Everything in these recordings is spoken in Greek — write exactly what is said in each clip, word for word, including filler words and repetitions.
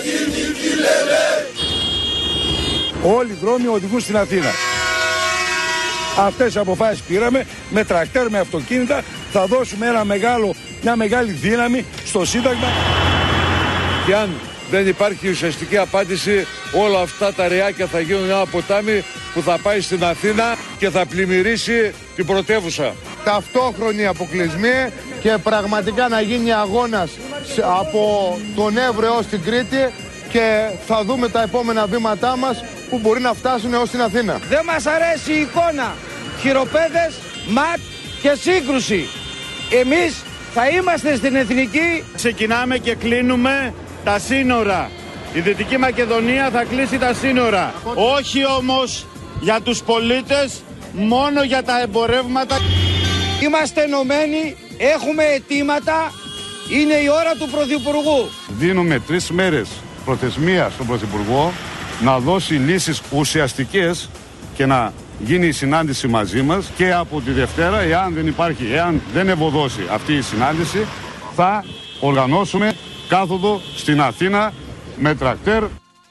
Όλοι οι δρόμοι οδηγούν στην Αθήνα. Αυτές τις αποφάσεις πήραμε, με τρακτέρ, με αυτοκίνητα, θα δώσουμε ένα μεγάλο, μια μεγάλη δύναμη στο Σύνταγμα. Και αν δεν υπάρχει ουσιαστική απάντηση, όλα αυτά τα ρεάκια θα γίνουν ένα ποτάμι που θα πάει στην Αθήνα και θα πλημμυρίσει την πρωτεύουσα. Ταυτόχρονοι αποκλεισμοί και πραγματικά να γίνει αγώνας από τον Εύρο έως την Κρήτη και θα δούμε τα επόμενα βήματά μας που μπορεί να φτάσουν έως την Αθήνα. Δεν μας αρέσει η εικόνα. Χειροπέδες, ματ και σύγκρουση. Εμείς θα είμαστε στην Εθνική. Ξεκινάμε και κλείνουμε τα σύνορα. Η Δυτική Μακεδονία θα κλείσει τα σύνορα. Όχι όμως για τους πολίτες, μόνο για τα εμπορεύματα. Είμαστε ενωμένοι, έχουμε αιτήματα, είναι η ώρα του Πρωθυπουργού. Δίνουμε τρεις μέρες προθεσμία στον Πρωθυπουργό να δώσει λύσεις ουσιαστικές και να γίνει η συνάντηση μαζί μας, και από τη Δευτέρα, εάν δεν υπάρχει, εάν δεν ευωδώσει αυτή η συνάντηση, θα οργανώσουμε κάθοδο στην Αθήνα με τρακτέρ.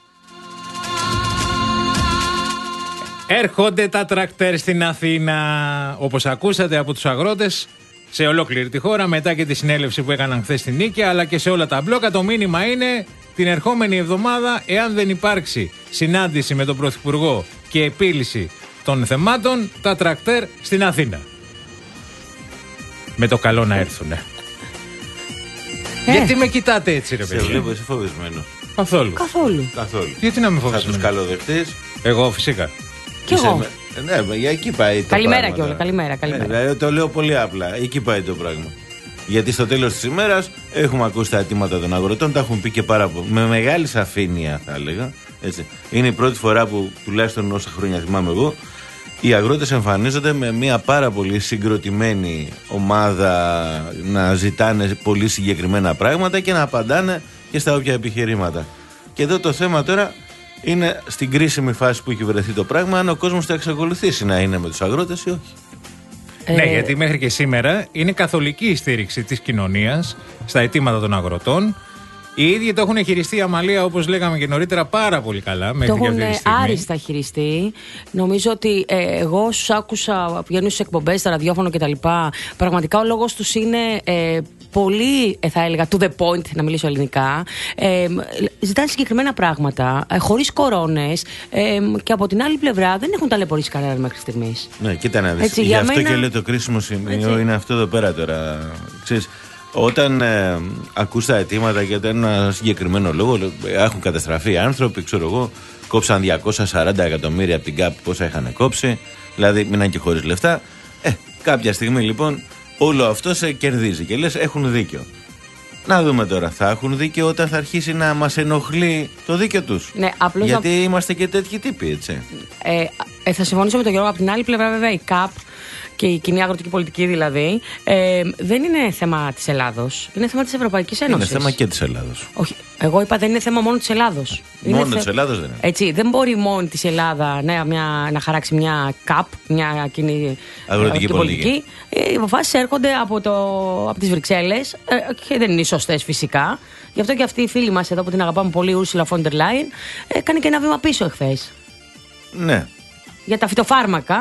Έρχονται τα τρακτέρ στην Αθήνα, όπως ακούσατε από τους αγρότες, σε ολόκληρη τη χώρα, μετά και τη συνέλευση που έκαναν χθες στην Νίκαια, αλλά και σε όλα τα μπλόκα. Το μήνυμα είναι την ερχόμενη εβδομάδα, εάν δεν υπάρξει συνάντηση με τον Πρωθυπουργό και επίλυση των θεμάτων, τα τρακτέρ στην Αθήνα. Με το καλό να έρθουνε. Ε. Γιατί με κοιτάτε έτσι, ρε παιδί? Σε βλέπω, είσαι φοβισμένος. Καθόλου. Καθόλου. Καθόλου. Γιατί να με φοβισμένος? Θα τους καλοδεχτείς. Εγώ φυσικά. Κι εγώ. Με... Ναι, για εκεί πάει το καλημέρα πράγμα. Καλημέρα κιόλα. Καλημέρα, καλημέρα. Ε, δηλαδή, το λέω πολύ απλά. Εκεί πάει το πράγμα. Γιατί στο τέλος της ημέρας έχουμε ακούσει τα αιτήματα των αγροτών, τα έχουμε πει και πάρα πολύ. Με μεγάλη σαφήνεια, θα έλεγα. Έτσι. Είναι η πρώτη φορά που, τουλάχιστον όσα χρόνια θυμάμαι εγώ, οι αγρότες εμφανίζονται με μια πάρα πολύ συγκροτημένη ομάδα να ζητάνε πολύ συγκεκριμένα πράγματα και να απαντάνε και στα όποια επιχειρήματα. Και εδώ το θέμα τώρα είναι στην κρίσιμη φάση που έχει βρεθεί το πράγμα, αν ο κόσμος θα εξακολουθήσει να είναι με τους αγρότες ή όχι. Ε... Ναι, γιατί μέχρι και σήμερα είναι καθολική η στήριξη της κοινωνίας στα αιτήματα των αγροτών. Οι ίδιοι το έχουν χειριστεί η Αμαλία, όπως λέγαμε και νωρίτερα, πάρα πολύ καλά. Το έχουν άριστα χειριστεί. Νομίζω ότι ε, εγώ όσους άκουσα, πηγαίνουν στις εκπομπές, στα ραδιόφωνο κτλ. Πραγματικά ο λόγος τους είναι ε, πολύ, ε, θα έλεγα, to the point, να μιλήσω ελληνικά. Ε, ζητάνε συγκεκριμένα πράγματα, ε, χωρίς κορώνες, ε, και από την άλλη πλευρά δεν έχουν ταλαιπωρήσει κανέναν μέχρι στιγμής. Ναι, κοίτα να δεις. Έτσι, Γι' για αυτό μένα... και λέω το κρίσιμο σημείο Έτσι. είναι αυτό εδώ πέρα τώρα. Ξέρεις, όταν ε, ακούς τα αιτήματα για ένα συγκεκριμένο λόγο, έχουν καταστραφεί άνθρωποι, ξέρω εγώ, κόψαν διακόσια σαράντα εκατομμύρια από την ΚΑΠ, πόσα είχαν κόψει, δηλαδή μείναν και χωρίς λεφτά. Ε, κάποια στιγμή λοιπόν όλο αυτό σε κερδίζει και λες έχουν δίκιο. Να δούμε τώρα, θα έχουν δίκιο όταν θα αρχίσει να μας ενοχλεί το δίκιο τους? Ναι, απλώς γιατί να... είμαστε και τέτοιοι τύποι, έτσι. Ε, ε, θα συμφωνήσω με τον Γιώργο. Από την άλλη πλευρά, βέβαια, η ΚΑΠ και η κοινή αγροτική πολιτική δηλαδή, ε, δεν είναι θέμα της Ελλάδος. Είναι θέμα της Ευρωπαϊκής Ένωσης. Είναι θέμα και της Ελλάδος. Όχι, εγώ είπα δεν είναι θέμα μόνο της Ελλάδος. Μόνο θε... της Ελλάδος δεν είναι. Έτσι, δεν μπορεί μόνη της Ελλάδα να, μια, να χαράξει μια ΚΑΠ, μια κοινή αγροτική πολιτική. πολιτική. Οι αποφάσεις έρχονται από, το, από τις Βρυξέλλες ε, και δεν είναι σωστές φυσικά. Γι' αυτό και αυτή η φίλη μας εδώ που την αγαπάμε πολύ, Ursula von der Leyen, έκανε και ένα βήμα πίσω εχθές. Ναι. Για τα φυτοφάρμακα,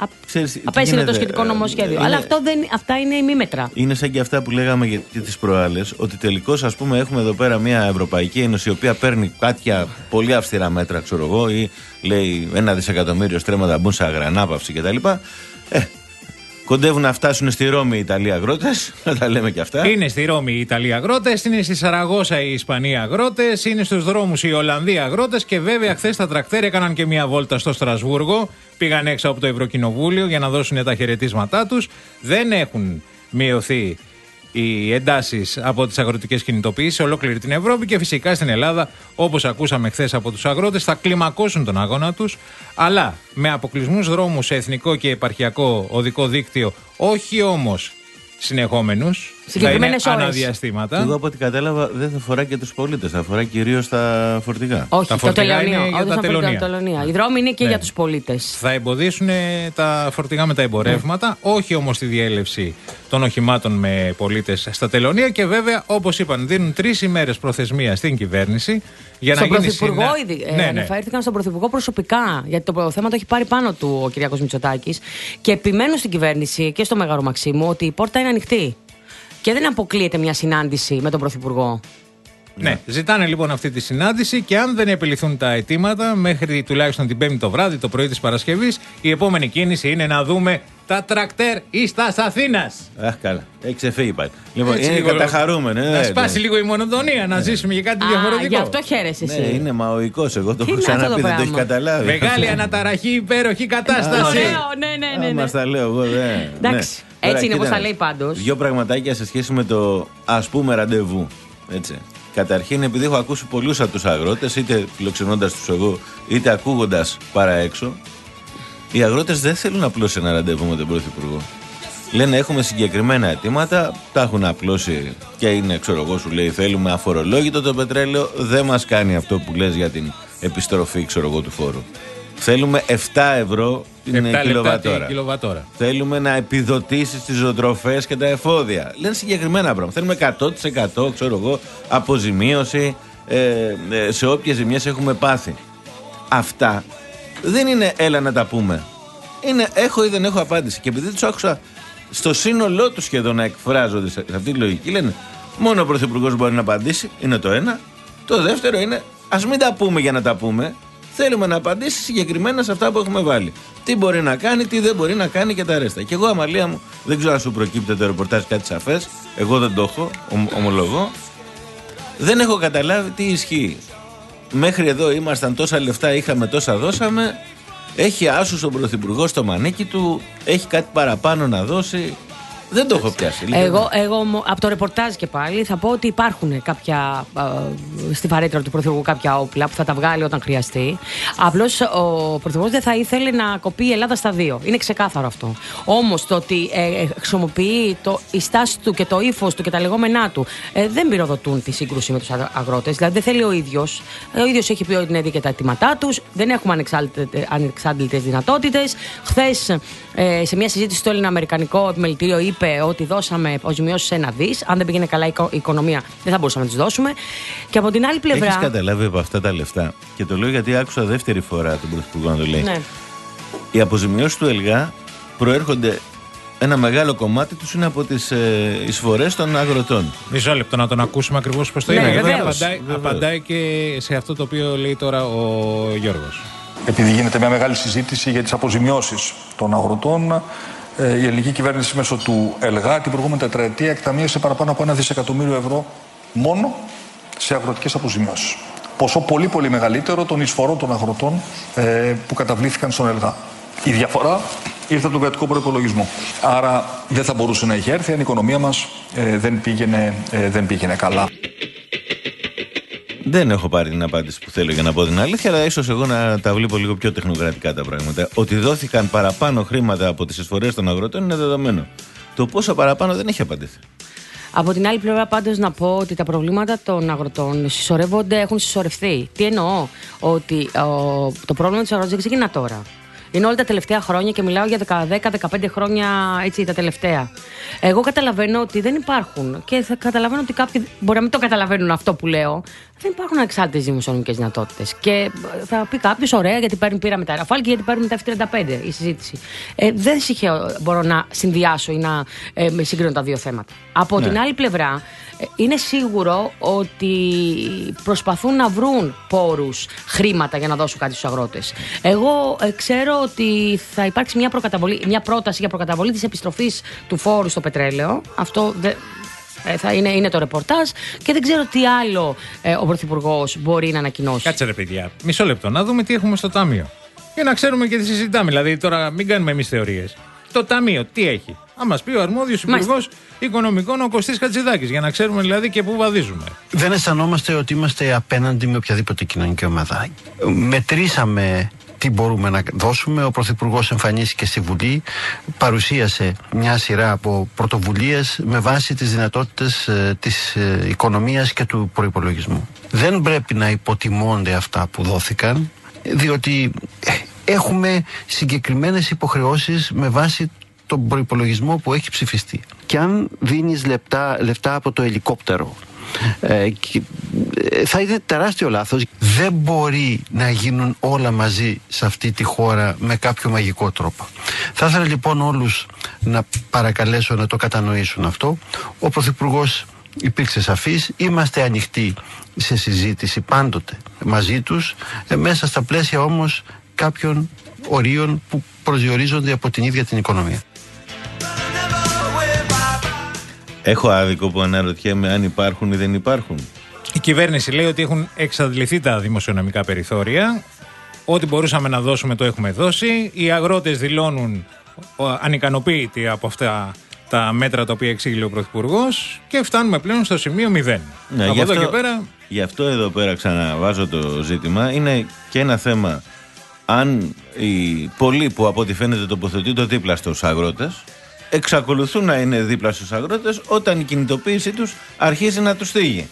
απέσυρε το σχετικό νομοσχέδιο. Είναι... Αλλά αυτό δεν, αυτά είναι ημίμετρα. Είναι σαν και αυτά που λέγαμε για τις προάλλες, ότι τελικώς, ας πούμε, έχουμε εδώ πέρα μια Ευρωπαϊκή Ένωση η οποία παίρνει κάποια πολύ αυστηρά μέτρα, ξέρω εγώ, ή λέει ένα δισεκατομμύριο στρέμματα θα μπουν σε αγρανάπαυση κτλ. Ε, κοντεύουν να φτάσουν στη Ρώμη οι Ιταλοί αγρότες, να τα λέμε και αυτά. Είναι στη Ρώμη οι Ιταλοί αγρότες, είναι στη Σαραγώσα οι Ισπανοί αγρότες, είναι στους δρόμους οι Ολλανδοί αγρότες και βέβαια χθες τα τρακτέρ έκαναν και μια βόλτα στο Στρασβούργο. Πήγαν έξω από το Ευρωκοινοβούλιο για να δώσουν τα χαιρετίσματά τους. Δεν έχουν μειωθεί οι εντάσεις από τις αγροτικές κινητοποιήσεις σε ολόκληρη την Ευρώπη και φυσικά στην Ελλάδα, όπως ακούσαμε χθες από τους αγρότες, θα κλιμακώσουν τον αγώνα τους, αλλά με αποκλεισμούς δρόμους σε εθνικό και επαρχιακό οδικό δίκτυο, όχι όμως συνεχόμενους, Συγκεκριμένες ώρες. Αναδιαστήματα. Εγώ από ό,τι κατάλαβα δεν θα αφορά και τους πολίτες, θα αφορά κυρίως τα φορτηγά. Όχι, τα το τελωνίο. είναι για τα τελωνία. τελωνία. Οι δρόμοι είναι και ναι. για τους πολίτες. Θα εμποδίσουν τα φορτηγά με τα εμπορεύματα, ναι. όχι όμως τη διέλευση των οχημάτων με πολίτες στα τελωνία και βέβαια, όπως είπαν, δίνουν τρεις ημέρες προθεσμία στην κυβέρνηση για στον να γίνει Πρωθυπουργό συνα... ήδη. Ναι, ναι. Αναφέρθηκαν στον Πρωθυπουργό προσωπικά, γιατί το θέμα το έχει πάρει πάνω του ο Κυριάκος Μητσοτάκης. Και επιμένουν στην κυβέρνηση και στο Μέγαρο Μαξίμου ότι η πόρτα είναι ανοιχτή. Και δεν αποκλείεται μια συνάντηση με τον Πρωθυπουργό. Ναι, ζητάνε λοιπόν αυτή τη συνάντηση και αν δεν επιληθούν τα αιτήματα μέχρι τουλάχιστον την Πέμπτη το βράδυ, το πρωί της Παρασκευής, η επόμενη κίνηση είναι να δούμε τα τρακτέρ εις τας Αθήνας. Αχ, καλά. Έχει ξεφύγει πάλι. Λοιπόν, Έτσι, είναι λίγο, καταχαρούμενο. Να ναι, σπάσει ναι. λίγο η μονοτονία, να ζήσουμε για κάτι Α, διαφορετικό. γι' αυτό χαίρεσαι εσύ. Ναι, είναι μαοϊκός. Εγώ το Τι έχω είναι αυτό ξαναπεί, το δεν το έχει πράγμα? καταλάβει. Μεγάλη αναταραχή, υπέροχη κατάσταση. Ωραίο, ναι, ναι, ναι. ναι. Μας τα λέω εγώ, δεν. Εντάξει, Ναι. έτσι είναι Τώρα, όπως τα κοίτα, λέει πάντως. Δύο πραγματάκια σε σχέση με το ας πούμε ραντεβού. Έτσι. Καταρχήν, επειδή έχω ακούσει πολλούς από τους αγρότες, είτε φιλοξενώντας τους εγώ, είτε ακούγοντας παρά έξω, οι αγρότες δεν θέλουν απλώς ένα ραντεβού με τον Πρωθυπουργό. Λένε έχουμε συγκεκριμένα αιτήματα, τα έχουν απλώσει και είναι, ξέρω εγώ, σου λέει θέλουμε αφορολόγητο το πετρέλαιο, δεν μας κάνει αυτό που λες για την επιστροφή, ξέρω εγώ, του φόρου. Θέλουμε επτά ευρώ την κιλοβατόρα. Θέλουμε να επιδοτήσεις τις ζωοτροφές και τα εφόδια. Λένε συγκεκριμένα πράγματα. Θέλουμε εκατό τοις εκατό, ξέρω εγώ, αποζημίωση ε, ε, σε όποιες ζημιές έχουμε πάθει. Αυτά δεν είναι έλα να τα πούμε. Είναι έχω ή δεν έχω απάντηση. Και επειδή τους άκουσα στο σύνολό του σχεδόν να εκφράζονται σε αυτή τη λογική, λένε μόνο ο Πρωθυπουργός μπορεί να απαντήσει. Είναι το ένα. Το δεύτερο είναι ας μην τα πούμε για να τα πούμε. Θέλουμε να απαντήσει συγκεκριμένα σε αυτά που έχουμε βάλει. Τι μπορεί να κάνει, τι δεν μπορεί να κάνει και τα ρέστα. Και εγώ, Αμαλία μου, δεν ξέρω αν σου προκύπτει το ρεπορτάζ κάτι σαφές. Εγώ δεν το έχω, ομ, ομολογώ. Δεν έχω καταλάβει τι ισχύει. Μέχρι εδώ ήμασταν τόσα λεφτά, είχαμε τόσα δώσαμε. Έχει άσους ο Πρωθυπουργός στο μανίκι του, έχει κάτι παραπάνω να δώσει. Δεν το έχω πιάσει. Εγώ, εγώ από το ρεπορτάζ και πάλι θα πω ότι υπάρχουν κάποια ε, στη βαρύτητα του Πρωθυπουργού κάποια όπλα που θα τα βγάλει όταν χρειαστεί. Απλώς ο Πρωθυπουργός δεν θα ήθελε να κοπεί η Ελλάδα στα δύο. Είναι ξεκάθαρο αυτό. Όμως το ότι ε, χρησιμοποιεί το, η στάση του και το ύφος του και τα λεγόμενά του ε, δεν πυροδοτούν τη σύγκρουση με τους αγρότες. Δηλαδή δεν θέλει ο ίδιος. Ο ίδιος έχει πει ότι είναι δίκαια τα αιτήματά τους. Δεν έχουμε ανεξάντλητες δυνατότητες. Χθες ε, σε μια συζήτηση στο Ελληνοαμερικανικό Επιμελητήριο είπε ότι δώσαμε αποζημιώσεις ένα δις. Αν δεν πήγαινε καλά η οικονομία, δεν θα μπορούσαμε να τις δώσουμε. Και από την άλλη πλευρά. Έχεις καταλάβει από αυτά τα λεφτά. Και το λέω γιατί άκουσα δεύτερη φορά τον Πρωθυπουργό να το λέει. Ναι. Οι αποζημιώσεις του ΕΛΓΑ προέρχονται. Ένα μεγάλο κομμάτι τους είναι από τις ε, εισφορές των αγροτών. Μισό λεπτό να τον ακούσουμε ακριβώς πώς το ναι, είναι. βεβαίως, απαντάει, απαντάει και σε αυτό το οποίο λέει τώρα ο Γιώργος. Επειδή γίνεται μια μεγάλη συζήτηση για τις αποζημιώσεις των αγροτών, η ελληνική κυβέρνηση μέσω του ΕΛΓΑ την προηγούμενη τετραετία εκταμείωσε παραπάνω από ένα δισεκατομμύριο ευρώ μόνο σε αγροτικές αποζημιώσεις. Ποσό πολύ πολύ μεγαλύτερο των εισφορών των αγροτών ε, που καταβλήθηκαν στον ΕΛΓΑ. Η διαφορά ήρθε από τον κρατικό προϋπολογισμό. Άρα δεν θα μπορούσε να είχε έρθει αν η οικονομία μας ε, δεν, πήγαινε, ε, δεν πήγαινε καλά. Δεν έχω πάρει την απάντηση που θέλω για να πω την αλήθεια, αλλά ίσως εγώ να τα βλέπω λίγο πιο τεχνοκρατικά τα πράγματα. Ότι δόθηκαν παραπάνω χρήματα από τις εισφορές των αγροτών είναι δεδομένο. Το πόσο παραπάνω δεν έχει απαντηθεί. Από την άλλη πλευρά, πάντως, να πω ότι τα προβλήματα των αγροτών συσσωρεύονται, έχουν συσσωρευτεί. Τι εννοώ, ότι ο, το πρόβλημα της αγρότης δεν ξεκινά τώρα. Είναι όλα τα τελευταία χρόνια και μιλάω για δέκα με δεκαπέντε χρόνια, έτσι, τα τελευταία. Εγώ καταλαβαίνω ότι δεν υπάρχουν και θα καταλαβαίνω ότι κάποιοι μπορεί να μην το καταλαβαίνουν αυτό που λέω. Δεν υπάρχουν ανεξάρτητες δημοσιονομικές δυνατότητες. Και θα πει κάποιος, ωραία, γιατί παίρνει, πήραμε τα Ραφάλ και γιατί παίρνουμε τα εφ τριάντα πέντε η συζήτηση. Ε, δεν συγχαίω, μπορώ να συνδυάσω ή να ε, με συγκρίνω τα δύο θέματα. Από ναι. την άλλη πλευρά, ε, είναι σίγουρο ότι προσπαθούν να βρουν πόρους, χρήματα για να δώσουν κάτι στους αγρότες. Εγώ ε, ξέρω ότι θα υπάρξει μια, μια πρόταση για προκαταβολή της επιστροφής του φόρου στο πετρέλαιο. Αυτό δεν. Θα είναι, είναι το ρεπορτάζ και δεν ξέρω τι άλλο ε, ο Πρωθυπουργός μπορεί να ανακοινώσει. Κάτσε ρε παιδιά, μισό λεπτό, να δούμε τι έχουμε στο Ταμείο. Για να ξέρουμε και τι συζητάμε. Δηλαδή, τώρα μην κάνουμε εμείς θεωρίες. Το Ταμείο τι έχει. Αν μας πει ο αρμόδιος Υπουργός Οικονομικών, ο Κωστής Χατζηδάκης, για να ξέρουμε δηλαδή και πού βαδίζουμε. Δεν αισθανόμαστε ότι είμαστε απέναντι με οποιαδήποτε κοινωνική ομάδα. Μετρήσαμε τι μπορούμε να δώσουμε. Ο Πρωθυπουργός εμφανίστηκε στη Βουλή, παρουσίασε μια σειρά από πρωτοβουλίες με βάση τις δυνατότητες ε, της ε, οικονομίας και του προϋπολογισμού. Δεν πρέπει να υποτιμώνται αυτά που δόθηκαν, διότι έχουμε συγκεκριμένες υποχρεώσεις με βάση τον προϋπολογισμό που έχει ψηφιστεί. Και αν δίνεις λεπτά, λεφτά από το ελικόπτερο, ε, και, ε, θα είναι τεράστιο λάθος. Δεν μπορεί να γίνουν όλα μαζί σε αυτή τη χώρα με κάποιο μαγικό τρόπο. Θα ήθελα λοιπόν όλους να παρακαλέσω να το κατανοήσουν αυτό. Ο Πρωθυπουργός υπήρξε σαφής, είμαστε ανοιχτοί σε συζήτηση πάντοτε μαζί τους, ε, μέσα στα πλαίσια όμως κάποιων ορίων που προσδιορίζονται από την ίδια την οικονομία. Έχω άδικο που αναρωτιέμαι αν υπάρχουν ή δεν υπάρχουν. Η κυβέρνηση λέει ότι έχουν εξαντληθεί τα δημοσιονομικά περιθώρια. Ό,τι μπορούσαμε να δώσουμε το έχουμε δώσει. Οι αγρότες δηλώνουν ανικανοποίητοι από αυτά τα μέτρα τα οποία εξήγηλε ο Πρωθυπουργός και φτάνουμε πλέον στο σημείο μηδέν. Ναι, από αυτό, εδώ και πέρα... Γι' αυτό εδώ πέρα ξαναβάζω το ζήτημα. Είναι και ένα θέμα αν οι πολλοί που από ό,τι φαίνεται τοποθετούνται δίπλα στους αγρότες εξακολουθούν να είναι δίπλα στους αγρότες όταν η κινητοποίησή τους αρχίζει να τους θίγει.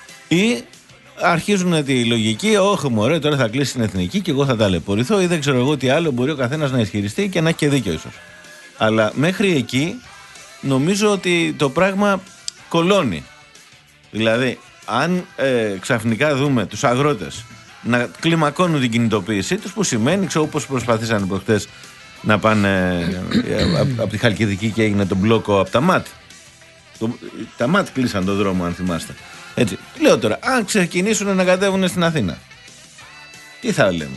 Ή αρχίζουν τη λογική, όχι μωρέ, τώρα θα κλείσει την εθνική και εγώ θα ταλαιπωρηθώ ή δεν ξέρω εγώ τι άλλο μπορεί ο καθένας να ισχυριστεί και να έχει και δίκιο ίσως. Αλλά μέχρι εκεί νομίζω ότι το πράγμα κολώνει. Δηλαδή, αν ε, ξαφνικά δούμε τους αγρότες να κλιμακώνουν την κινητοποίησή τους, που σημαίνει, ξέρω, όπως προσπαθήσαν προχτές να πάνε από τη Χαλκιδική και έγινε τον μπλόκο από τα ΜΑΤ. Το, τα ΜΑΤ κλείσαν τον δρόμο, αν θυμάστε. Έτσι. Λέω τώρα, αν ξεκινήσουν να κατέβουν στην Αθήνα, τι θα λέμε?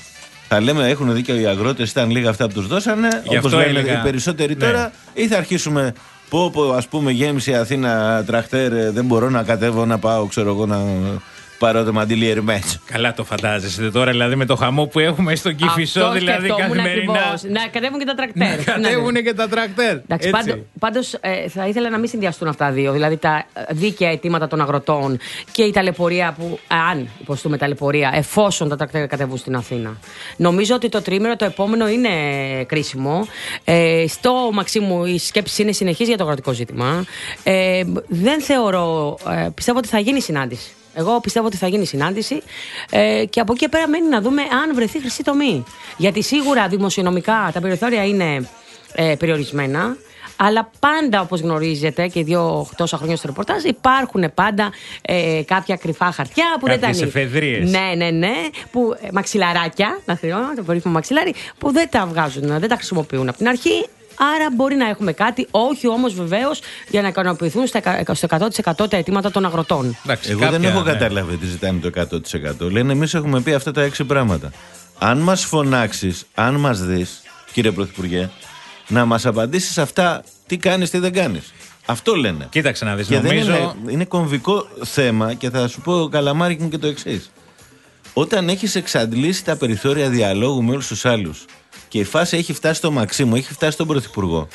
Θα λέμε έχουν δίκιο οι αγρότες, ήταν λίγα αυτά που τους δώσανε, όπως λένε έλεγα... οι περισσότεροι ναι. Τώρα, ή θα αρχίσουμε πω, πω ας πούμε γέμισε η Αθήνα τραχτέρ, δεν μπορώ να κατέβω να πάω, ξέρω εγώ, να πάρω το μαντίλι Ερμές. Καλά το φαντάζεσαι τώρα, δηλαδή με το χαμό που έχουμε στον Κηφισό, δηλαδή καθημερινά. Να κατέβουν και τα τρακτέρ. Να κατέβουν και τα τρακτέρ. Εντάξει, πάντω, πάντως ε, θα ήθελα να μην συνδυαστούν αυτά δύο. Δηλαδή τα δίκαια αιτήματα των αγροτών και η ταλαιπωρία που, αν υποστούμε ταλαιπωρία, εφόσον τα τρακτέρ κατεβούν στην Αθήνα. Νομίζω ότι το τρίμηνο το επόμενο είναι κρίσιμο. Ε, στο Μαξίμου η σκέψη είναι συνεχής για το αγροτικό ζήτημα. Ε, δεν θεωρώ, ε, πιστεύω ότι θα γίνει συνάντηση. Εγώ πιστεύω ότι θα γίνει συνάντηση ε, και από εκεί πέρα μένει να δούμε αν βρεθεί χρυσή τομή. Γιατί σίγουρα δημοσιονομικά τα περιθώρια είναι ε, περιορισμένα, αλλά πάντα, όπως γνωρίζετε και δύο τόσα χρόνια στο ρεπορτάζ, υπάρχουν πάντα ε, κάποια κρυφά χαρτιά που κάποιες δεν τα ανοίγουν. εφεδρείες. Ναι, ναι, ναι. Που, ε, μαξιλαράκια, να θεωρώ, το περίφημο μαξιλάρι, που δεν τα βγάζουν, δεν τα χρησιμοποιούν από την αρχή. Άρα μπορεί να έχουμε κάτι, όχι όμως βεβαίως για να ικανοποιηθούν στο εκατό τοις εκατό τα αιτήματα των αγροτών. Εντάξει, εγώ κάποια, δεν έχω ναι. καταλάβει τι ζητάνε το εκατό τοις εκατό. Λένε εμείς έχουμε πει αυτά τα έξι πράγματα. Αν μας φωνάξεις, αν μας δεις, κύριε Πρωθυπουργέ, να μας απαντήσεις αυτά τι κάνεις, τι δεν κάνεις. Αυτό λένε. Κοίταξε να δεις, και νομίζω... είναι, είναι κομβικό θέμα και θα σου πω, καλαμάρι μου, και το εξής. Όταν έχεις εξαντλήσει τα περιθώρια διαλόγου με όλους τους άλλους και η φάση έχει φτάσει στο Μαξίμου, έχει φτάσει στον Πρωθυπουργό,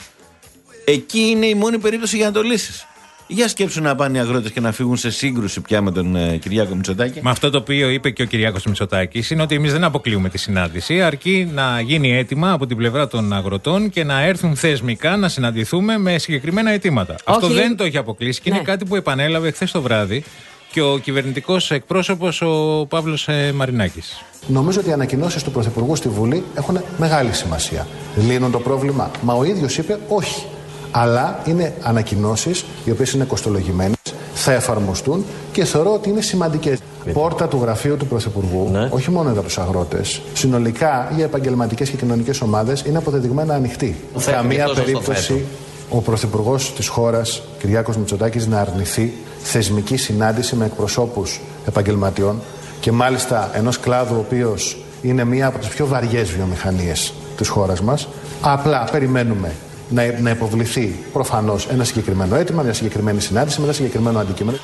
εκεί είναι η μόνη περίπτωση για να το λύσεις. Για σκέψου να πάνε οι αγρότες και να φύγουν σε σύγκρουση πια με τον ε, Κυριάκο Μητσοτάκη. Με αυτό το οποίο είπε και ο Κυριάκος Μητσοτάκης είναι ότι εμείς δεν αποκλείουμε τη συνάντηση, αρκεί να γίνει αίτημα από την πλευρά των αγροτών και να έρθουν θεσμικά να συναντηθούμε με συγκεκριμένα αιτήματα. Όχι. Αυτό δεν το έχει αποκλείσει και ναι. είναι κάτι που επανέλαβε χθες το βράδυ και ο κυβερνητικός εκπρόσωπος ο Παύλος ε, Μαρινάκης. Νομίζω ότι οι ανακοινώσεις του Πρωθυπουργού στη Βουλή έχουν μεγάλη σημασία. Λύνουν το πρόβλημα? Μα ο ίδιος είπε όχι. Αλλά είναι ανακοινώσεις οι οποίες είναι κοστολογημένες, θα εφαρμοστούν και θεωρώ ότι είναι σημαντικές. Πόρτα του γραφείου του Πρωθυπουργού, ναι. όχι μόνο για τους αγρότες, συνολικά για επαγγελματικές και κοινωνικές ομάδες είναι αποδεδειγμένα ανοιχτή. Σε καμία περίπτωση ο Πρωθυπουργός της χώρας, Κυριάκος Μητσοτάκης, να αρνηθεί θεσμική συνάντηση με εκπροσώπους επαγγελματιών και μάλιστα ενός κλάδου ο οποίος είναι μία από τις πιο βαριές βιομηχανίες της χώρας μας. Απλά περιμένουμε να, να υποβληθεί προφανώς ένα συγκεκριμένο αίτημα, μια συγκεκριμένη συνάντηση με ένα συγκεκριμένο αντικείμενο.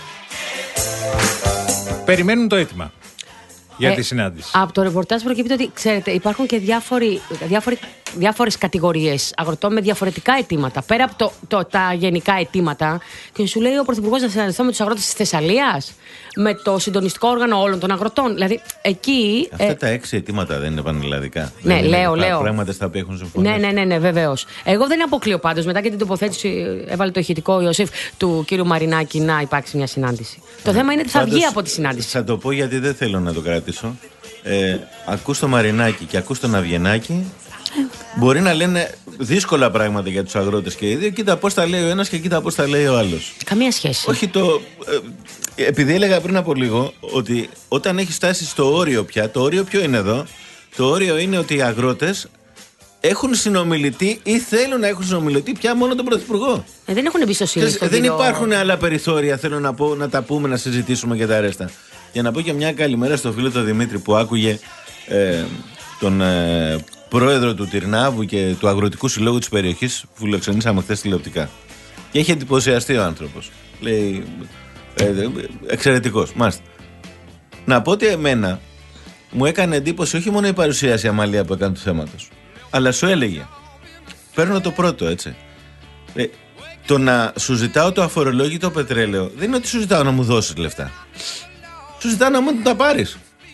Περιμένουν το αίτημα για ε, τη συνάντηση. Από το ρεπορτάζ προκύπτει ότι, ξέρετε, υπάρχουν και διάφοροι, διάφοροι διάφορες κατηγορίες αγροτών με διαφορετικά αιτήματα. Πέρα από το, το, τα γενικά αιτήματα, και σου λέει ο Πρωθυπουργός να συναντηθώ με τους αγρότες της Θεσσαλίας, με το συντονιστικό όργανο όλων των αγροτών. Δηλαδή, εκεί. Αυτά ε, τα έξι αιτήματα δεν είναι πανελλαδικά. Ναι, δεν λέω, είναι λέω. Πράγματα στα οποία έχουν συμφωνήσει. Ναι, ναι, ναι, ναι, βεβαίως. Εγώ δεν αποκλείω πάντως, μετά και την τοποθέτηση, έβαλε το ηχητικό Ιωσήφ του κύριου Μαρινάκη, να υπάρξει μια συνάντηση. Το θέμα είναι ότι θα Πάντως, βγει από τη συνάντηση. Θα το πω γιατί δεν θέλω να το κρατήσω. Ε, ακούς το Μαρινάκη και ακούς τον Αυγενάκη. Μπορεί να λένε δύσκολα πράγματα για τους αγρότες και οι δύο. Κοίτα πώς τα λέει ο ένας και κοίτα πώς τα λέει ο άλλος. Καμία σχέση. Όχι το. Ε, επειδή έλεγα πριν από λίγο ότι όταν έχει φτάσει στο όριο πια, το όριο ποιο είναι εδώ? Το όριο είναι ότι οι αγρότες έχουν συνομιλητή ή θέλουν να έχουν συνομιλητή πια μόνο τον Πρωθυπουργό. Ε, δεν έχουν εμπιστοσύνη στον Δεν κύριο... υπάρχουν άλλα περιθώρια, θέλω να πω, να τα πούμε, να συζητήσουμε και τα ρέστα. Για να πω και μια καλημέρα στο φίλο τον Δημήτρη που άκουγε ε, τον ε, πρόεδρο του Τυρνάβου και του Αγροτικού Συλλόγου της περιοχής που φιλοξενήσαμε χθες τηλεοπτικά. Και έχει εντυπωσιαστεί ο άνθρωπος. Λέει, ε, εξαιρετικός, μάλιστα. Να πω ότι εμένα μου έκανε εντύπωση όχι μόνο η παρουσίαση Αμαλία που έκανε του θέματος, αλλά σου έλεγε, παίρνω το πρώτο, έτσι. Ε, το να σου ζητάω το αφορολόγητο πετρέλαιο δεν είναι ότι σου ζητάω να μου δώσεις λεφτά. Σου ζητάω να μου τα πάρεις.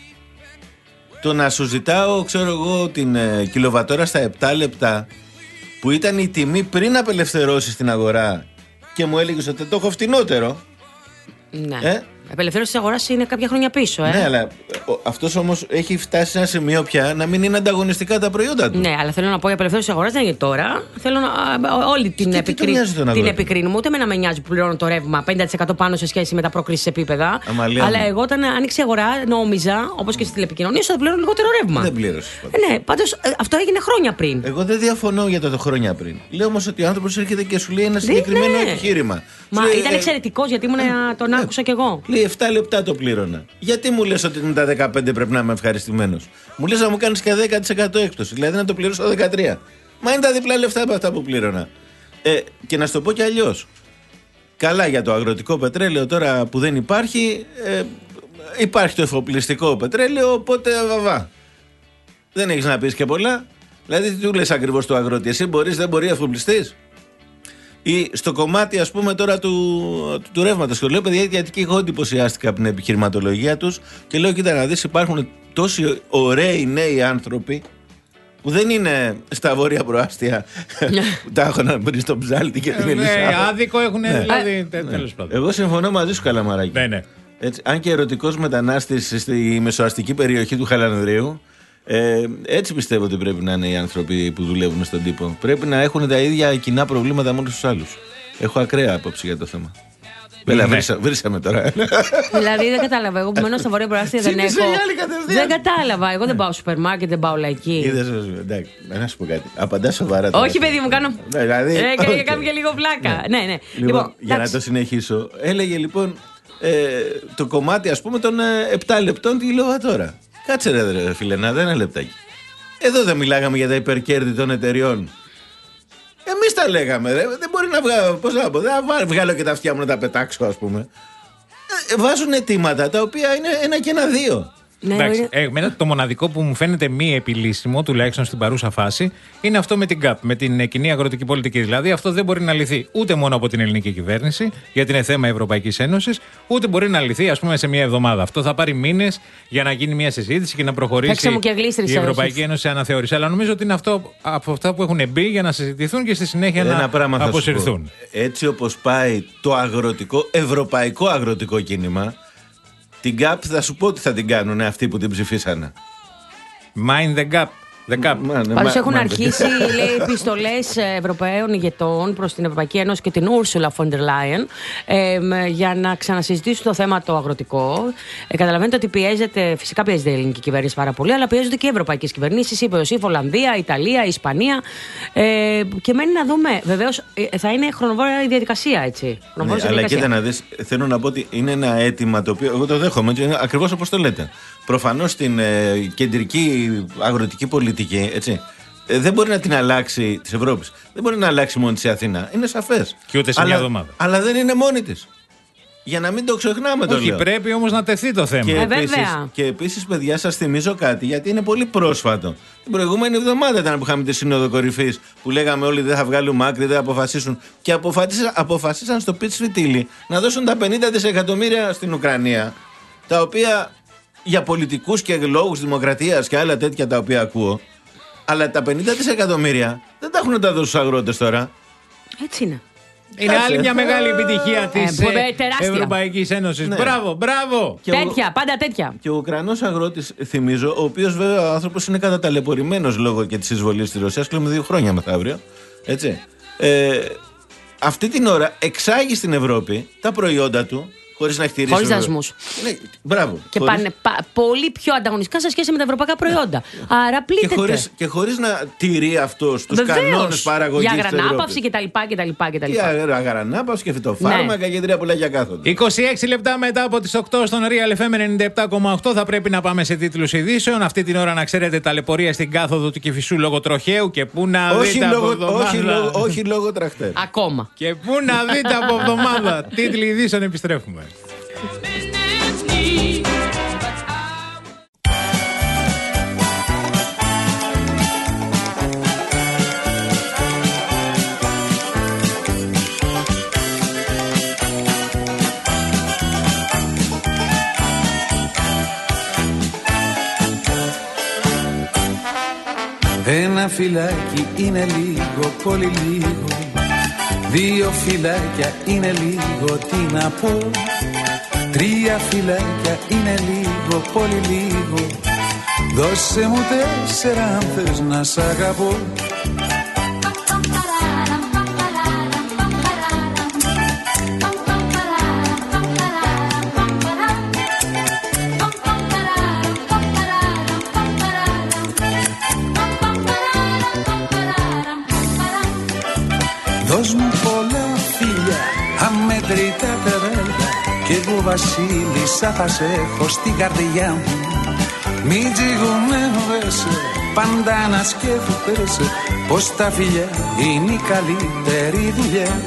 Το να σου ζητάω, ξέρω εγώ, την ε, κιλοβατόρα στα επτά λεπτά που ήταν η τιμή πριν απελευθερώσεις την αγορά και μου έλεγες ότι το έχω φτηνότερο. Ναι. Ε? Απελευθέρωση της αγοράς είναι κάποια χρόνια πίσω, ε. Ναι, αλλά αυτός όμως έχει φτάσει σε ένα σημείο πια να μην είναι ανταγωνιστικά τα προϊόντα του. Ναι, αλλά θέλω να πω η απελευθέρωση της αγοράς δεν είναι τώρα. Θέλω να. Όλη την, επικρι... την επικρίνουμε. Ούτε με να με νοιάζει που πληρώνω το ρεύμα πενήντα τοις εκατό πάνω σε σχέση με τα προκρίσεις επίπεδα. Αμαλία, αλλά ναι. εγώ όταν άνοιξε η αγορά, νόμιζα, όπως και στις τηλεπικοινωνίες, ότι θα πληρώνω λιγότερο ρεύμα. Δεν πλήρωσε. Ε, ναι, πάντως αυτό έγινε χρόνια πριν. Εγώ δεν διαφωνώ για το, το χρόνια πριν. Λέω όμως ότι ο άνθρωπος έρχεται και σου λέει ένα συγκεκριμένο ναι. επιχείρημα. Μα λέει, ήταν ε, εξαιρετικός γιατί ήμουν, ε, τον ε, άκουσα κι εγώ. Λέει επτά λεπτά το πλήρωνα. Γιατί μου λες ότι με τα δεκαπέντε πρέπει να είμαι ευχαριστημένος? Μου λες να μου κάνεις και δέκα τοις εκατό έκπτωση. Δηλαδή να το πληρώσω δεκατρία. Μα είναι τα διπλά λεφτά από αυτά που πλήρωνα. Ε, και να σου το πω κι αλλιώς. Καλά για το αγροτικό πετρέλαιο τώρα που δεν υπάρχει. Ε, υπάρχει το εφοπλιστικό πετρέλαιο, οπότε βαβά. Δεν έχεις να πεις και πολλά. Δηλαδή τι του λες ακριβώς το αγρότη? Εσύ μπορείς, δεν μπορεί εφοπλιστής? Ή στο κομμάτι, ας πούμε, τώρα του, του, του ρεύματος. Το λέω, παιδιά, γιατί και εγώ εντυπωσιάστηκα από την επιχειρηματολογία τους και λέω, κοίτα να δεις, υπάρχουν τόσοι ωραίοι νέοι άνθρωποι που δεν είναι στα βόρεια προάστια που τα έχουν βρει στο Ψάλτη και την Ελισσάβα. Ναι, άδικο έχουν, δηλαδή, τέλος πάντων. Εγώ συμφωνώ μαζί σου, Καλαμαράκη. Ναι, ναι. Έτσι, αν και ερωτικός μετανάστης στη μεσοαστική περιοχή του Χαλανδρίου, Ε, έτσι πιστεύω ότι πρέπει να είναι οι άνθρωποι που δουλεύουν στον τύπο. Πρέπει να έχουν τα ίδια κοινά προβλήματα με όλους τους άλλους. Έχω ακραία άποψη για το θέμα. Βέλα, ναι. Βρήσαμε τώρα. Δηλαδή δεν κατάλαβα. Εγώ που μένω στα βόρεια προάστια δεν έχω. Δεν κατάλαβα. Εγώ δεν πάω σούπερ μάρκετ, δεν πάω λαϊκή. Είδες, εντάξει, να σου πω κάτι. Απαντά σοβαρά. Όχι, παιδί μου, κάνω. Δηλαδή. Ε, κάνω και λίγο πλάκα. Ναι, ναι. Λοιπόν, για να το συνεχίσω. Έλεγε λοιπόν το κομμάτι, ας πούμε, των επτά λεπτών τη κιλοβατόρα. Κάτσε ρε, ρε φίλε, να δω ένα λεπτάκι. Εδώ δεν μιλάγαμε για τα υπερκέρδη των εταιριών? Εμείς τα λέγαμε, ρε. Δεν μπορεί να βγάλω, πώς να πω, δεν θα βγάλω και τα αυτιά μου να τα πετάξω, ας πούμε. Ε, βάζουν αιτήματα τα οποία είναι ένα και ένα δύο. Ναι, εντάξει, εμένα το μοναδικό που μου φαίνεται μη επιλύσιμο, τουλάχιστον στην παρούσα φάση, είναι αυτό με την ΚΑΠ, με την κοινή αγροτική πολιτική. Δηλαδή, αυτό δεν μπορεί να λυθεί ούτε μόνο από την ελληνική κυβέρνηση, γιατί είναι θέμα Ευρωπαϊκής Ένωσης, ούτε μπορεί να λυθεί, ας πούμε, σε μία εβδομάδα. Αυτό θα πάρει μήνες για να γίνει μια συζήτηση και να προχωρήσει η Ευρωπαϊκή Ένωση σε αναθεώρηση. Αλλά νομίζω ότι είναι αυτό από αυτά που έχουν μπει για να συζητηθούν και στη συνέχεια ένα να αποσυρθούν. Έτσι όπως πάει το αγροτικό, ευρωπαϊκό αγροτικό κίνημα. Την ΚΑΠ θα σου πω ότι θα την κάνουν αυτοί που την ψηφίσανε. Mind the gap. Πάντως έχουν αρχίσει, λέει, επιστολές Ευρωπαίων ηγετών προς την Ευρωπαϊκή Ένωση και την Ursula von der Leyen ε, για να ξανασυζητήσουν το θέμα το αγροτικό. Ε, καταλαβαίνετε ότι πιέζεται, φυσικά πιέζεται η ελληνική κυβέρνηση πάρα πολύ, αλλά πιέζονται και οι ευρωπαϊκές κυβερνήσεις, είπε ο ΣΥΦ, Ολλανδία, Ιταλία, Ισπανία. Ε, και μένει να δούμε, βεβαίως θα είναι χρονοβόρα η διαδικασία, έτσι. Ναι, αλλά διαδικασία. Κοίτα να δεις, θέλω να πω ότι είναι ένα αίτημα το οποίο εγώ το δέχομαι, ακριβώς όπως το λέτε. Προφανώς στην ε, κεντρική αγροτική πολιτική, έτσι, ε, δεν μπορεί να την αλλάξει της Ευρώπης. Δεν μπορεί να αλλάξει μόνη της η Αθήνα. Είναι σαφές. Και ούτε σε αλλά, μια εβδομάδα. Αλλά δεν είναι μόνη της. Για να μην το ξεχνάμε το Όχι, λέω. πρέπει όμως να τεθεί το θέμα. Και Ε, επίσης, βέβαια. και επίσης, παιδιά, σας θυμίζω κάτι, γιατί είναι πολύ πρόσφατο. Την προηγούμενη εβδομάδα ήταν που είχαμε τη Σύνοδο Κορυφής, που λέγαμε όλοι δεν θα βγάλουμε άκρη, δεν θα αποφασίσουν. Και αποφασίσαν, αποφασίσαν στο Πιτς Φιτίλι να δώσουν τα πενήντα δισεκατομμύρια στην Ουκρανία, τα οποία για πολιτικούς και λόγους δημοκρατίας και άλλα τέτοια τα οποία ακούω. Αλλά τα πενήντα δισεκατομμύρια δεν τα έχουν να τα δώσουν στους αγρότες τώρα. Έτσι είναι. Είναι Κάτσε. άλλη μια μεγάλη επιτυχία της Ε, ε, τεράστια. Ευρωπαϊκής Ένωσης. Ναι. Μπράβο, μπράβο. Και Τέτοια, ο, πάντα τέτοια. και ο Ουκρανός αγρότης, θυμίζω, ο οποίος βέβαια ο άνθρωπος είναι καταταλαιπωρημένος λόγω και της εισβολής της Ρωσίας, κλείνουμε δύο χρόνια μεθαύριο. Έτσι. Ε, αυτή την ώρα εξάγει στην Ευρώπη τα προϊόντα του χωρίς να εκτηρήσει. Χωρίς δασμούς. Ναι, μπράβο. Και χωρίς... πάνε πα- πολύ πιο ανταγωνιστικά σε σχέση με τα ευρωπαϊκά προϊόντα. Άρα Και πλήττεται. χωρίς, και χωρίς να τηρεί αυτό στους Βεβαίως. κανόνες παραγωγής Για της αγρανάπαυση Ευρώπης. κτλ. Για αγρανάπαυση και φυτοφάρμακα Ναι. και τρία πολλά για κάθονται. είκοσι έξι λεπτά μετά από τις οκτώ στον Real εφ εμ ενενήντα επτά κόμμα οκτώ θα πρέπει να πάμε σε τίτλους ειδήσεων. Αυτή την ώρα να ξέρετε ταλαιπωρία στην κάθοδο του Κηφισού λόγω τροχαίου και πού να Όχι δείτε λόγω, από εβδομάδα. όχι, λόγω, όχι λόγω τραχτέρ. Ακόμα. Και πού να δείτε από εβδομάδα. Τίτλοι ειδήσεων, επιστρέφουμε. Ένα φυλάκι είναι λίγο, πολύ λίγο. Δύο φυλάκια είναι λίγο, τι να πω. Τρία φυλάκια είναι λίγο, πολύ λίγο. Δώσε μου τέσσερα αν θες να σ' αγαπώ. Δώσ' μου πολλά φίλια, αμέτρητα τερέλα. Κι εγώ βασίλισσα θα σε έχω στην καρδιά μου. Μην τζιγουνεύεσαι, πάντα να σκέφτεσαι πως τα φιλιά είναι η καλύτερη δουλειά.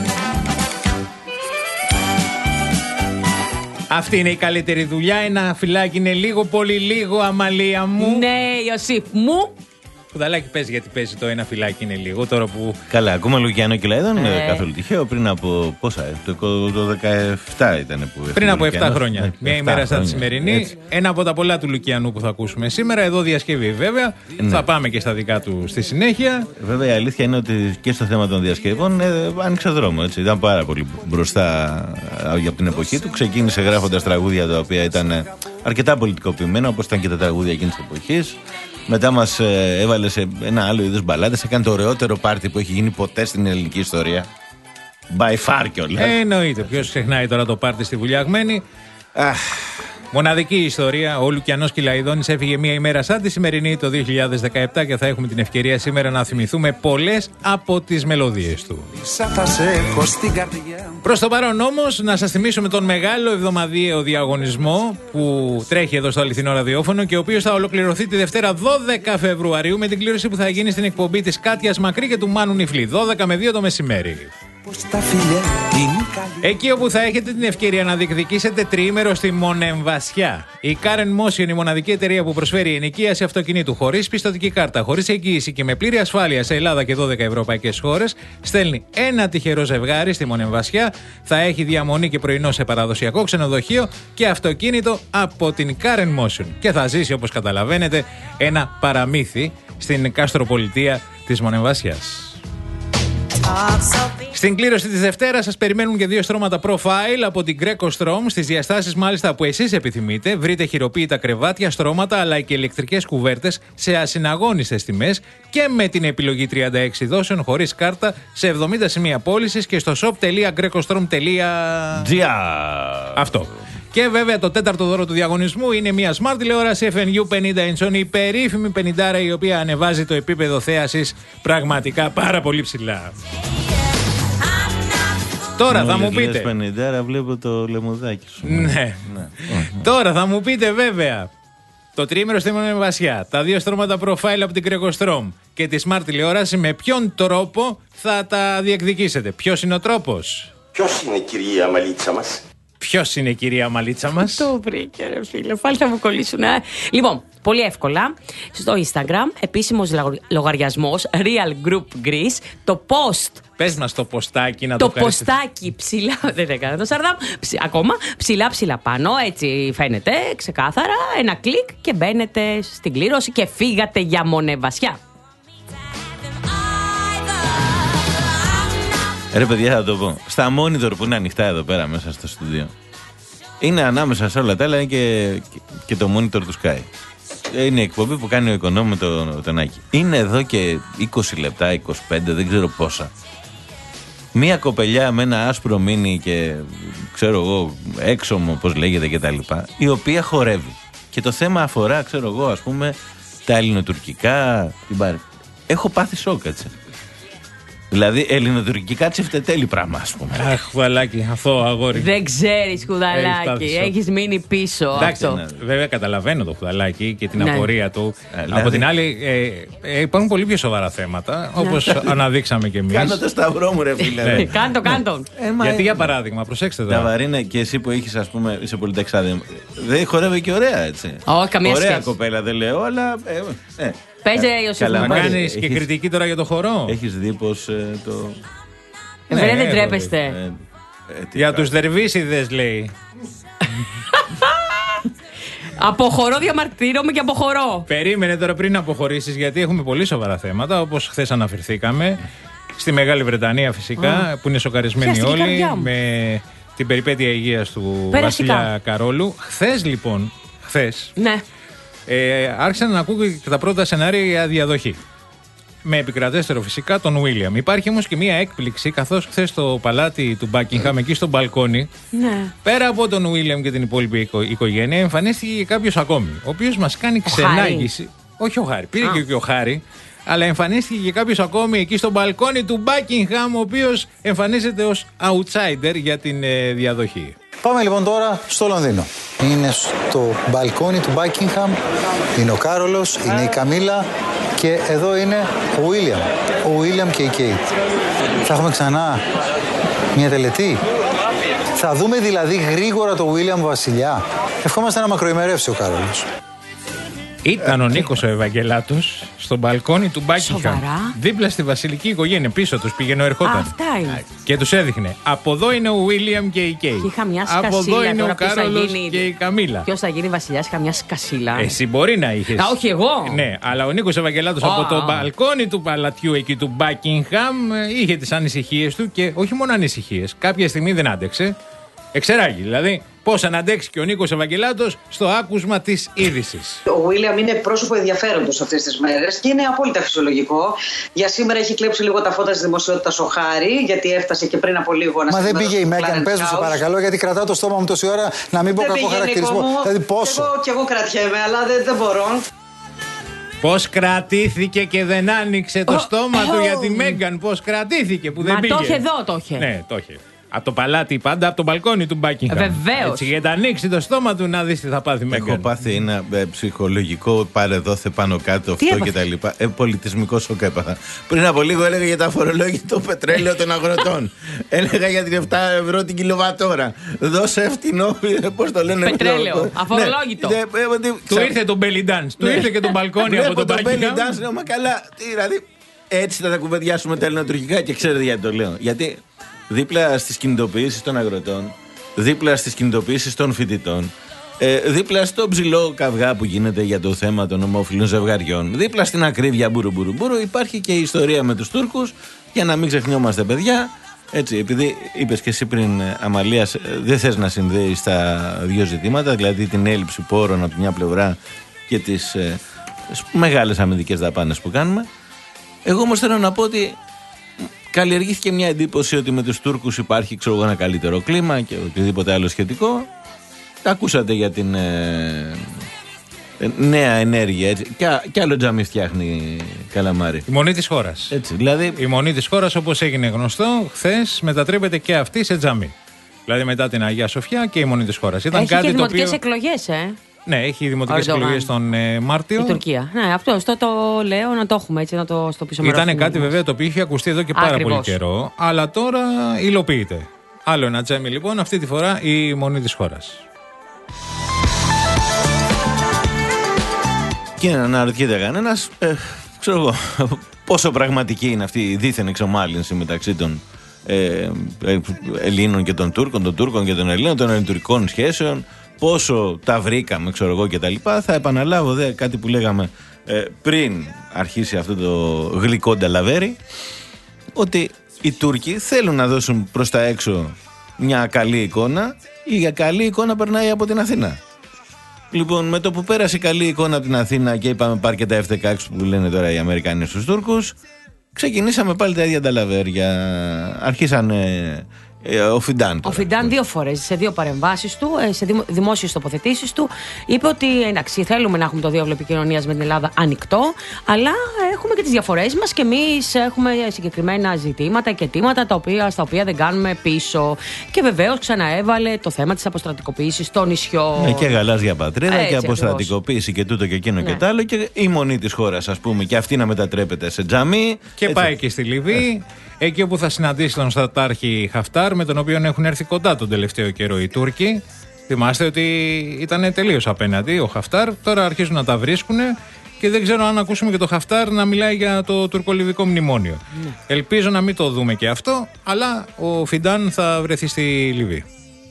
Αυτή είναι η καλύτερη δουλειά. Ένα φυλάκι είναι λίγο, πολύ λίγο, Αμαλία μου. Ναι, Ιωσήφ μου. Κουδαλάκι παίζει γιατί παίζει το ένα φυλάκι είναι λίγο. Τώρα που. Καλά, ακόμα Λουκιάνο και Λαϊδόν είναι Ε. καθόλου τυχαίο. Πριν από πόσα, το, το δεκαεπτά ήταν που έφυγε Πριν ο από επτά Λουκιάνος. χρόνια. Ε, Μια επτά ημέρα σαν τη χρόνια. σημερινή. Έτσι. Ένα από τα πολλά του Λουκιανού που θα ακούσουμε σήμερα. Εδώ διασκευή βέβαια. Ναι. Θα πάμε και στα δικά του στη συνέχεια. Βέβαια η αλήθεια είναι ότι και στο θέμα των διασκευών ε, άνοιξε δρόμο. Έτσι. Ήταν πάρα πολύ μπροστά ε, από την εποχή του. Ξεκίνησε γράφοντας τραγούδια τα οποία ήταν ε, αρκετά πολιτικοποιημένα, όπως ήταν και τα τραγούδια εκείνης της εποχής. Μετά μας ε, έβαλε σε ένα άλλο είδος μπαλάδες. Έκανε το ωραιότερο πάρτι που έχει γίνει ποτέ στην ελληνική ιστορία. By far κιόλας. Ε, εννοείται. Ποιος ξεχνάει τώρα το πάρτι στη Βουλιαγμένη. Μοναδική ιστορία. Ο Λουκιανός Κυλαϊδόνης έφυγε μία ημέρα σαν τη σημερινή το δύο χιλιάδες δεκαεπτά και θα έχουμε την ευκαιρία σήμερα να θυμηθούμε πολλές από τις μελωδίες του. Θα σε έχω στην καρδιά. Προς το παρόν όμως, να σας θυμίσουμε τον μεγάλο εβδομαδιαίο διαγωνισμό που τρέχει εδώ στο Αληθινό Ραδιόφωνο και ο οποίος θα ολοκληρωθεί τη Δευτέρα δώδεκα Φεβρουαρίου με την κλήρωση που θα γίνει στην εκπομπή της Κάτιας Μακρύ και του Μάνου Νιφλή. δώδεκα με δύο το μεσημέρι. Εκεί όπου θα έχετε την ευκαιρία να διεκδικήσετε τριήμερο στη Μονεμβασιά. Η Car and Motion, η μοναδική εταιρεία που προσφέρει ενοικίαση αυτοκινήτου χωρίς πιστωτική κάρτα, χωρίς εγγύηση και με πλήρη ασφάλεια σε Ελλάδα και δώδεκα ευρωπαϊκές χώρες, στέλνει ένα τυχερό ζευγάρι στη Μονεμβασιά. Θα έχει διαμονή και πρωινό σε παραδοσιακό ξενοδοχείο και αυτοκίνητο από την Car and Motion. Και θα ζήσει, όπως καταλαβαίνετε, ένα παραμύθι στην καστροπολιτεία της Μονεμβασιάς. Στην κλήρωση της Δευτέρας σας περιμένουν και δύο στρώματα profile από την Greco Strom στις διαστάσεις μάλιστα που εσείς επιθυμείτε. Βρείτε χειροποίητα κρεβάτια, στρώματα αλλά και ηλεκτρικές κουβέρτες σε ασυναγώνιστες τιμές και με την επιλογή τριάντα έξι δόσεων χωρίς κάρτα σε εβδομήντα σημεία πώλησης και στο shop τελεία grecostrom τελεία gr. Αυτό. Και βέβαια το τέταρτο δώρο του διαγωνισμού είναι μια smart τηλεόραση εφ εν γιου πενήντα inch, η περίφημη πενήντα η οποία ανεβάζει το επίπεδο θέασης πραγματικά πάρα πολύ ψηλά. Τώρα θα μου πείτε. πενήντα βλέπω το λεμουδάκι σου. Ναι. Τώρα θα μου πείτε βέβαια. Το τρίμερο στη Μονεμβασιά, τα δύο στρώματα profile από την Greco Strom και τη smart τηλεόραση, με ποιον τρόπο θα τα διεκδικήσετε? Ποιος είναι ο τρόπος? Ποιος είναι η κυρία Μαλίτσα μας? Ποιος είναι η κυρία Μαλίτσα μας? Το βρήκε, ρε φίλε. Πάλι θα μου κολλήσουν. Ε. Λοιπόν, πολύ εύκολα. Στο Instagram, επίσημος λογαριασμός Real Group Greece. Το post. Πες μας το ποστάκι να το το κάνεις. Το ποστάκι ψηλά. Δεν έκανα το Σαρδάμ. Ακόμα ψηλά ψηλά πάνω. Έτσι φαίνεται ξεκάθαρα. Ένα κλικ και μπαίνετε στην κλήρωση και φύγατε για μονεβασιά. Ρε παιδιά, θα το πω. Στα monitor που είναι ανοιχτά εδώ πέρα μέσα στο στούντιο, είναι ανάμεσα σε όλα τα άλλα και, και, και το monitor του Sky. Είναι η εκπομπή που κάνει ο Οικονόμου με τον το Άκη. Είναι εδώ και είκοσι λεπτά, είκοσι πέντε, δεν ξέρω πόσα. Μία κοπελιά με ένα άσπρο μίνι και ξέρω εγώ, έξωμο, πώς λέγεται κτλ. Η οποία χορεύει. Και το θέμα αφορά, ξέρω εγώ, ας πούμε, τα ελληνοτουρκικά. Έχω πάθει σοκ, έτσι. Δηλαδή, ελληνοτουρκικά τσιφτετέλη πράγμα, ας πούμε. Αχ, χουδαλάκι, αθώο αγόρι. Δεν ξέρεις, χουδαλάκι. Έχεις μείνει πίσω. Εντάξει, αυτό. Ναι, βέβαια καταλαβαίνω το χουδαλάκι και την ναι. απορία του. Ε, δηλαδή... Από την άλλη, ε, ε, υπάρχουν πολύ πιο σοβαρά θέματα, όπως αναδείξαμε κι εμείς. Κάνω το σταυρό μου, ρε φίλε. Ναι. Κάντο, κάντο. Ε, Γιατί, για παράδειγμα, προσέξτε τώρα. Ταβαρίνα, και εσύ που έχεις, ας πούμε, είσαι πολύ ταξάδι. Δεν χορεύει και ωραία, έτσι. Όχι, καμία ωραία σχέση. κοπέλα, δεν λέω, αλλά. Ε, ε. Παίζε Ιωσήφ. Να κάνεις και κριτική τώρα για το χορό. Έχεις δει πως ε, το... Ναι, ναι, δεν τρέπεστε. Ε, ε, για τους δερβίσιδες, λέει. Αποχωρώ, διαμαρτύρομαι και αποχωρώ. Περίμενε τώρα πριν αποχωρήσεις, γιατί έχουμε πολύ σοβαρά θέματα, όπως χθες αναφερθήκαμε. Στη Μεγάλη Βρετανία φυσικά, mm. που είναι σοκαρισμένοι όλοι με την περιπέτεια υγείας του Περαστικά. Βασιλιά Καρόλου. Χθες λοιπόν, χθες, ναι. ε, άρχισαν να ακούγονται και τα πρώτα σενάρια για διαδοχή. Με επικρατέστερο φυσικά τον Βίλιαμ. Υπάρχει όμως και μία έκπληξη, καθώς χθες στο παλάτι του Buckingham, εκεί στο μπαλκόνι, ναι. πέρα από τον Βίλιαμ και την υπόλοιπη οικο- οικογένεια, εμφανίστηκε κάποιος ακόμη, ο οποίος μας κάνει ξενάγηση. Όχι ο Χάρη, πήρε Α. και ο Χάρη, αλλά εμφανίστηκε και κάποιος ακόμη εκεί στο μπαλκόνι του Buckingham, ο οποίος εμφανίζεται ως outsider για την ε, διαδοχή. Πάμε λοιπόν τώρα στο Λονδίνο. Είναι στο μπαλκόνι του Buckingham, είναι ο Κάρολος, είναι η Καμίλα και εδώ είναι ο Βίλιαμ. Ο Βίλιαμ και η Κέιτ. Θα έχουμε ξανά μια τελετή. Θα δούμε δηλαδή γρήγορα το Βίλιαμ βασιλιά. Ευχόμαστε να μακροημερεύσει ο Κάρολος. Ήταν ο Νίκος ο Ευαγγελάτος στο μπαλκόνι του Buckingham. Δίπλα στη βασιλική οικογένεια. Πίσω τους πήγαινε, ερχόταν. Αυτά είναι. Και τους έδειχνε. Από εδώ είναι ο Βίλιαμ και η Κέιτ. Είχα μια σκασίλα. Από εδώ είναι τώρα ο Κάρολος γίνει... και η Καμίλα. Ποιος θα γίνει βασιλιάς, είχα μια σκασίλα. Εσύ μπορεί να είχες. Α, όχι εγώ. Ναι, αλλά ο Νίκος Ευαγγελάτος oh. από το μπαλκόνι του παλατιού εκεί του Buckingham είχε τις ανησυχίες του και όχι μόνο ανησυχίες. Κάποια στιγμή δεν άντεξε. Εξεράγει, δηλαδή, πώς να αντέξει και ο Νίκος Ευαγγελάτος στο άκουσμα της είδησης. Ο Βίλιαμ είναι πρόσωπο ενδιαφέροντος αυτές τις μέρες και είναι απόλυτα φυσιολογικό. Για σήμερα έχει κλέψει λίγο τα φώτα της δημοσιότητας ο Χάρη, γιατί έφτασε και πριν από λίγο να. Μα δεν πήγε η Μέγαν, πες μου σε παρακαλώ, γιατί κρατάω το στόμα μου τόση ώρα να μην πω κακό χαρακτηρισμό. Δηλαδή πόσο. Εγώ, και εγώ κρατιέμαι, αλλά δεν, δεν μπορώ. Πώς κρατήθηκε και δεν άνοιξε το oh, στόμα oh. του για τη Μέγαν, πώς κρατήθηκε που δεν Μα πήγε. το είχε εδώ, το είχε. Ναι, το είχε. Από το παλάτι πάντα, από το μπαλκόνι του Buckingham. Βεβαίως. Έτσι, γιατί ανοίξει το στόμα του να δεις τι θα πάθει Μέγαν. Έχω πάθει ένα ε, ψυχολογικό παρεδόθε πάνω κάτω αυτό και τα λοιπά. Ε, πολιτισμικό σοκ έπαθα. Πριν από λίγο έλεγα για τα φορολόγητο πετρέλαιο των αγροτών. Έλεγα για την επτά ευρώ την κιλοβατόρα. Δώσε φτηνό, πώς το λένε. Πετρέλαιο, αφορολόγητο. Ναι, ναι, ναι, του ήρθε το belly dance, του ήρθε και το μπαλκόνι από το Buckingham. belly dance, λέω, μα καλά, δηλαδή έτσι θα τα κουβεντιάσουμε τα ελληνοτουρκικά και ξέρετε γιατί το λέω. Γιατί δίπλα στις κινητοποιήσεις των αγροτών, δίπλα στις κινητοποιήσεις των φοιτητών, ε, δίπλα στο ψηλό καυγά που γίνεται για το θέμα των ομόφυλων ζευγαριών, δίπλα στην ακρίβεια μπουρου μπουρου μπουρου, υπάρχει και η ιστορία με τους Τούρκους, για να μην ξεχνιόμαστε παιδιά. Έτσι, επειδή είπες και εσύ πριν, Αμαλία, δεν θες να συνδέεις τα δύο ζητήματα, δηλαδή την έλλειψη πόρων από μια πλευρά και τις ε, μεγάλες αμυντικές δαπάνες που κάνουμε. Εγώ όμως θέλω να πω ότι καλλιεργήθηκε μια εντύπωση ότι με τους Τούρκους υπάρχει, ξέρω, ένα καλύτερο κλίμα και οτιδήποτε άλλο σχετικό. Ακούσατε για την ε, ε, νέα ενέργεια, έτσι. Κι, κι άλλο τζαμί φτιάχνει Καλαμάρη. Η μονή της χώρας. Έτσι, δηλαδή... Η μονή της χώρας, όπως έγινε γνωστό, χθες μετατρέπεται και αυτή σε τζαμί. Δηλαδή μετά την Αγία Σοφιά και η μονή της χώρας. Ήταν έχει κάτι και δημοτικές οποίο... εκλογές, ε. Ναι, έχει δημοτικές εκλογές τον ε, Μάρτιο. Η Τουρκία. Ναι, αυτό, αυτό το λέω να το έχουμε έτσι, να το στο πίσω μέρος. Ήταν κάτι βέβαια το οποίο είχε ακουστεί εδώ και πάρα Ακριβώς. πολύ καιρό, αλλά τώρα υλοποιείται. Άλλο ένα τζέμι λοιπόν, αυτή τη φορά η μονή της χώρας. Και να αναρωτιέται κανένας, ε, ξέρω εγώ, πόσο πραγματική είναι αυτή η δίθεν εξομάλυνση μεταξύ των ε, ε, Ελλήνων και των Τούρκων, των Τούρκων και των Ελλήνων, των ελληνοτουρκικών σχέσεων, πόσο τα βρήκαμε, ξέρω εγώ κτλ. Θα επαναλάβω δε κάτι που λέγαμε ε, πριν αρχίσει αυτό το γλυκό νταλαβέρι, ότι οι Τούρκοι θέλουν να δώσουν προς τα έξω μια καλή εικόνα. Η καλή εικόνα περνάει από την Αθήνα. Λοιπόν, με το που πέρασε η καλή εικόνα από την Αθήνα και είπαμε πάρ' και τα εφ δεκαέξι που λένε τώρα οι Αμερικανοί στους Τούρκους, ξεκινήσαμε πάλι τα ίδια νταλαβέρια. Αρχίσανε ε, ο Φιντάν. Ο Φιντάν δύο φορές, σε δύο παρεμβάσεις του, σε δημόσιες τοποθετήσεις του, είπε ότι εντάξει, θέλουμε να έχουμε το διάβλο επικοινωνίας με την Ελλάδα ανοιχτό, αλλά έχουμε και τις διαφορές μας και εμείς έχουμε συγκεκριμένα ζητήματα και αιτήματα τα οποία, στα οποία δεν κάνουμε πίσω. Και βεβαίως ξαναέβαλε το θέμα της αποστρατικοποίησης στο νησιό. Ναι, και γαλάζια πατρίδα έτσι, και αποστρατικοποίηση και τούτο και εκείνο ναι. και τ' άλλο. Και η μονή της χώρας, ας πούμε, και αυτή να μετατρέπεται σε τζαμί. Και έτσι. Πάει και στη Λιβύη. Ε. Εκεί όπου θα συναντήσει τον στρατάρχη Χαφτάρ, με τον οποίο έχουν έρθει κοντά τον τελευταίο καιρό οι Τούρκοι. Θυμάστε ότι ήταν τελείως απέναντι ο Χαφτάρ. Τώρα αρχίζουν να τα βρίσκουν και δεν ξέρω αν ακούσουμε και το Χαφτάρ να μιλάει για το τουρκολιβικό μνημόνιο. Mm. Ελπίζω να μην το δούμε και αυτό, αλλά ο Φιντάν θα βρεθεί στη Λιβύη.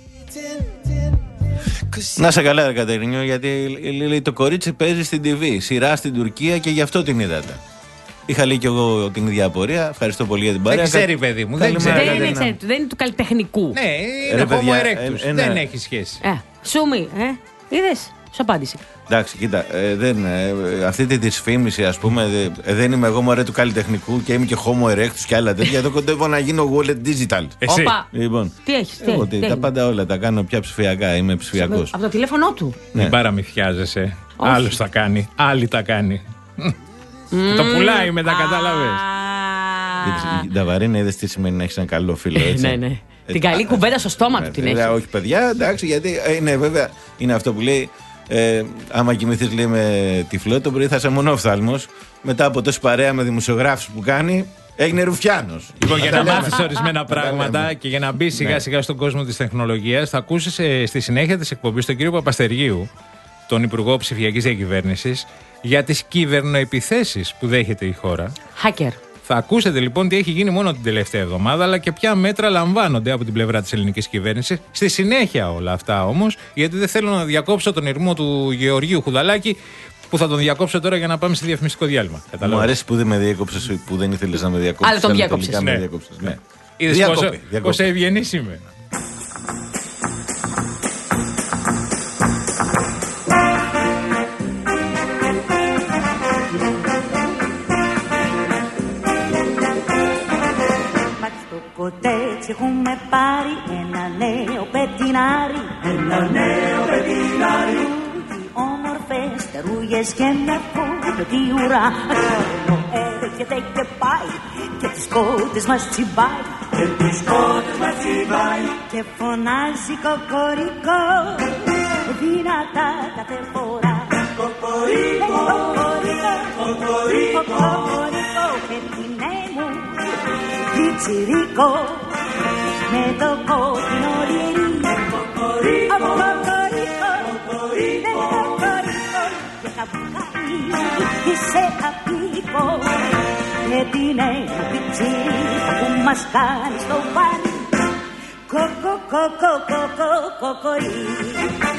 Να σε καλά, Κατερινιό, γιατί λέει, το κορίτσι παίζει στην τι βι, σειρά στην Τουρκία και γι' αυτό την είδατε. Είχα λέει και εγώ την ίδια απορία. Ευχαριστώ πολύ για την παρέα. Δεν ξέρει, παιδί μου. Δεν, δεν, είναι, ξέρει, δεν είναι του καλλιτεχνικού. Ναι, είναι homo erectus. Ε, ε, δεν έχει σχέση. Ε, Σούμι, ε, είδες, σου απάντησε. Εντάξει, κοίτα, ε, δεν, ε, αυτή τη δυσφήμιση, ας πούμε, ε, δεν είμαι εγώ μωρέ του καλλιτεχνικού και είμαι και homo erectus και άλλα τέτοια. Εδώ κοντεύω να γίνω wallet digital. Εσύ. Λοιπόν, τι έχεις, τι, εγώ, τι, τι, τι τα πάντα όλα τα κάνω πια ψηφιακά. Είμαι ψηφιακός. Από το τηλέφωνο του. Ναι. Μην παραμυθιάζεσαι. Άλλος τα κάνει. Άλλοι τα κάνει. Mm. Το πουλάει μετά, κατάλαβες. Νταβαρίνα, είδες τι σημαίνει να έχεις ένα καλό φίλο, έτσι. Ναι, ναι. Την καλή κουβέντα στο στόμα του την έχει. Όχι, παιδιά, εντάξει, γιατί είναι βέβαια, είναι αυτό που λέει. Ε, άμα κοιμηθείς, λέει, με τυφλό το πρωί θα είσαι μονόφθαλμος. Μετά από τόση παρέα με δημοσιογράφους που κάνει, έγινε ρουφιάνος. Λοιπόν, για να μάθεις ορισμένα πράγματα και για να μπει σιγά σιγά στον κόσμο της τεχνολογίας, θα ακούσεις ε, στη συνέχεια της εκπομπής τον κύριο Παπαστεργίου, τον Υπουργό Ψηφιακής Διακυβέρνησης, για τις κυβερνοεπιθέσεις που δέχεται η χώρα. Hacker. Θα ακούσετε λοιπόν τι έχει γίνει μόνο την τελευταία εβδομάδα, αλλά και ποια μέτρα λαμβάνονται από την πλευρά της ελληνικής κυβέρνησης. Στη συνέχεια όλα αυτά όμως, γιατί δεν θέλω να διακόψω τον ηρμό του Γεωργίου Χουδαλάκη, που θα τον διακόψω τώρα για να πάμε σε διαφημιστικό διάλειμμα. Μου αρέσει που δεν με διέκοψες, που δεν ήθελες να με διακόψεις. Αλλά τον διέκοψες. Ναι. Ναι. Είδες πόσο, πόσο ευγενής είμαι. Έχουμε πάρει ένα νέο πετινάρι, ένα νέο πετινάρι, όμορφες τερούγες και μια κόκκινη ουρά. Μόνο έρχεται και πάει και τις κότες μας τσιμπάει, και τις κότες μας τσιμπάει, και φωνάζει κοκορικό δυνατά κάθε φορά. Κοκορικό, κοκορικό, κοκορικό, πετινέ μου πιτσιρίκο, με το κόκκινο λιρί. Κοκορίκο, κοκορίκο, κοκορίκο, κοκορίκο, και καβουκάρι είσαι απίκο, και την ένα πιτσιρίκο που μας κάνει στο πάρι. Κοκο, κοκο, κοκο, κοκορίκο.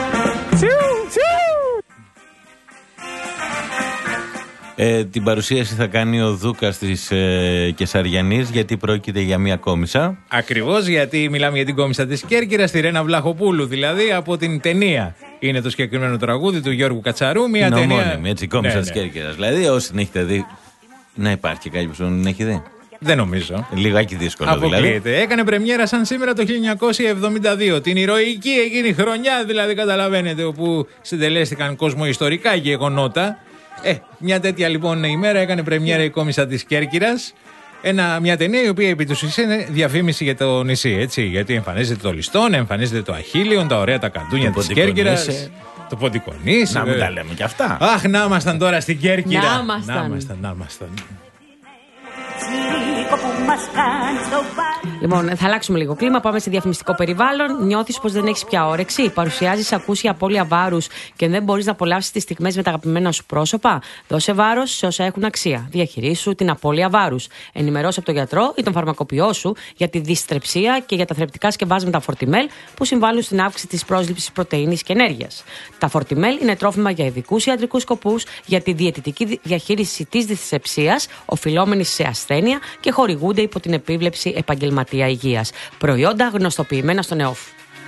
Ε, την παρουσίαση θα κάνει ο Δούκας της ε, Κεσαριανής, γιατί πρόκειται για μια κόμισσα. Ακριβώς, γιατί μιλάμε για την κόμισσα της Κέρκυρας, τη Ρένα Βλαχοπούλου, δηλαδή από την ταινία. Είναι το συγκεκριμένο τραγούδι του Γιώργου Κατσαρού. Μια είναι ταινία. Ομώνυμη, έτσι, η κόμισσα ναι, της ναι. Κέρκυρας. Δηλαδή, όσοι την έχετε δει, να υπάρχει κάποιος που δεν έχει δει. Δεν νομίζω. Λιγάκι δύσκολο. Αποκλείεται. Δηλαδή. Έκανε πρεμιέρα σαν σήμερα το χίλια εννιακόσια εβδομήντα δύο. Την ηρωική εκείνη χρονιά, δηλαδή, καταλαβαίνετε, όπου συντελέστηκαν κοσμοϊστορικά γεγονότα. Ε, μια τέτοια λοιπόν ημέρα έκανε πρεμιέρα η κόμισσα της Κέρκυρας. Ένα, μια ταινία η οποία επί του είναι διαφήμιση για το νησί, έτσι. Γιατί εμφανίζεται το Λιστόν, εμφανίζεται το Αχίλιον, τα ωραία τα καντούνια της Κέρκυρας. Το Ποντικονίσι. Να μην τα λέμε κι αυτά. Αχ, να ήμασταν τώρα στην Κέρκυρα. Να ήμασταν. Να ήμασταν, να ήμασταν. γλυκό που μας κάνει στο μπαρ. Λοιπόν, θα αλλάξουμε λίγο κλίμα. Πάμε σε διαφημιστικό περιβάλλον. Νιώθεις πως δεν έχεις πια όρεξη? Παρουσιάζεις ακούσια απώλεια βάρους και δεν μπορείς να απολαύσεις τις στιγμές με τα αγαπημένα σου πρόσωπα? Δώσε βάρος σε όσα έχουν αξία. Διαχειρίσου την απώλεια βάρους. Ενημερώσου από τον γιατρό ή τον φαρμακοποιό σου για τη δυστρεψία και για τα θρεπτικά σκευάσματα Fortimel που συμβάλλουν στην αύξηση της πρόσληψης πρωτεΐνης και ενέργειας. Τα Fortimel είναι τρόφιμα για ειδικούς ιατρικούς σκοπούς για τη διαιτητική διαχείριση της δυστρεψίας, οφειλόμενης σε ασθένεια και χορηγούνται υπό την επίβλεψη επαγγελματία υγείας. Προϊόντα γνωστοποιημένα στον ΕΟΦ.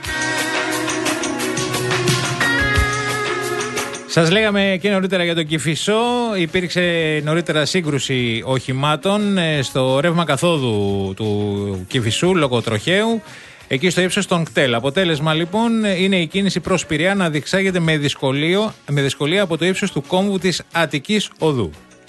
Σας λέγαμε και νωρίτερα για τον Κηφισό. Υπήρξε νωρίτερα σύγκρουση οχημάτων στο ρεύμα καθόδου του Κηφισού λόγω τροχαίου, εκεί στο ύψος των κτέλ. Αποτέλεσμα λοιπόν είναι η κίνηση προς Πειραιά να διεξάγεται με δυσκολία, με δυσκολία από το ύψος του κόμβου της Αττικής Οδού.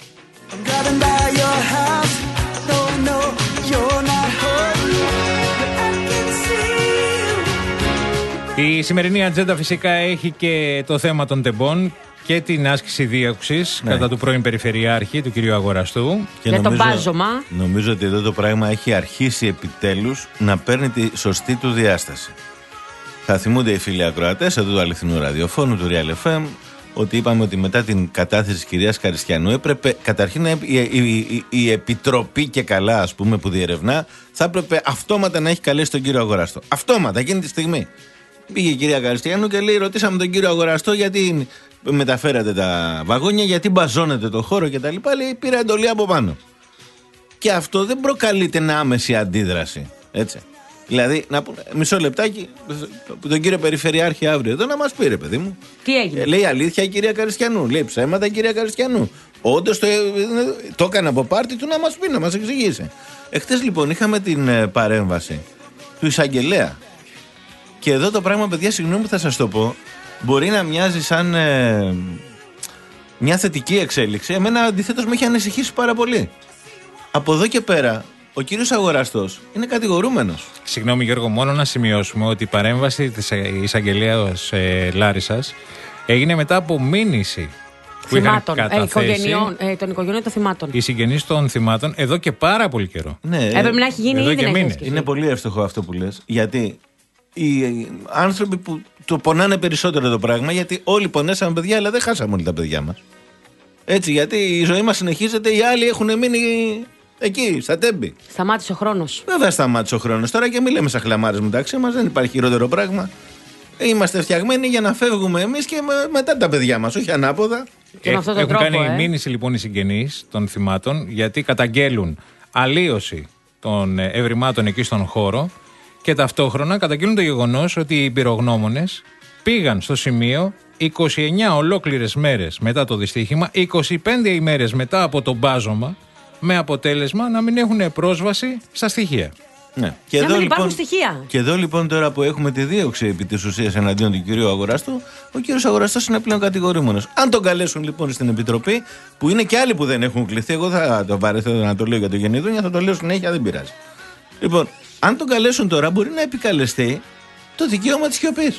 Η σημερινή ατζέντα φυσικά έχει και το θέμα των τεμπών και την άσκηση δίωξης ναι. κατά του πρώην Περιφερειάρχη, του κ. Αγοραστού. Και για νομίζω, το μπάζωμα. Νομίζω ότι εδώ το πράγμα έχει αρχίσει επιτέλους να παίρνει τη σωστή του διάσταση. Θα θυμούνται οι φίλοι ακροατές εδώ του αληθινού ραδιοφώνου, του Real εφ εμ, ότι είπαμε ότι μετά την κατάθεση της κυρίας Καριστιανού έπρεπε καταρχήν η, η, η, η Επιτροπή και καλά, ας πούμε, που διερευνά, θα έπρεπε αυτόματα να έχει καλέσει τον κύριο Αγοραστό. Αυτόματα, εκείνη τη στιγμή. Πήγε η κυρία Καριστιανού και λέει: ρωτήσαμε τον κύριο Αγοραστό γιατί μεταφέρατε τα βαγόνια, γιατί μπαζώνετε το χώρο κτλ. Λέει: πήρα εντολή από πάνω. Και αυτό δεν προκαλεί την άμεση αντίδραση. Έτσι. Δηλαδή, να πούμε, μισό λεπτάκι, τον κύριο Περιφερειάρχη αύριο εδώ να μας πει, ρε παιδί μου. Τι έγινε? Ε, λέει αλήθεια η κυρία Καριστιανού. Λέει ψέματα η κυρία Καριστιανού. Όντως το, το έκανε από πάρτι του να μας πει, να μας εξηγήσει. Εχθές λοιπόν είχαμε την ε, παρέμβαση του εισαγγελέα. Και εδώ το πράγμα, παιδιά, συγγνώμη που θα σας το πω, μπορεί να μοιάζει σαν ε, μια θετική εξέλιξη. Εμένα αντιθέτως με έχει ανησυχήσει πάρα πολύ. Από εδώ και πέρα, ο κύριος Αγοραστός είναι κατηγορούμενος. Συγγνώμη Γιώργο, μόνο να σημειώσουμε ότι η παρέμβαση της εισαγγελέας ε, Λάρισσας έγινε μετά από μήνυση που θυμάτων, είχαν καταθέσει ε, ε, των οικογενειών των θυμάτων. Οι συγγενείς των θυμάτων εδώ και πάρα πολύ καιρό. Ναι, έπρεπε να έχει γίνει εδώ ήδη και να μήνες. έχει Είναι πολύ εύστοχο αυτό που λες, γιατί οι άνθρωποι που το πονάνε περισσότερο το πράγμα, γιατί όλοι πονέσαμε παιδιά, αλλά δεν χάσαμε όλοι τα παιδιά μας. Έτσι, γιατί η ζωή μας συνεχίζεται, οι άλλοι έχουν μείνει εκεί, στα τέμπη. Σταμάτησε ο χρόνος. Βέβαια σταμάτησε ο χρόνος. Τώρα και μην λέμε σαν χλαμάρες μεταξύ μας, δεν υπάρχει χειρότερο πράγμα. Είμαστε φτιαγμένοι για να φεύγουμε εμείς και με, μετά τα παιδιά μας, όχι ανάποδα. Και με αυτόν τον Έχουν τρόπο, κάνει ε. μήνυση λοιπόν οι συγγενείς των θυμάτων, γιατί καταγγέλουν αλλίωση των ευρημάτων εκεί στον χώρο και ταυτόχρονα καταγγέλνουν το γεγονός ότι οι πυρογνώμονες πήγαν στο σημείο είκοσι εννιά ολόκληρες μέρες μετά το δυστύχημα, είκοσι πέντε ημέρες μετά από το μπάζωμα, με αποτέλεσμα να μην έχουν πρόσβαση στα στοιχεία. Ναι. Και, να εδώ, μην λοιπόν, υπάρχουν στοιχεία. και εδώ λοιπόν τώρα που έχουμε τη δίωξη επί της ουσίας εναντίον του κυρίου Αγοραστού, ο κύριος Αγοραστός είναι πλέον κατηγορούμενος. Αν τον καλέσουν λοιπόν στην Επιτροπή, που είναι και άλλοι που δεν έχουν κληθεί, εγώ θα το βαρεθώ να το λέω για το Γενιδούνια, θα το λέω συνέχεια, δεν πειράζει. Λοιπόν, αν τον καλέσουν τώρα, μπορεί να επικαλεστεί το δικαίωμα της σιωπής.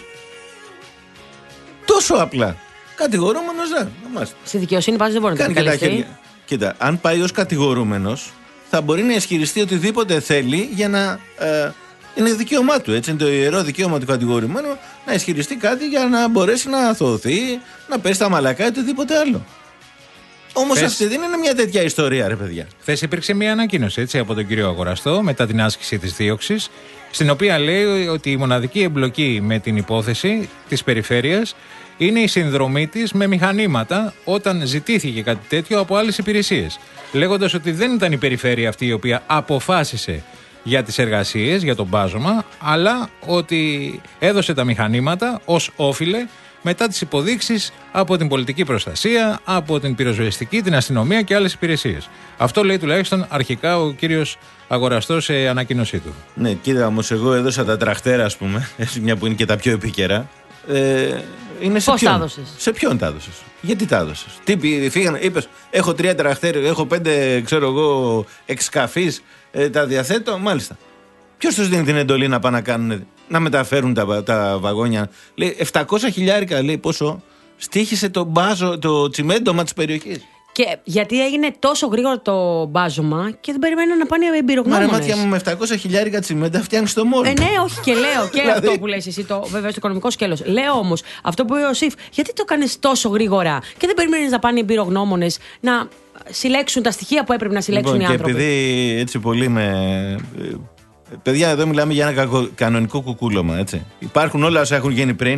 Τόσο απλά. Κατηγορούμενος δεν. Στη δικαιοσύνη πάντως δεν μπορεί να το επικαλεστεί. Κοίτα, αν πάει ως κατηγορούμενος, θα μπορεί να ισχυριστεί οτιδήποτε θέλει για να. Ε, είναι δικαίωμά του, έτσι. Είναι το ιερό δικαίωμα του κατηγορουμένου να ισχυριστεί κάτι για να μπορέσει να αθωωωθεί, να πέσει τα μαλακά ή οτιδήποτε άλλο. Όμως Θες... αυτή δεν είναι μια τέτοια ιστορία, ρε παιδιά. Χθες υπήρξε μια ανακοίνωση έτσι, από τον κύριο Αγοραστό μετά την άσκηση της δίωξης, στην οποία λέει ότι η μοναδική εμπλοκή με την υπόθεση της περιφέρειας είναι η συνδρομή της με μηχανήματα όταν ζητήθηκε κάτι τέτοιο από άλλες υπηρεσίες. Λέγοντας ότι δεν ήταν η περιφέρεια αυτή η οποία αποφάσισε για τις εργασίες, για τον μπάζωμα, αλλά ότι έδωσε τα μηχανήματα ως όφιλε μετά τις υποδείξεις από την πολιτική προστασία, από την πυροσβεστική, την αστυνομία και άλλες υπηρεσίες. Αυτό λέει τουλάχιστον αρχικά ο κύριος Αγοραστός σε ανακοίνωσή του. Ναι, κοίτα όμως, εγώ έδωσα τα τραχτέρα, ας πούμε, μια που είναι και τα πιο επίκαιρα. Ε, είναι σε Πώς ποιον, τα έδωσες? Σε ποιον τα έδωσες? Γιατί τα έδωσες? Τι φύγανε, είπες, έχω τρία τραχτέρια, έχω πέντε, ξέρω εγώ, εξκαφείς, ε, τα διαθέτω, μάλιστα. Ποιος τους δίνει την εντολή να πάνε να κάνουν, να μεταφέρουν τα, τα βαγόνια? Λέει επτακόσια χιλιάρικα, λέει πόσο στοίχησε το μπάζο, το τσιμέντομα της περιοχής. Και γιατί έγινε τόσο γρήγορο το μπάζωμα και δεν περιμένουν να πάνε εμπειρογνώμονες. Μα ρε μάτια μου, με επτακόσια χιλιάρικα τσιμέντα φτιάχνει το μόνο. Ε, ναι, όχι, και λέω και αυτό που λες εσύ, το, βέβαια στο οικονομικό σκέλος. Λέω όμως, αυτό που είπε ο Σιφ, γιατί το κάνεις τόσο γρήγορα και δεν περιμένεις να πάνε εμπειρογνώμονες να συλλέξουν τα στοιχεία που έπρεπε να συλλέξουν λοιπόν, οι άνθρωποι. Και επειδή έτσι πολύ με. Παιδιά, εδώ μιλάμε για ένα κακο... κανονικό κουκούλωμα, έτσι. Υπάρχουν όλα όσα έχουν γίνει πριν.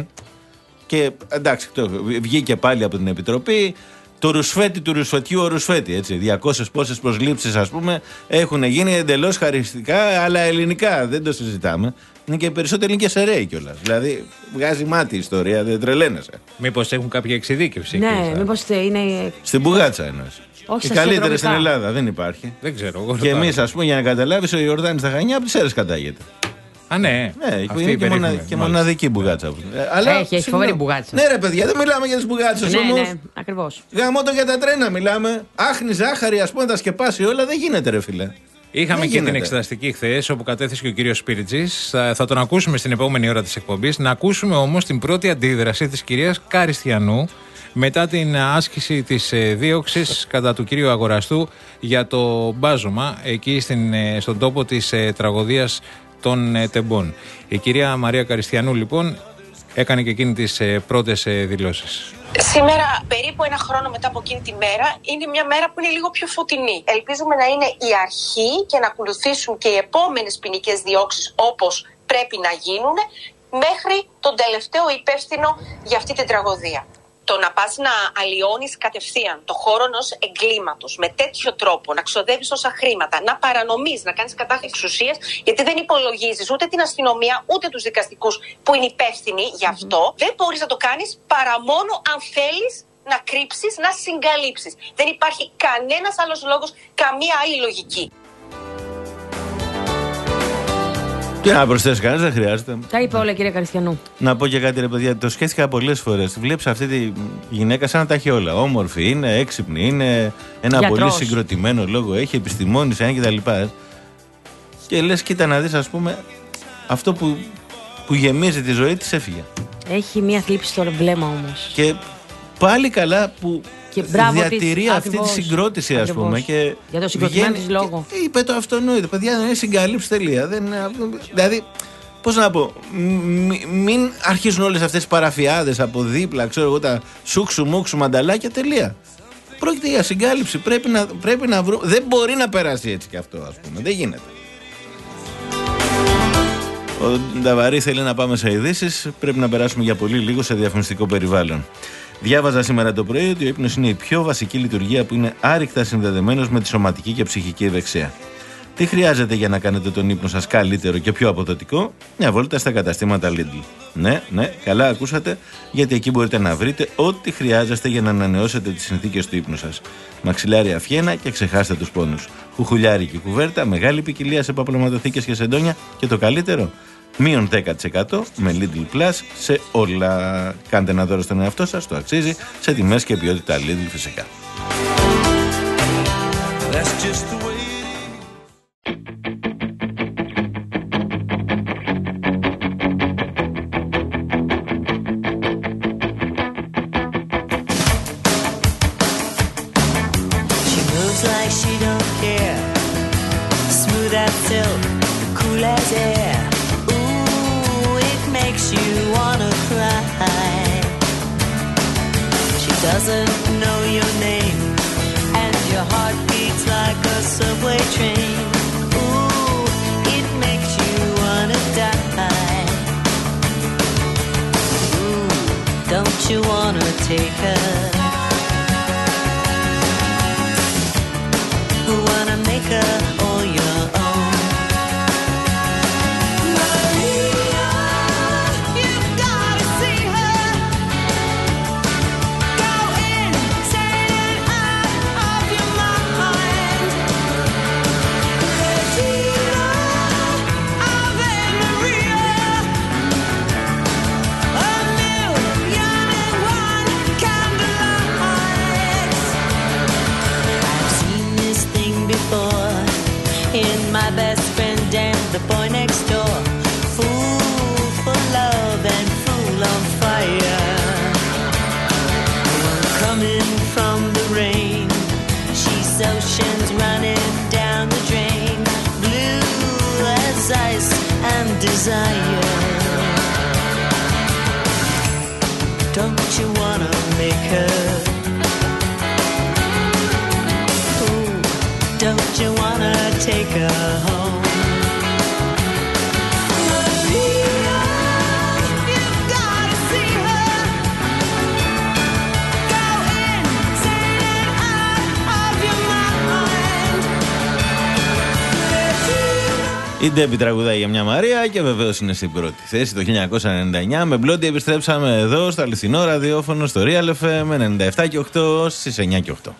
Και εντάξει, το, βγήκε πάλι από την Επιτροπή. Το ρουσφέτη του ρουσφετιού ο ρουσφέτη, έτσι. διακόσιες πόσες προσλήψεις, ας πούμε, έχουν γίνει εντελώς χαριστικά, αλλά ελληνικά. Δεν το συζητάμε. Είναι και περισσότερο ελληνικές αιρέοι κιόλας. Δηλαδή, βγάζει μάτι η ιστορία, δεν τρελαίνεσαι. Μήπως έχουν κάποια εξειδίκευση. Ναι, μήπως είναι. Στην Μπουγάτσα εννοείς. Όχι, οι καλύτερες στην Ελλάδα, δεν υπάρχει. Δεν ξέρω. Εγώ και εμείς, ας πούμε, για να καταλάβεις, ο Ιορδάνης στα Χανιά από τις αίρες κατάγεται. Α, ναι. Ναι, είναι και, μονα... και μοναδική μπουγάτσα. Ε, αλλά, έχει, έχει φοβερή μπουγάτσα. Ναι, ρε παιδιά, δεν μιλάμε για τις μπουγάτσες ναι, όμως. Ναι, ακριβώς. Γαμώτο για τα τρένα μιλάμε. Άχνη ζάχαρη, ας πούμε, τα σκεπάσει όλα, δεν γίνεται, ρε φίλε. Είχαμε δεν και γίνεται. την εξεταστική χθες, όπου κατέθεσε και ο κύριος Σπίριτζης. Θα, θα τον ακούσουμε στην επόμενη ώρα της εκπομπής. Να ακούσουμε όμως την πρώτη αντίδραση της κυρίας Καριστιανού μετά την άσκηση της δίωξης κατά του κύριου Αγοραστού για το μπάζωμα εκεί στην, στον τόπο της τραγωδίας των τεμπών. Η κυρία Μαρία Καριστιανού λοιπόν έκανε και εκείνη τις πρώτες δηλώσεις. Σήμερα, περίπου ένα χρόνο μετά από εκείνη τη μέρα, είναι μια μέρα που είναι λίγο πιο φωτεινή. Ελπίζουμε να είναι η αρχή και να ακολουθήσουν και οι επόμενες ποινικές διώξεις όπως πρέπει να γίνουν μέχρι τον τελευταίο υπεύθυνο για αυτή την τραγωδία. Το να πας να αλλοιώνεις κατευθείαν το χώρο ενός εγκλήματος με τέτοιο τρόπο, να ξοδεύεις τόσα χρήματα, να παρανομείς, να κάνεις κατάχρηση εξουσίας, γιατί δεν υπολογίζεις ούτε την αστυνομία ούτε τους δικαστικούς που είναι υπεύθυνοι γι' αυτό, mm-hmm. δεν μπορείς να το κάνεις παρά μόνο αν θέλεις να κρύψεις, να συγκαλύψεις. Δεν υπάρχει κανένας άλλος λόγος, καμία άλλη λογική. Τι να προσθέσει κανένα, δεν χρειάζεται. Τα είπε όλα, κύριε Καριστιανού. Να πω και κάτι, ρε παιδιά, το σκέφτηκα πολλές φορές. Βλέπεις αυτή τη γυναίκα σαν να τα έχει όλα. Όμορφη είναι, έξυπνη είναι, ένα Γιατρός. Πολύ συγκροτημένο λόγο έχει, επιστημόνης είναι κτλ. Και λες, κοίτα να δεις, ας πούμε, αυτό που, που γεμίζει τη ζωή της έφυγε. Έχει μία θλίψη στο βλέμμα όμως. Και πάλι καλά που. Και διατηρεί της, αυτή ακριβώς, τη συγκρότηση, ας ακριβώς. πούμε. Και για το συγκροτημένο της λόγο. Και είπε το αυτονόητο. Παιδιά, δεν είναι συγκαλύψει τελεία. Δεν, δηλαδή, πώς να πω, μ, μην αρχίζουν όλες αυτές τις παραφιάδες από δίπλα, ξέρω εγώ, τα σούξου μούξου μανταλάκια, τελεία. Πρόκειται για συγκάλυψη. Πρέπει να, πρέπει να βρούμε. Δεν μπορεί να περάσει έτσι κι αυτό, ας πούμε. Δεν γίνεται. Ο Νταβαρή θέλει να πάμε σε ειδήσεις. Πρέπει να περάσουμε για πολύ λίγο σε διαφημιστικό περιβάλλον. Διάβαζα σήμερα το πρωί ότι ο ύπνος είναι η πιο βασική λειτουργία που είναι άρρηκτα συνδεδεμένος με τη σωματική και ψυχική ευεξία. Τι χρειάζεται για να κάνετε τον ύπνο σας καλύτερο και πιο αποδοτικό? Μια βόλτα στα καταστήματα Lidl. Ναι, ναι, καλά ακούσατε, γιατί εκεί μπορείτε να βρείτε ό,τι χρειάζεστε για να ανανεώσετε τις συνθήκες του ύπνου σας. Μαξιλάρι αφιένα και ξεχάστε τους πόνους. Χουχουλιάρικη κουβέρτα, μεγάλη ποικιλία σε παπλωματοθήκες και σεντόνια και το καλύτερο, μείον δέκα τοις εκατό με Lidl Plus σε όλα. Κάντε ένα δώρο στον εαυτό σας, το αξίζει, σε τιμές και ποιότητα Lidl φυσικά. Doesn't know your name, and your heart beats like a subway train. Ooh, it makes you wanna die. Ooh, don't you wanna take her? Wanna make her all your own? My best friend and the boy next door, fool for love and fool on fire. One coming from the rain, precise and desire. Don't you wanna make her? Ooh, don't you wanna take her home? Η Ντέμπι τραγουδάει για μια Μαρία και βεβαίως είναι στην πρώτη θέση το χίλια εννιακόσια ενενήντα εννιά. Με Blondie επιστρέψαμε εδώ στο αληθινό ραδιόφωνο στο Real εφ εμ ενενήντα επτά και οκτώ στις εννιά και οκτώ.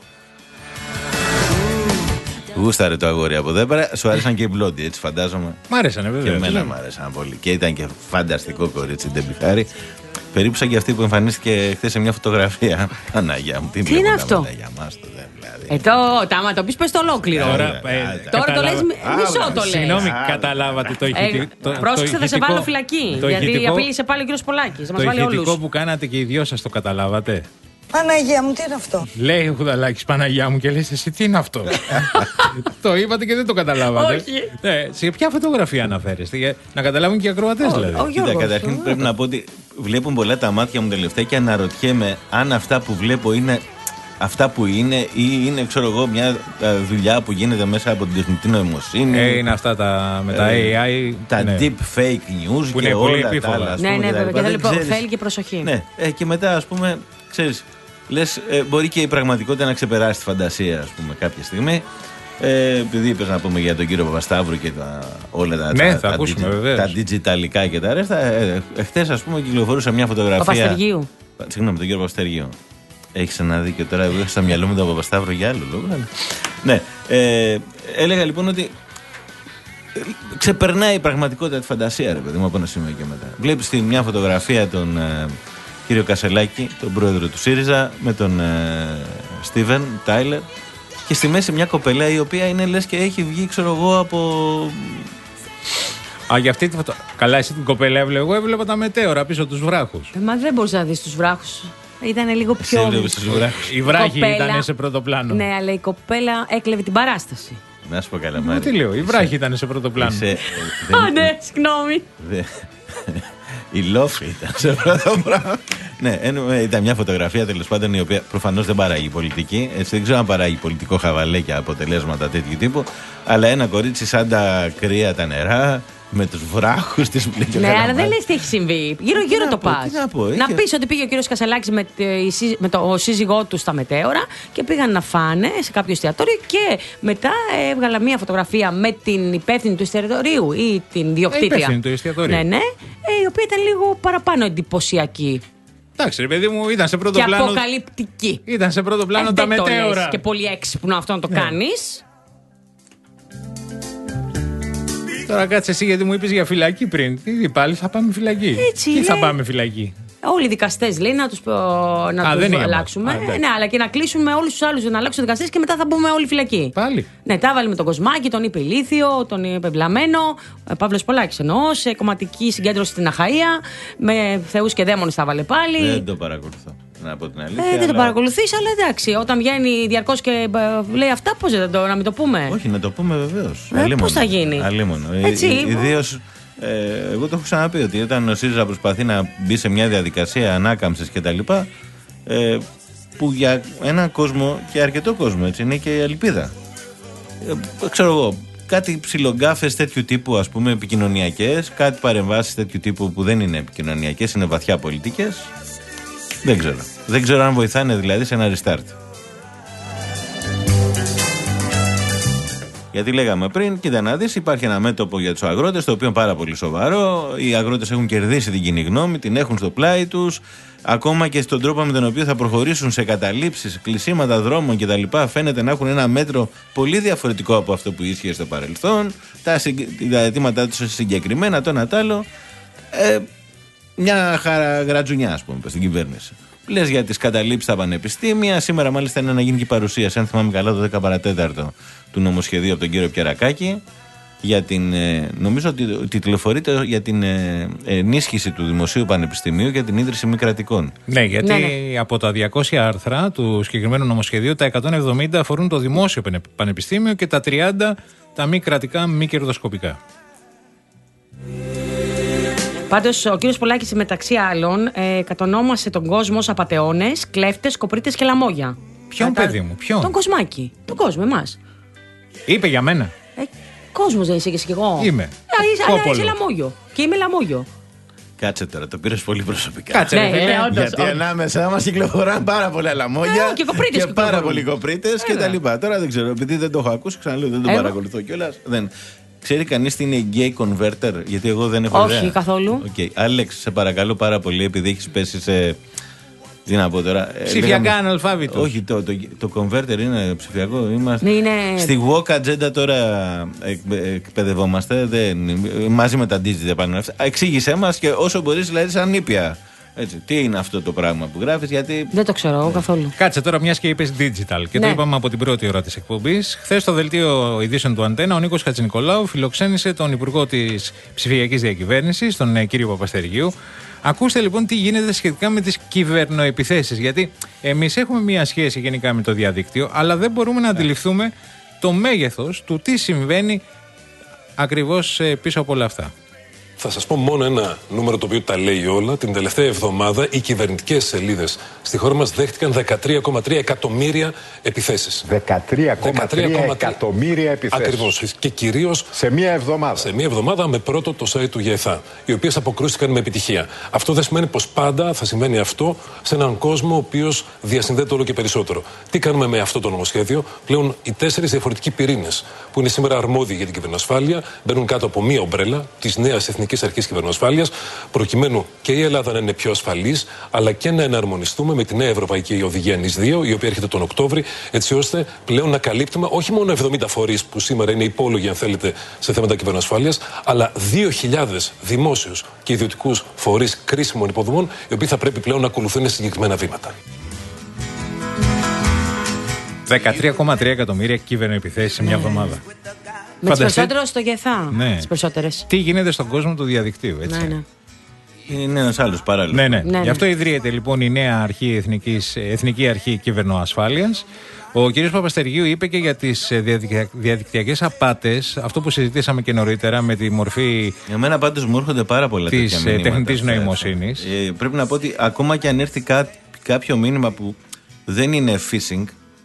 Γούσταρε το αγόρι από εδώ πέρα. Σου άρεσαν και οι Blondie, έτσι φαντάζομαι. Μ' άρεσανε βέβαια. Και εμένα μ' άρεσαν πολύ. Και ήταν και φανταστικό κορίτσι Ντέμπι Χάρη. Περίπου σαν και αυτή που εμφανίστηκε χθες σε μια φωτογραφία. Παναγιά μου, τι, τι είναι αυτό? Για μας, το δηλαδή. Ε, το, άμα το πεις πες το ολόκληρο. Τώρα, ε, τώρα το λες μισό το λες. Συγγνώμη, καταλάβατε το ηχητικό. Ε, πρόσεξε, θα σε βάλω φυλακή. Γιατί απείλησε πάλι ο κύριος Πολάκης. Το ηχητικό που κάνατε και οι δυο σας το καταλάβατε? Παναγία μου, τι είναι αυτό? Λέει ο Χουδαλάκης Παναγία μου και λες εσύ τι είναι αυτό? Το είπατε και δεν το καταλάβατε. Όχι. Ναι, σε ποια φωτογραφία αναφέρεστε? Για να καταλάβουν και οι ακροατές δηλαδή. Κοίτα, καταρχήν πρέπει να πω ότι βλέπουν πολλά τα μάτια μου τελευταία και αναρωτιέμαι αν αυτά που βλέπω είναι αυτά που είναι ή είναι, ξέρω εγώ, μια δουλειά που γίνεται μέσα από την τεχνητή νοημοσύνη. Ε, είναι αυτά τα με τα έι άι. Τα ναι. deep fake news που και όλα τα άλλα. Ναι, ναι, βέβαια. Και θέλει, θέλει και προσοχή. Ναι, ε, και μετά, ας πούμε, ξέρεις, λες, ε, μπορεί και η πραγματικότητα να ξεπεράσει τη φαντασία, ας πούμε, κάποια στιγμή. Ε, επειδή είπες να πούμε για τον κύριο Παπασταύρου και τα, όλα τα, ναι, τα, θα τα, ακούσουμε, digi, τα digitαλικά και τα ρέστα. Ε, ε, χτες, ας πούμε, κυκλοφορούσα μια φωτογραφία. Παπαστεργίου. Συγγνώμη, τον κύριο Παπαστεργίου. Έχεις ένα δίκιο τώρα, εγώ είχα στο μυαλό μου τον Παπασταύρο για άλλο λόγο. Ναι, ε, έλεγα λοιπόν ότι ξεπερνάει η πραγματικότητα τη φαντασία, ρε παιδί μου, από ένα σημείο και μετά. Βλέπεις μια φωτογραφία τον ε, κύριο Κασελάκη, τον πρόεδρο του ΣΥΡΙΖΑ, με τον ε, Στίβεν Τάιλερ και στη μέση μια κοπελά η οποία είναι λες και έχει βγει, ξέρω εγώ, από... Α, για αυτή τη φωτο... Καλά, εσύ την κοπέλα έβλεπα. Εγώ έβλεπα τα μετέωρα πίσω τους βράχους. Ε, μα δεν μπορείς να δεις τους βράχους. Ήταν λίγο πιο. Η βράχη ήταν σε πρώτο πλάνο. Ναι, αλλά η κοπέλα έκλεβε την παράσταση. Να σου πω καλά, Μάρη. Τι λέω, η βράχη ήταν σε πρώτο πλάνο. Α, ναι, συγγνώμη. Η Λόφη ήταν σε πρώτο πλάνο. Ναι, ήταν μια φωτογραφία τέλος πάντων η οποία προφανώς δεν παράγει πολιτική. Έτσι, δεν ξέρω αν παράγει πολιτικό χαβαλέ και αποτελέσματα τέτοιου τύπου. Αλλά ένα κορίτσι σαν τα κρύα τα νερά. Με τους βράχους της πλήκης. Ναι, αλλά δεν λες τι έχει συμβεί. Γύρω-γύρω το πας. Να, να πεις ότι πήγε ο κύριος Κασελάκης με, με το ο σύζυγό του στα μετέωρα και πήγαν να φάνε σε κάποιο εστιατόριο και μετά έβγαλα μία φωτογραφία με την υπεύθυνη του εστιατορίου ή την διοκτήτρια. Υπεύθυνη του εστιατορίου. Ναι, ναι, η οποία ήταν λίγο παραπάνω εντυπωσιακή. Εντάξει, ρε παιδί μου, ήταν σε πρώτο και πλάνο. Και αποκαλυπτική. Ήταν σε πρώτο πλάνο ε, τα μετέωρα. Και πολύ έξυπνο αυτό να το ναι. κάνεις. Τώρα κάτσε εσύ γιατί μου είπες για φυλακή πριν. Τι πάλι θα πάμε φυλακή. Έτσι, Τι λέει. Θα πάμε φυλακή. Όλοι οι δικαστές λέει να τους, να Α, τους αλλάξουμε. Α, ναι, αλλά και να κλείσουμε όλους τους άλλους να αλλάξουν δικαστές και μετά θα μπούμε όλοι φυλακή. Πάλι. Ναι, τα έβαλε με τον Κοσμάκη, τον είπε ηλίθιο, τον είπε βλαμμένο. Παύλος Πολάκης εννοώ, σε κομματική συγκέντρωση στην Αχαΐα. Με θεούς και δαίμονες τα έβαλε πάλι. Δεν το παρακολουθώ. Να πω την αλήθεια. Ε, δεν αλλά... το παρακολουθείς, αλλά εντάξει. Όταν βγαίνει διαρκώς και λέει αυτά, πώς δεν το, να μην το πούμε. Όχι, να το πούμε βεβαίως. Ε, πώς θα γίνει. Ιδίως. Ε, εγώ το έχω ξαναπεί ότι όταν ο ΣΥΡΙΖΑ προσπαθεί να μπει σε μια διαδικασία ανάκαμψης κτλ. Ε, που για έναν κόσμο και αρκετό κόσμο έτσι, είναι και ελπίδα. Ε, ξέρω εγώ, κάτι ψιλογκάφες τέτοιου τύπου, ας πούμε, επικοινωνιακές, κάτι παρεμβάσεις τέτοιου τύπου που δεν είναι επικοινωνιακές, είναι βαθιά πολιτικές. Δεν ξέρω. Δεν ξέρω αν βοηθάνε δηλαδή σε ένα restart. Γιατί λέγαμε πριν, κοίτα να δεις, υπάρχει ένα μέτωπο για τους αγρότες, το οποίο είναι πάρα πολύ σοβαρό. Οι αγρότες έχουν κερδίσει την κοινή γνώμη, την έχουν στο πλάι τους. Ακόμα και στον τρόπο με τον οποίο θα προχωρήσουν σε καταλήψεις, κλεισίματα δρόμων κτλ. Φαίνεται να έχουν ένα μέτρο πολύ διαφορετικό από αυτό που ίσχυε στο παρελθόν. Τα, τα αιτήματά τους συγκεκριμένα, το ένα τ' άλλο. Ε, μια χαραγρατζουνιά, ας πούμε, στην κυβέρνηση. Λες για τις καταλήψεις στα πανεπιστήμια. Σήμερα, μάλιστα, είναι να γίνει και η παρουσίαση, αν θυμάμαι καλά, το δέκα παρά τέταρτο του νομοσχεδίου από τον κύριο Πιερακάκη. Για την, νομίζω ότι τιτλοφορείται για την ενίσχυση του Δημοσίου Πανεπιστημίου για την ίδρυση μη κρατικών. Ναι, γιατί ναι, ναι. από τα διακόσια άρθρα του συγκεκριμένου νομοσχεδίου, τα εκατόν εβδομήντα αφορούν το Δημόσιο Πανεπιστήμιο και τα τριάντα τα μη κρατικά, μη κερδοσκοπικά. Πάντως, ο κύριος Πολάκης, μεταξύ άλλων, ε, κατονόμασε τον κόσμο ως απατεώνες, κλέφτες, κοπρίτες και λαμόγια. Ποιον, Κατα... παιδί μου, ποιον? Τον Κοσμάκη. Τον κόσμο, εμάς. Είπε για μένα. Ε, κόσμος δεν είσαι και εσύ κι εγώ. Είμαι. Ε, αλλά είσαι λαμόγιο. Και είμαι λαμόγιο. Κάτσε τώρα, το πήρες πολύ προσωπικά. Κάτσε, ναι, ρε, ναι, όντως, γιατί όντως. Ανάμεσα μας κυκλοφοράνε πάρα πολλά λαμόγια ε, και, κοπρίτες και πάρα πολλοί κοπρίτες και τα λοιπά. Τώρα δεν ξέρω, επειδή δεν το έχω ακούσει, ξαναλέω, δεν το εγώ... παρακολουθώ κιόλας. Δεν. Ξέρει κανείς τι είναι gay converter, γιατί εγώ δεν έχω ιδέα. Όχι, καθόλου. Okay. Άλεξ, σε παρακαλώ πάρα πολύ, επειδή έχεις πέσει σε. Τι να πω τώρα. Ψηφιακά αναλφάβητο. Όχι, το, το, το converter είναι ψηφιακό. Είμαστε. Ναι, είναι... Στη walk agenda τώρα εκπαιδευόμαστε. Δεν, μαζί με τα digital επάνω. Εξήγησέ μας και όσο μπορείς, δηλαδή, σαν ήπια. Έτσι, τι είναι αυτό το πράγμα που γράφεις, γιατί. Δεν το ξέρω εγώ καθόλου. Κάτσε τώρα, μια και είπες digital και ναι. Το είπαμε από την πρώτη ώρα της εκπομπής. Χθες στο δελτίο ειδήσεων του Αντένα, ο Νίκος Χατζηνικολάου φιλοξένησε τον Υπουργό της Ψηφιακής Διακυβέρνησης, τον ε, κύριο Παπαστεργίου. Ακούστε λοιπόν τι γίνεται σχετικά με τις κυβερνοεπιθέσεις. Γιατί εμείς έχουμε μια σχέση γενικά με το διαδίκτυο, αλλά δεν μπορούμε να αντιληφθούμε το μέγεθος του τι συμβαίνει ακριβώς ε, πίσω από όλα αυτά. Θα σας πω μόνο ένα νούμερο το οποίο τα λέει όλα. Την τελευταία εβδομάδα οι κυβερνητικές σελίδες στη χώρα μας δέχτηκαν δεκατρία κόμμα τρία εκατομμύρια επιθέσεις. δεκατρία κόμμα τρία εκατομμύρια επιθέσεις. Ακριβώς. Και κυρίως σε μία εβδομάδα. Σε μία εβδομάδα με πρώτο το site του ΓΕΘΑ, οι οποίες αποκρούστηκαν με επιτυχία. Αυτό δεν σημαίνει πως πάντα θα συμβαίνει αυτό σε έναν κόσμο ο οποίος διασυνδέεται όλο και περισσότερο. Τι κάνουμε με αυτό το νομοσχέδιο? Πλέον οι τέσσερις διαφορετικοί πυρήνες που είναι σήμερα αρμόδιοι για την κυβερνοασφάλεια μπαίνουν κάτω από μία ομπρέλα της νέας Εθνικής Αρχής Κυβερνοασφάλειας, προκειμένου και η Ελλάδα να είναι πιο ασφαλής, αλλά και να εναρμονιστούμε με τη νέα Ευρωπαϊκή Οδηγία νης δύο, η οποία έρχεται τον Οκτώβρη, έτσι ώστε πλέον να καλύπτουμε όχι μόνο εβδομήντα φορείς που σήμερα είναι υπόλογοι, αν θέλετε, σε θέματα κυβερνοασφάλειας, αλλά δύο χιλιάδες δημόσιους και ιδιωτικούς φορείς κρίσιμων υποδομών, οι οποίοι θα πρέπει πλέον να ακολουθούν συγκεκριμένα βήματα. δεκατρία κόμμα τρία εκατομμύρια κυβερνοεπιθέσεις σε μια εβδομάδα. Με τις περισσότερες στο ΓΕΘΑ. Ναι. Τις περισσότερες. Τι γίνεται στον κόσμο του διαδικτύου, έτσι. Ναι, ναι. Είναι ένας άλλος παράλληλος. Ναι, ναι. ναι, ναι. Γι' αυτό ιδρύεται λοιπόν η νέα αρχή Εθνικής, Εθνική Αρχή Κυβερνοασφάλειας. Ο κ. Παπαστεργίου είπε και για τις διαδικτυακές απάτες, αυτό που συζητήσαμε και νωρίτερα με τη μορφή. Εμένα πάντως μου έρχονται πάρα πολλά της τεχνητής νοημοσύνης. Ε, πρέπει να πω ότι ακόμα και αν έρθει κά, κάποιο μήνυμα που δεν είναι phishing,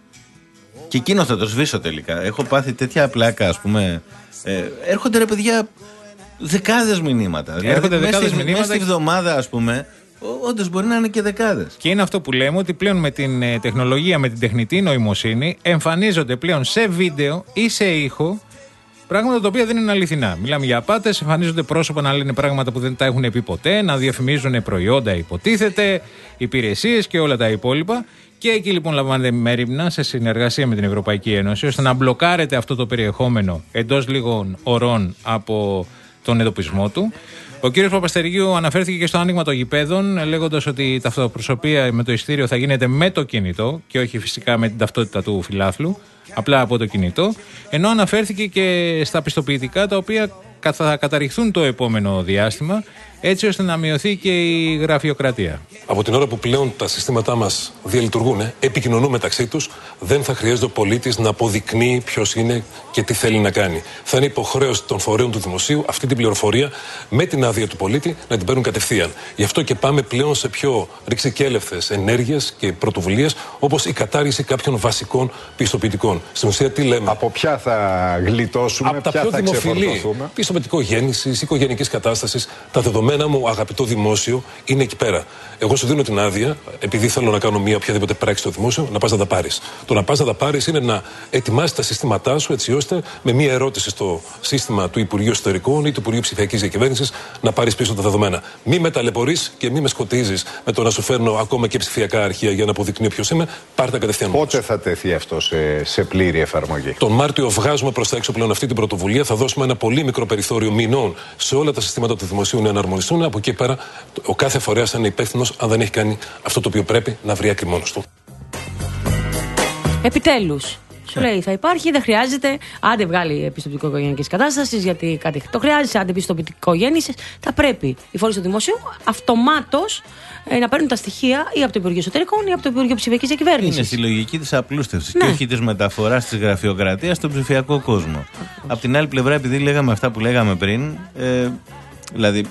και εκείνο θα το σβήσω τελικά. Έχω πάθει τέτοια πλάκα, ας πούμε. Ε, έρχονται ρε παιδιά δεκάδες μηνύματα. Έρχονται δηλαδή, δεκάδες μηνύματα. Μέσα στη εβδομάδα, ας πούμε, όντως μπορεί να είναι και δεκάδες. Και είναι αυτό που λέμε, ότι πλέον με την ε, τεχνολογία, με την τεχνητή νοημοσύνη, εμφανίζονται πλέον σε βίντεο ή σε ήχο πράγματα τα οποία δεν είναι αληθινά. Μιλάμε για απάτες, εμφανίζονται πρόσωπα να λένε πράγματα που δεν τα έχουν πει ποτέ, να διαφημίζουν προϊόντα, υποτίθεται, υπηρεσίες και όλα τα υπόλοιπα. Και εκεί λοιπόν λαμβάνεται μέριμνα σε συνεργασία με την Ευρωπαϊκή Ένωση, ώστε να μπλοκάρεται αυτό το περιεχόμενο εντός λίγων ωρών από τον εντοπισμό του. Ο κύριος Παπαστεργίου αναφέρθηκε και στο άνοιγμα των γηπέδων, λέγοντας ότι η ταυτοπροσωπία με το ειστήριο θα γίνεται με το κινητό και όχι φυσικά με την ταυτότητα του φιλάθλου, απλά από το κινητό. Ενώ αναφέρθηκε και στα πιστοποιητικά, τα οποία θα καταρριχθούν το επόμενο διάστημα, έτσι ώστε να μειωθεί και η γραφειοκρατία. Από την ώρα που πλέον τα συστήματά μας διαλειτουργούν, επικοινωνούν μεταξύ τους, δεν θα χρειάζεται ο πολίτης να αποδεικνύει ποιος είναι και τι θέλει να κάνει. Θα είναι υποχρέωση των φορέων του δημοσίου αυτή την πληροφορία με την άδεια του πολίτη να την παίρνουν κατευθείαν. Γι' αυτό και πάμε πλέον σε πιο ρηξικέλευτες ενέργειες και πρωτοβουλίες, όπως η κατάργηση κάποιων βασικών πιστοποιητικών. Στην ουσία, τι λέμε? Από ποια θα γλιτώσουμε, από ποια τα πιο θα δημοφιλή πιστοποιητικό γέννησης, οικογενικής κατάστασης, τα δεδομένα μου, αγαπητό δημόσιο, είναι εκεί πέρα. Εγώ σου δίνω την άδεια, επειδή θέλω να κάνω μια οποιαδήποτε πράξη στο δημόσιο, να πας να τα πάρεις. Το να πας να τα πάρεις είναι να ετοιμάσεις τα συστήματά σου, έτσι ώστε με μια ερώτηση στο σύστημα του Υπουργείου Εσωτερικών ή του Υπουργείου Ψηφιακής Διακυβέρνησης να πάρεις πίσω τα δεδομένα. Μη με ταλαιπωρείς και μη με σκοτίζεις με το να σου φέρνω ακόμα και ψηφιακά αρχεία για να αποδεικνύω ποιος είμαι. Πάρ' τα κατευθείαν. Πότε θα τεθεί αυτό σε, σε πλήρη εφαρμογή? Τον Μάρτιο βγάζουμε προς τα έξω πλέον αυτή την πρωτοβουλία. Θα δώσουμε ένα πολύ μικρό περιθώριο μηνών σε όλα τα συστήματα του δημοσίου να εναρμονιστούν. Από εκεί πέρα, ο κάθε φορέας θα είναι υπεύθυνος, αν δεν έχει κάνει αυτό το οποίο πρέπει, να βρει άκρη μόνος του. Επιτέλους. Σου λέει θα υπάρχει, δεν χρειάζεται. Άντε βγάλει πιστοποιητικό οικογενειακής κατάστασης, γιατί κάτι το χρειάζεται. Άντε πιστοποιητικό γέννησης. Θα πρέπει οι φορείς του δημοσίου αυτομάτως ε, να παίρνουν τα στοιχεία ή από το Υπουργείο Εσωτερικών ή από το Υπουργείο Ψηφιακής Διακυβέρνησης. Είναι στη λογική της απλούστευσης, ναι, και όχι της μεταφοράς της γραφειοκρατίας στον ψηφιακό κόσμο. Απ' την άλλη πλευρά, επειδή λέγαμε αυτά που λέγαμε πριν, ε, δηλαδή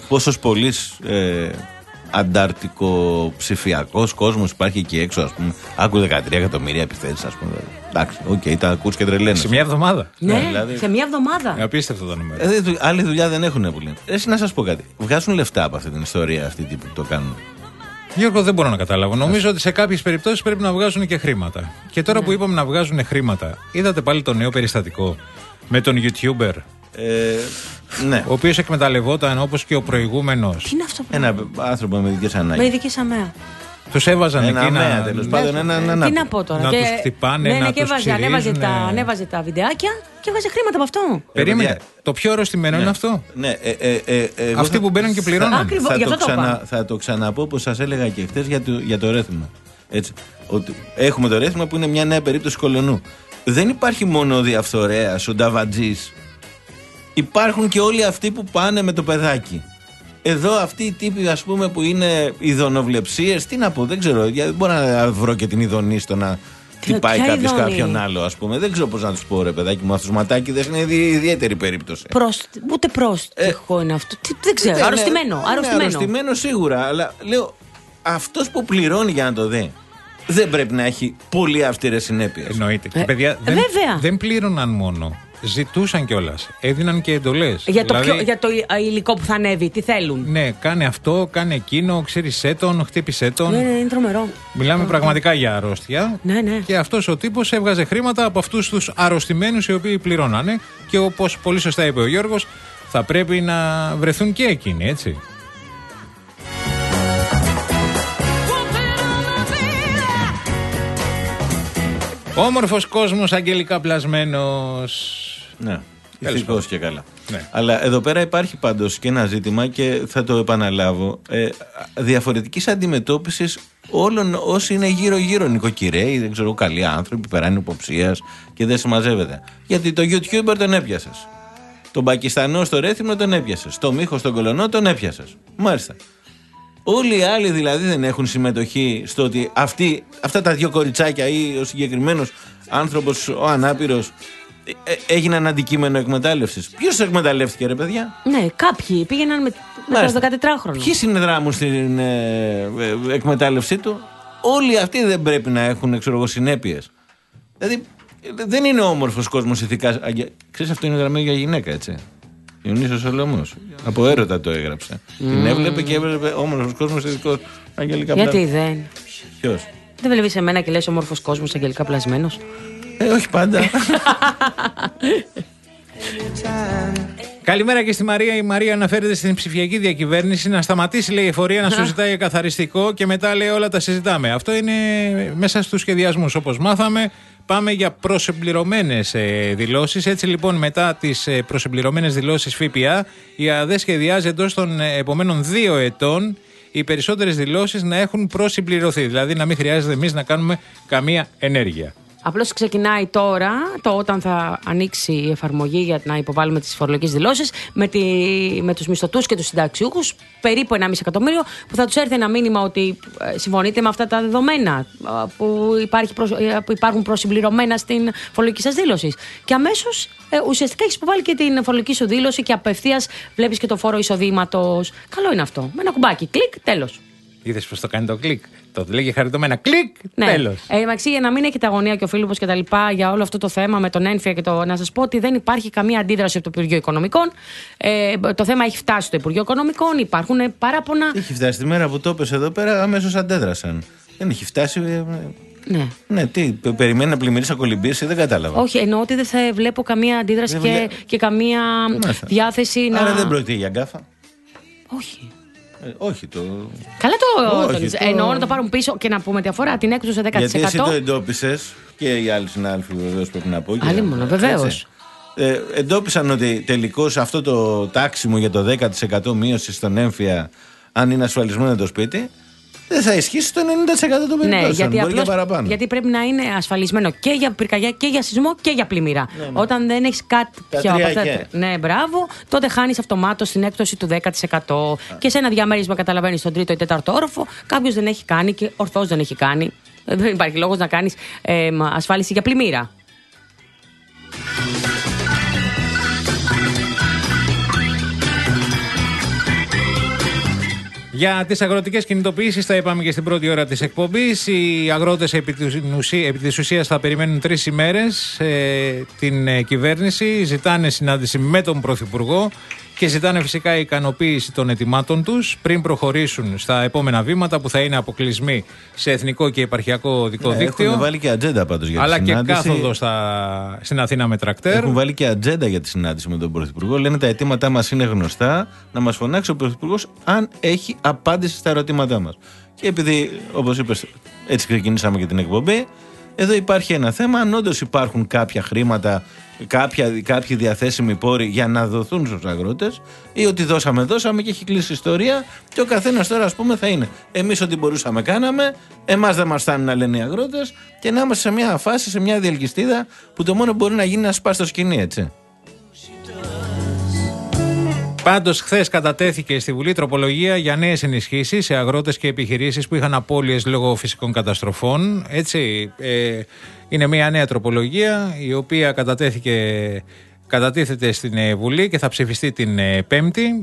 πόσος πολύς ε, ανταρτικοψηφιακός κόσμος υπάρχει εκεί έξω, ας πούμε. Άκου δεκατρία εκατομμύρια επιθέσεις, ας πούμε. Εντάξει, οκ, okay, τα ακούς και τρελαίνεσαι. Σε μια εβδομάδα. Ναι, ναι δηλαδή, σε μια εβδομάδα. Απίστευτο το νούμερο. Ε, άλλη δουλειά δεν έχουν πολύ. Εσύ να σας πω κάτι. Βγάζουν λεφτά από αυτή την ιστορία αυτοί που το κάνουν. Γιώργο, δεν μπορώ να καταλάβω. Νομίζω ότι σε κάποιες περιπτώσεις πρέπει να βγάζουν και χρήματα. Και τώρα ναι. που είπαμε να βγάζουν χρήματα, είδατε πάλι το νέο περιστατικό με τον YouTuber. Ε, ναι. Ο οποίος εκμεταλλευόταν όπως και ο προηγούμενος. Τι είναι αυτό που... Ένα άνθρωπο με ειδικές ανάγκες. Με ειδικές αμαία. Τους έβαζαν ένα εκεί αμαία, να... τέλος πάντων, ένα, ένα, ένα, τι να πω τώρα. Να και... τους χτυπάνε, ναι, να ναι, τους έβαζε, ανέβαζε, τα, ψηρίζουν. ανέβαζε τα βιντεάκια και έβαζε χρήματα από αυτό. Περίμενε. Το πιο αρρωστημένο ναι. είναι αυτό. Ναι, ε, ε, ε, ε, Αυτοί θα, που μπαίνουν και πληρώνουν. Ακριβώς, θα, γι' το αυτό το ξανα, είπα. θα το ξαναπώ όπως σας έλεγα και χτες για το, για το ρέθιμα. Έτσι. Ότι έχουμε το ρέθιμα που είναι μια νέα περίπτωση κολονού. Δεν υπάρχει μόνο ο διαφθορέας, ο νταβατζής. Υπάρχουν και όλοι αυτοί που πάνε με το παιδάκι. Εδώ αυτοί οι τύποι, ας πούμε, που είναι ειδωνοβλεψίες, τι να πω, δεν ξέρω. Δεν μπορώ να βρω και την ειδονίστο να χτυπάει κάποιος κάποιον άλλο, ας πούμε. Δεν ξέρω πώς να τους πω, ρε παιδάκι μου, αυτούς ματάκιδες είναι ιδιαίτερη περίπτωση. Προς, ούτε πρόστιχο ε, είναι αυτό. Τι, δεν ξέρω. Είναι, αρρωστημένο. Είναι αρρωστημένο. αρρωστημένο σίγουρα, αλλά λέω, αυτός που πληρώνει για να το δει, δεν πρέπει να έχει πολύ αυστηρές συνέπειες. Εννοείται. Ε, παιδιά, δεν, βέβαια. δεν πλήρωναν μόνο. Ζητούσαν κιόλας. Έδιναν και εντολές. Για, δηλαδή, το, για το υλικό που θα ανέβει, τι θέλουν. Ναι, κάνε αυτό, κάνε εκείνο, ξέρισέ τον, χτύπησέ τον. Ναι, ναι, είναι τρομερό. Μιλάμε πραγματικά για αρρώστια. Ναι, ναι. Και αυτός ο τύπος έβγαζε χρήματα από αυτούς τους αρρωστημένους οι οποίοι πληρώνανε. Και όπως πολύ σωστά είπε ο Γιώργος, θα πρέπει να βρεθούν και εκείνοι, έτσι. Όμορφος κόσμος, αγγελικά πλασμένος. Ναι, ηθικός και καλά. Ναι. Αλλά εδώ πέρα υπάρχει πάντως και ένα ζήτημα και θα το επαναλάβω. Ε, διαφορετικής αντιμετώπισης όλων όσοι είναι γύρω-γύρω. Νοικοκυρέοι, δεν ξέρω, καλοί άνθρωποι, περάνε υποψίας και δεν συμμαζεύεται. Γιατί το YouTuber τον έπιασες. Τον Πακιστανό στο Ρέθυμνο τον έπιασες. Το Μίχο στον Κολονό τον έπιασες. Μάλιστα. Όλοι οι άλλοι δηλαδή δεν έχουν συμμετοχή στο ότι αυτοί, αυτά τα δύο κοριτσάκια ή ο συγκεκριμένος άνθρωπος, ο ανάπηρος, ε, έγιναν αντικείμενο εκμετάλλευσης. Ποιος εκμεταλλεύτηκε, ρε παιδιά? Ναι, κάποιοι πήγαιναν με, με το δεκατετράχρονο. Ποιοι συνδράμουν στην ε, ε, εκμετάλλευσή του? Όλοι αυτοί δεν πρέπει να έχουν, ξέρω εγώ, συνέπειες. Δηλαδή δεν είναι όμορφος κόσμος ηθικά. Ξέρεις, αυτό είναι γραμμένο για γυναίκα, έτσι. Ιωνίσος Σολομός. Από έρωτα το έγραψε. Mm. Την έβλεπε και έβλεπε όμορφος κόσμος ηθικός. Αγγελικά Γιατί δεν. Ποιος? Δεν βλέπεις εμένα και λες όμορφος κόσμος αγγελικά πλασμένος. Ε, όχι πάντα. Καλημέρα και στη Μαρία. Η Μαρία αναφέρεται στην ψηφιακή διακυβέρνηση. Να σταματήσει, λέει, η εφορία να σου ζητάει καθαριστικό και μετά, λέει, όλα τα συζητάμε. Αυτό είναι μέσα στους σχεδιασμούς, όπως μάθαμε. Πάμε για προσεμπληρωμένες ε, δηλώσεις. Έτσι λοιπόν, μετά τις ε, προσεμπληρωμένες δηλώσεις ΦΠΑ, η ΑΔΕ σχεδιάζει εντός των ε, επομένων δύο ετών οι περισσότερες δηλώσεις να έχουν προσυμπληρωθεί. Δηλαδή να μην χρειάζεται εμείς να κάνουμε καμία ενέργεια. Απλώς ξεκινάει τώρα, το όταν θα ανοίξει η εφαρμογή για να υποβάλουμε τις φορολογικές δηλώσεις, με, τη, με τους μισθωτούς και τους συνταξιούχους, περίπου ενάμιση εκατομμύριο, που θα τους έρθει ένα μήνυμα ότι συμφωνείτε με αυτά τα δεδομένα που, υπάρχει, που υπάρχουν προσυμπληρωμένα στην φορολογική σας δήλωση. Και αμέσως ε, ουσιαστικά έχεις υποβάλει και την φορολογική σου δήλωση και απευθείας βλέπεις και το φόρο εισοδήματος. Καλό είναι αυτό. Με ένα κουμπάκι, κλικ, τέλος. Είδες πως το κάνει το κλικ? Το λέγει χαριτωμένα. Κλικ! Ναι. Τέλος. Ε, Μαξί, για να μην έχετε αγωνία και ο Φίλιππος και τα λοιπά για όλο αυτό το θέμα με τον ένφια και το. Να σας πω ότι δεν υπάρχει καμία αντίδραση από το Υπουργείο Οικονομικών. Ε, το θέμα έχει φτάσει στο Υπουργείο Οικονομικών. Υπάρχουν παράπονα. Έχει φτάσει τη μέρα που το έπεσε εδώ πέρα, αμέσως αντέδρασαν. Δεν έχει φτάσει. Ναι. Ναι, τι, περιμένει να πλημμυρίσει, ακολυμπήσει, δεν κατάλαβα. Όχι, εννοώ ότι δεν θα βλέπω καμία αντίδραση και, βλέ... και καμία Μάλιστα. διάθεση να. Άρα δεν πρόκειται για γκάφα. Όχι. Ε, όχι το. Καλά το. Όχι, το... το... Εννοώ να το πάρουν πίσω και να πούμε διαφορά την έκπτωση σε δέκα τοις εκατό. Γιατί εσύ το εντόπισες και οι άλλοι συνάδελφοι βεβαίως πρέπει να πω. Άλλη μόνο, βεβαίως. Ε, εντόπισαν ότι τελικώς αυτό το τάξιμο για το δέκα τοις εκατό μείωση στον έμφυα, αν είναι ασφαλισμένο το σπίτι, δεν θα ισχύσει στο ενενήντα τοις εκατό των περιπτώσεων. Ναι, γιατί, μπορεί απλώς, και παραπάνω. γιατί πρέπει να είναι ασφαλισμένο και για πυρκαγιά και για σεισμό και για πλημμύρα. Ναι, ναι. Όταν δεν έχει κάτι πιο από αυτά. Και. Ναι, μπράβο, τότε χάνει αυτομάτως την έκπτωση του δέκα τοις εκατό. Α. Και σε ένα διαμέρισμα, καταλαβαίνει, στον τρίτο ή τέταρτο όροφο, κάποιο δεν έχει κάνει και ορθώς δεν έχει κάνει. Δεν υπάρχει λόγος να κάνει ε, ασφάλιση για πλημμύρα. Για τις αγροτικές κινητοποιήσεις, τα είπαμε και στην πρώτη ώρα της εκπομπής. Οι αγρότες επί της ουσίας θα περιμένουν τρεις ημέρες ε, την ε, κυβέρνηση. Ζητάνε συνάντηση με τον Πρωθυπουργό και ζητάνε φυσικά η ικανοποίηση των ετοιμάτων τους πριν προχωρήσουν στα επόμενα βήματα, που θα είναι αποκλεισμοί σε εθνικό και επαρχιακό οδικό ναι, δίκτυο. Έχουν βάλει και ατζέντα πάντως για τη αλλά συνάντηση. Και κάθοδο στα, στην Αθήνα με τρακτέρ. Έχουν βάλει και ατζέντα για τη συνάντηση με τον Πρωθυπουργό. Λένε τα αιτήματά μας είναι γνωστά. Να μας φωνάξει ο Πρωθυπουργός αν έχει απάντηση στα ερωτήματά μας. Και επειδή, όπως είπες, έτσι ξεκινήσαμε και την εκπομπή, εδώ υπάρχει ένα θέμα. Αν όντως υπάρχουν κάποια χρήματα, κάποια, κάποιοι διαθέσιμοι πόροι για να δοθούν στους αγρότες, ή ότι δώσαμε, δώσαμε και έχει κλείσει η ιστορία, και ο καθένας τώρα, ας πούμε, θα είναι. Εμείς ό,τι μπορούσαμε κάναμε, εμάς δεν μας φτάνει να λένε οι αγρότες, και να είμαστε σε μια φάση, σε μια διελκυστίδα που το μόνο που μπορεί να γίνει είναι να σπάσει το σκηνή, έτσι. Πάντως, χθες κατατέθηκε στη Βουλή τροπολογία για νέες ενισχύσεις σε αγρότες και επιχειρήσεις που είχαν απώλειες λόγω φυσικών καταστροφών. Έτσι, ε, είναι μια νέα τροπολογία η οποία κατατέθηκε, κατατίθεται στην ε, Βουλή και θα ψηφιστεί την ε, Πέμπτη.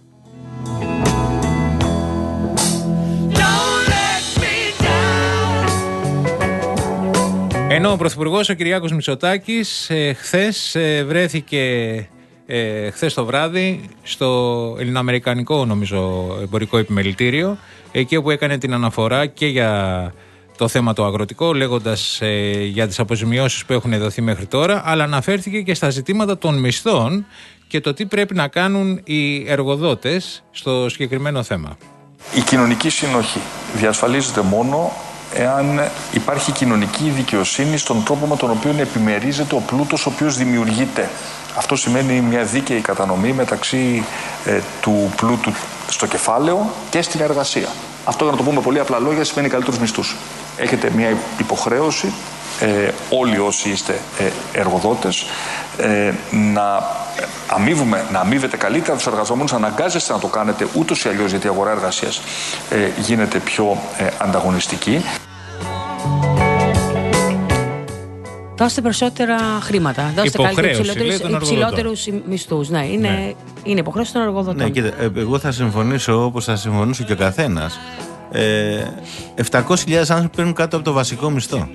Ενώ ο Πρωθυπουργός, ο Κυριάκος Μητσοτάκης, ε, χθες ε, βρέθηκε... Ε, χθες το βράδυ στο ελληνοαμερικανικό, νομίζω, εμπορικό επιμελητήριο, εκεί όπου έκανε την αναφορά και για το θέμα το αγροτικό, λέγοντας ε, για τις αποζημιώσεις που έχουν δοθεί μέχρι τώρα, αλλά αναφέρθηκε και στα ζητήματα των μισθών και το τι πρέπει να κάνουν οι εργοδότες στο συγκεκριμένο θέμα. Η κοινωνική συνοχή διασφαλίζεται μόνο εάν υπάρχει κοινωνική δικαιοσύνη στον τρόπο με τον οποίο επιμερίζεται ο πλούτος ο οποίος δημιουργείται. Αυτό σημαίνει μια δίκαιη κατανομή μεταξύ ε, του πλούτου στο κεφάλαιο και στην εργασία. Αυτό, για να το πούμε πολύ απλά λόγια, σημαίνει καλύτερους μισθούς. Έχετε μια υποχρέωση, ε, όλοι όσοι είστε ε, εργοδότες, ε, να, αμείβουμε, να αμείβετε καλύτερα τους εργαζόμενους, αναγκάζεστε να το κάνετε ούτως ή αλλιώς, γιατί η αγορά εργασίας ε, γίνεται πιο ε, ανταγωνιστική. Δώστε περισσότερα χρήματα. Δώστε καλύτερους υψηλότερους μισθούς. Ναι, είναι, ναι. είναι υποχρέωση των εργοδοτών. Ναι, κοίτα, εγώ θα συμφωνήσω όπως θα συμφωνούσε και ο καθένας. Ε, επτακόσιες χιλιάδες άνθρωποι παίρνουν κάτω από το βασικό μισθό.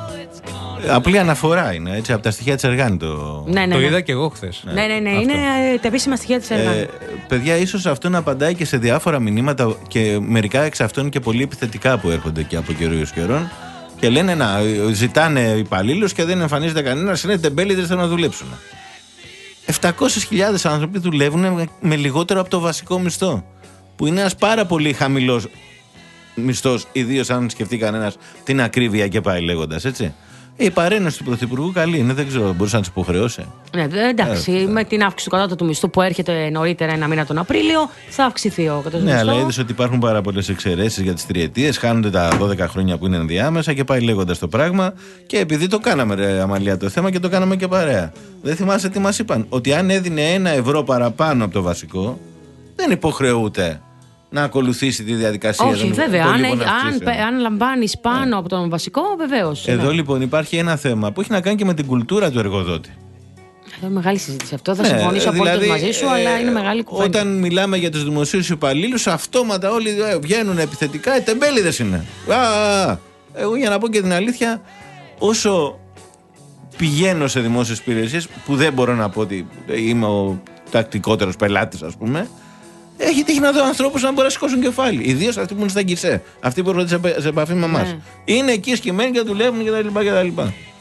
Απλή αναφορά είναι, έτσι, από τα στοιχεία της Εργάνη το, ναι, ναι, το ναι. είδα και εγώ χθες. Ναι, ναι, ναι, είναι τα επίσημα στοιχεία της Εργάνη. Ε, παιδιά, ίσως αυτό να απαντάει και σε διάφορα μηνύματα, και μερικά εξ αυτών είναι και πολύ επιθετικά που έρχονται και από καιρού εις καιρών. Και λένε να ζητάνε υπαλλήλους και δεν εμφανίζεται κανένας, είναι τεμπέληδες, θέλουν να δουλέψουν. επτακόσιες χιλιάδες άνθρωποι δουλεύουν με λιγότερο από το βασικό μισθό, που είναι ένας πάρα πολύ χαμηλός μισθός, ιδίως αν σκεφτεί κανένας την ακρίβεια και πάει λέγοντας, έτσι. Η παρένωση του Πρωθυπουργού καλή είναι, δεν ξέρω, μπορούσε να τους υποχρεώσει. Ναι, εντάξει, ε, με την αύξηση του κατώτατου μισθού που έρχεται νωρίτερα ένα μήνα τον Απρίλιο, θα αυξηθεί ο κατώτατος μισθός. Ναι, αλλά είδες ότι υπάρχουν πάρα πολλές εξαιρέσεις για τις τριετίες, χάνονται τα δώδεκα χρόνια που είναι ενδιάμεσα και πάει λέγοντας το πράγμα. Και επειδή το κάναμε, ρε Αμαλία, το θέμα, και το κάναμε και παρέα. Δεν θυμάσαι τι μας είπαν? Ότι αν έδινε ένα ευρώ παραπάνω από το βασικό, δεν υποχρεούται να ακολουθήσει τη διαδικασία. Όχι, βέβαια. Αν, αν, αν λαμβάνεις πάνω ναι. από τον βασικό, βεβαίως. Εδώ ναι. λοιπόν υπάρχει ένα θέμα που έχει να κάνει και με την κουλτούρα του εργοδότη. Είναι μεγάλη συζήτηση αυτό. Θα ναι, συμφωνήσω δηλαδή, απόλυτα μαζί σου, ε, αλλά είναι μεγάλη κουβέντα. Όταν μιλάμε για τους δημοσίους υπαλλήλους, αυτόματα όλοι ε, βγαίνουν επιθετικά. Ε, τεμπέληδες είναι. Α, εγώ, για να πω και την αλήθεια, όσο πηγαίνω σε δημόσιες υπηρεσίες, που δεν μπορώ να πω ότι είμαι ο τακτικότερος πελάτης, ας πούμε. Έχει τύχει να δω ανθρώπους να μπορούν να σηκώσουν κεφάλι. Ιδίως αυτοί που είναι στα γκισέ. Αυτοί που έρχονται σε επαφή με εμάς. Ναι. Είναι εκεί σκυμμένοι και δουλεύουν κτλ.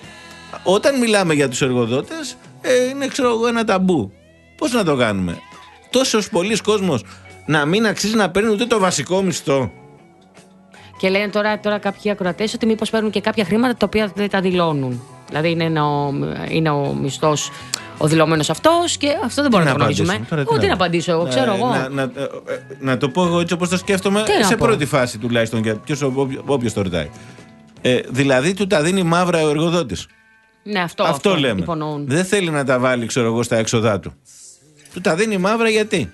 Όταν μιλάμε για τους εργοδότες, ε, είναι ξέρω εγώ ένα ταμπού. Πώς να το κάνουμε? Τόσος πολλής κόσμος να μην αξίζει να παίρνει ούτε το βασικό μισθό. Και λένε τώρα, τώρα κάποιοι ακροατές ότι μήπως παίρνουν και κάποια χρήματα τα οποία δεν τα δηλώνουν. Δηλαδή είναι ο, είναι ο μισθός ο δηλωμένος αυτός και αυτό δεν μπορούμε να το γνωρίζουμε. Ούτε να απαντήσω εγώ, ξέρω εγώ. Να, να, να το πω εγώ έτσι όπως το σκέφτομαι, τι σε πρώτη φάση τουλάχιστον, και όποιος το ρωτάει. Ε, δηλαδή του τα δίνει μαύρα ο εργοδότης. Ναι, αυτό, αυτό, αυτό λέμε. Υπονοούν. Δεν θέλει να τα βάλει, ξέρω εγώ, στα έξοδά του. Του τα δίνει μαύρα γιατί?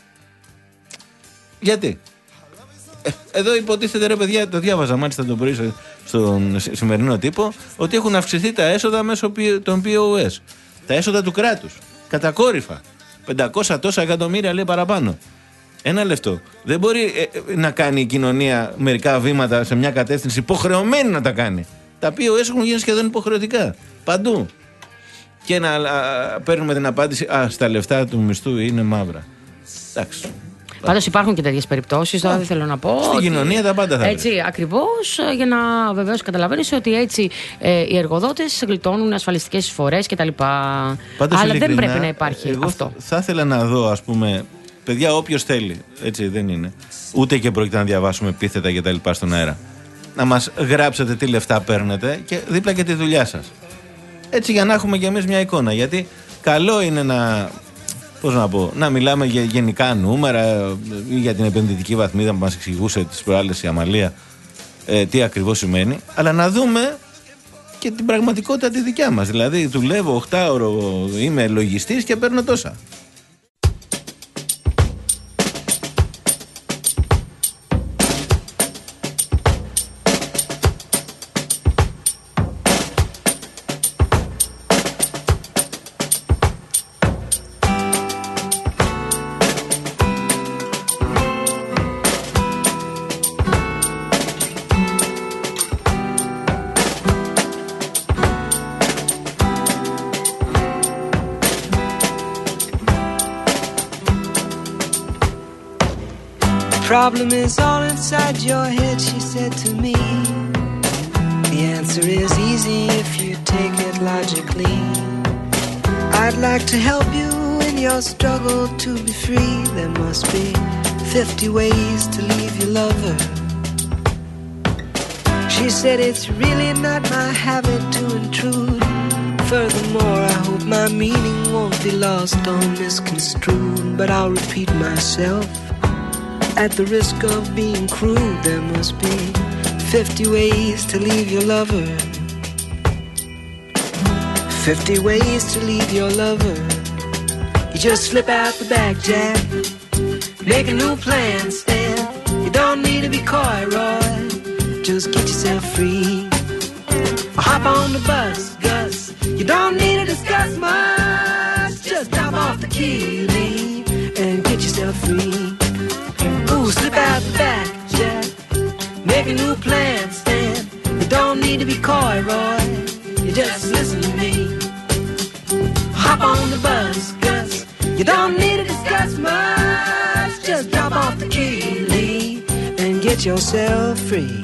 Γιατί? Ε, εδώ υποτίθεται, ρε παιδιά, το διάβαζα μάλιστα το πρωί στον σημερινό τύπο, ότι έχουν αυξηθεί τα έσοδα μέσω των πι ο ες. Τα έσοδα του κράτους. Κατακόρυφα. πεντακόσια τόσα εκατομμύρια λέει παραπάνω. Ένα λεπτό. Δεν μπορεί ε, να κάνει η κοινωνία μερικά βήματα σε μια κατεύθυνση υποχρεωμένη να τα κάνει. Τα οποία έχουν γίνει σχεδόν υποχρεωτικά. Παντού. Και να α, παίρνουμε την απάντηση, α, στα λεφτά του μισθού είναι μαύρα. Εντάξει. Πάντως υπάρχουν και τέτοιες περιπτώσεις, τώρα δεν θέλω να πω. Στην κοινωνία τα πάντα θα βρει. Έτσι, ακριβώς, για να βεβαίως καταλαβαίνεις ότι έτσι ε, οι εργοδότες γλιτώνουν ασφαλιστικές εισφορές κτλ. Πάντως, αλλά δεν πρέπει να υπάρχει εγώ αυτό. Θα ήθελα να δω, ας πούμε, παιδιά, όποιος θέλει, έτσι δεν είναι. Ούτε και πρόκειται να διαβάσουμε επίθετα και τα λοιπά στον αέρα. Να μας γράψετε τι λεφτά παίρνετε και δίπλα και τη δουλειά σας. Έτσι για να έχουμε κι εμείς μια εικόνα. Γιατί καλό είναι να, πώς να πω, να μιλάμε για γενικά νούμερα ή για την επενδυτική βαθμίδα που μας εξηγούσε τις προάλλες η Αμαλία ε, τι ακριβώς σημαίνει, αλλά να δούμε και την πραγματικότητα τη δικιά μας. Δηλαδή δουλεύω οχτάωρο, είμαι λογιστής και παίρνω τόσα. Problem is all inside your head, she said to me. The answer is easy if you take it logically. I'd like to help you in your struggle to be free. There must be fifty ways to leave your lover. She said it's really not my habit to intrude. Furthermore, I hope my meaning won't be lost or misconstrued. But I'll repeat myself. At the risk of being crude, there must be fifty ways to leave your lover. Fifty ways to leave your lover. You just slip out the back, Jack. Make a new plan, Stan. You don't need to be coy, Roy. Just get yourself free. Or hop on the bus, Gus. You don't need to discuss much. Just drop off the key, leave, and get yourself free. Ooh, slip out the back, Jack. Make a new plan, Stan. You don't need to be coy, Roy. You just listen to me. Hop on the bus, Gus. You don't need to discuss much. Just drop off the key, Lee, and get yourself free.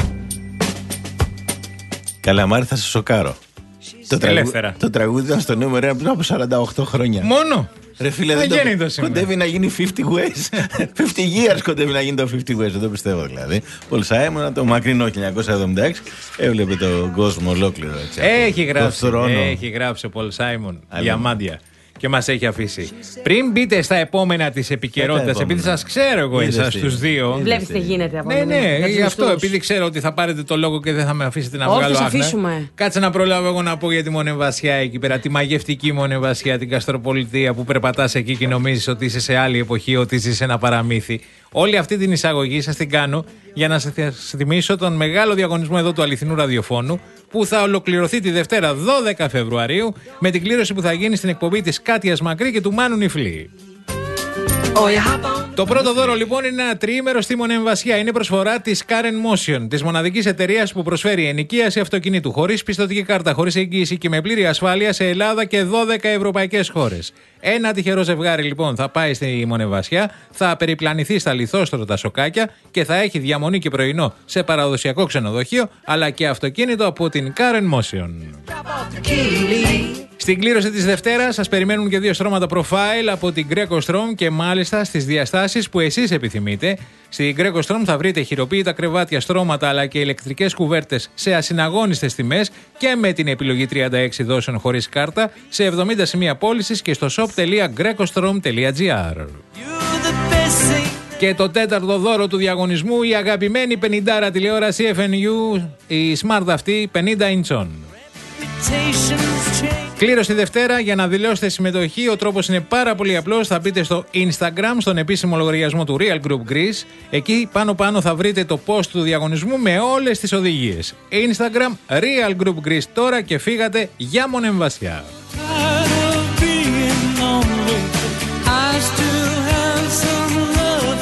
Καλά, Μάρη, θα σε σοκάρω. Το, τραγου... το τραγούδι ήταν στο νούμερο ένα πριν από σαράντα οκτώ χρόνια. Μόνο. Ρε φίλε, δεν το... το κοντεύει να γίνει πενήντα ways. πενήντα years κοντεύει να γίνει το πενήντα ways. Δεν το πιστεύω δηλαδή. Πολ Σάιμον, το μακρινό χίλια εννιακόσια εβδομήντα έξι, έβλεπε τον κόσμο ολόκληρο. Έτσι, έχει γράψει. Έχει γράψει ο Πολ Σάιμον. Διαμάντια. Και μας έχει αφήσει. Πριν μπείτε στα επόμενα της επικαιρότητας, επειδή σας ξέρω εγώ εσάς τους δύο. Βλέπεις τι γίνεται από Ναι, ναι, γι' αυτό, επειδή ξέρω ότι θα πάρετε το λόγο και δεν θα με αφήσετε να βγάλω άχνα. Αφήσουμε. Κάτσε να προλάβω εγώ να πω για τη Μονεβασιά εκεί πέρα, τη μαγευτική Μονεβασιά, την Καστροπολιτεία που περπατάς εκεί και νομίζεις ότι είσαι σε άλλη εποχή, ότι είσαι σε ένα παραμύθι. Όλη αυτή την εισαγωγή σας την κάνω για να σας θυμίσω τον μεγάλο διαγωνισμό εδώ του αληθινού ραδιοφώνου που θα ολοκληρωθεί τη Δευτέρα δώδεκα Φεβρουαρίου με την κλήρωση που θα γίνει στην εκπομπή της Κάτιας Μακρύ και του Μάνου Νιφλή. Το πρώτο δώρο λοιπόν είναι ένα τριήμερο στη Μονεμβασιά. Είναι προσφορά της Karen Motion, της μοναδικής εταιρείας που προσφέρει ενοικίαση αυτοκινήτου χωρίς πιστωτική κάρτα, χωρίς εγγύηση και με πλήρη ασφάλεια σε Ελλάδα και δώδεκα ευρωπαϊκές χώρες. Ένα τυχερό ζευγάρι λοιπόν θα πάει στη Μονεμβασιά, θα περιπλανηθεί στα λιθόστρωτα σοκάκια και θα έχει διαμονή και πρωινό σε παραδοσιακό ξενοδοχείο, αλλά και αυτοκίνητο από την Karen Motion. Στην κλήρωση της Δευτέρας σας περιμένουν και δύο στρώματα profile από την Greco Strom και μάλιστα στις διαστάσεις που εσείς επιθυμείτε. Στην Greco Strom θα βρείτε χειροποίητα κρεβάτια, στρώματα αλλά και ηλεκτρικές κουβέρτες σε ασυναγώνιστες τιμές και με την επιλογή τριάντα έξι δόσεων χωρίς κάρτα σε εβδομήντα σημεία πώλησης και στο shop τελεία greco strom τελεία gr. Και το τέταρτο δώρο του διαγωνισμού, η αγαπημένη πενηντάρα τηλεόραση εφ εν γιου, η Smart αυτή πενήντα ιντσών. Κλήρωση Δευτέρα, για να δηλώσετε συμμετοχή. Ο τρόπος είναι πάρα πολύ απλός. Θα μπείτε στο Instagram, στον επίσημο λογαριασμό του Real Group Greece. Εκεί πάνω πάνω θα βρείτε το post του διαγωνισμού με όλες τις οδηγίες. Instagram Real Group Greece τώρα και φύγατε για Μονεμβασιά. I still have some love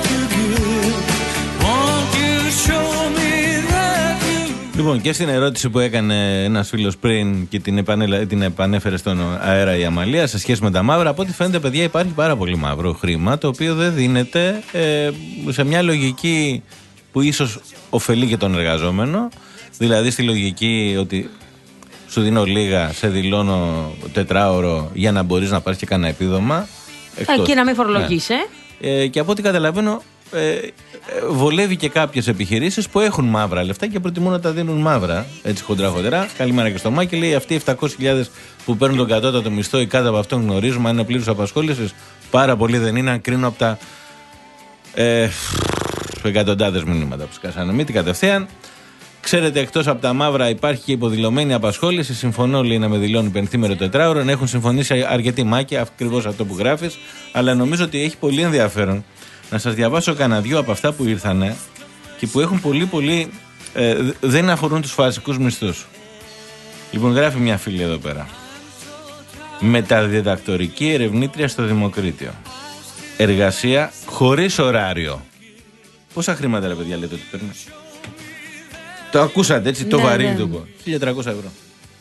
Λοιπόν, και στην ερώτηση που έκανε ένας φίλος πριν και την, επανέλα, την επανέφερε στον αέρα η Αμαλία σε σχέση με τα μαύρα, από ό,τι φαίνεται, παιδιά, υπάρχει πάρα πολύ μαύρο χρήμα, το οποίο δεν δίνεται ε, σε μια λογική που ίσως ωφελεί και τον εργαζόμενο. Δηλαδή στη λογική ότι σου δίνω λίγα, σε δηλώνω τετράωρο για να μπορείς να πάρεις και κανένα επίδομα. Εκτός. Και να μην φορολογείς, ναι. ε. Και από ό,τι καταλαβαίνω, ε, βολεύει και κάποιες επιχειρήσεις που έχουν μαύρα λεφτά και προτιμούν να τα δίνουν μαύρα. Έτσι χοντρά-χοντρά. Καλημέρα και στο Μάκη. Λέει αυτοί οι επτακόσιες χιλιάδες που παίρνουν τον κατώτατο μισθό ή κάτω από αυτόν γνωρίζουμε αν είναι πλήρους απασχόλησης. Πάρα πολύ δεν είναι, αν κρίνω από τα ε, εκατοντάδες μηνύματα που σκάσανε μύτη κατευθείαν. Ξέρετε, εκτός από τα μαύρα υπάρχει και υποδηλωμένη απασχόληση. Συμφωνώ, λέει, να με δηλώνει πενθήμερο τετράωρο. Έχουν συμφωνήσει αρκετοί, Μάκη, ακριβώς αυτό που γράφεις. Αλλά νομίζω ότι έχει πολύ ενδιαφέρον να σας διαβάσω κανένα δυο από αυτά που ήρθανε και που έχουν πολύ πολύ ε, δεν αφορούν τους βασικούς μισθούς. Λοιπόν, γράφει μια φίλη εδώ πέρα. Μεταδιδακτορική ερευνήτρια στο Δημοκρίτιο. Εργασία χωρίς ωράριο. Πόσα χρήματα, ρε παιδιά, λέτε ότι παίρνει? Το ακούσατε, έτσι, το ναι, βαρύ ναι. του πω. χίλια τριακόσια ευρώ.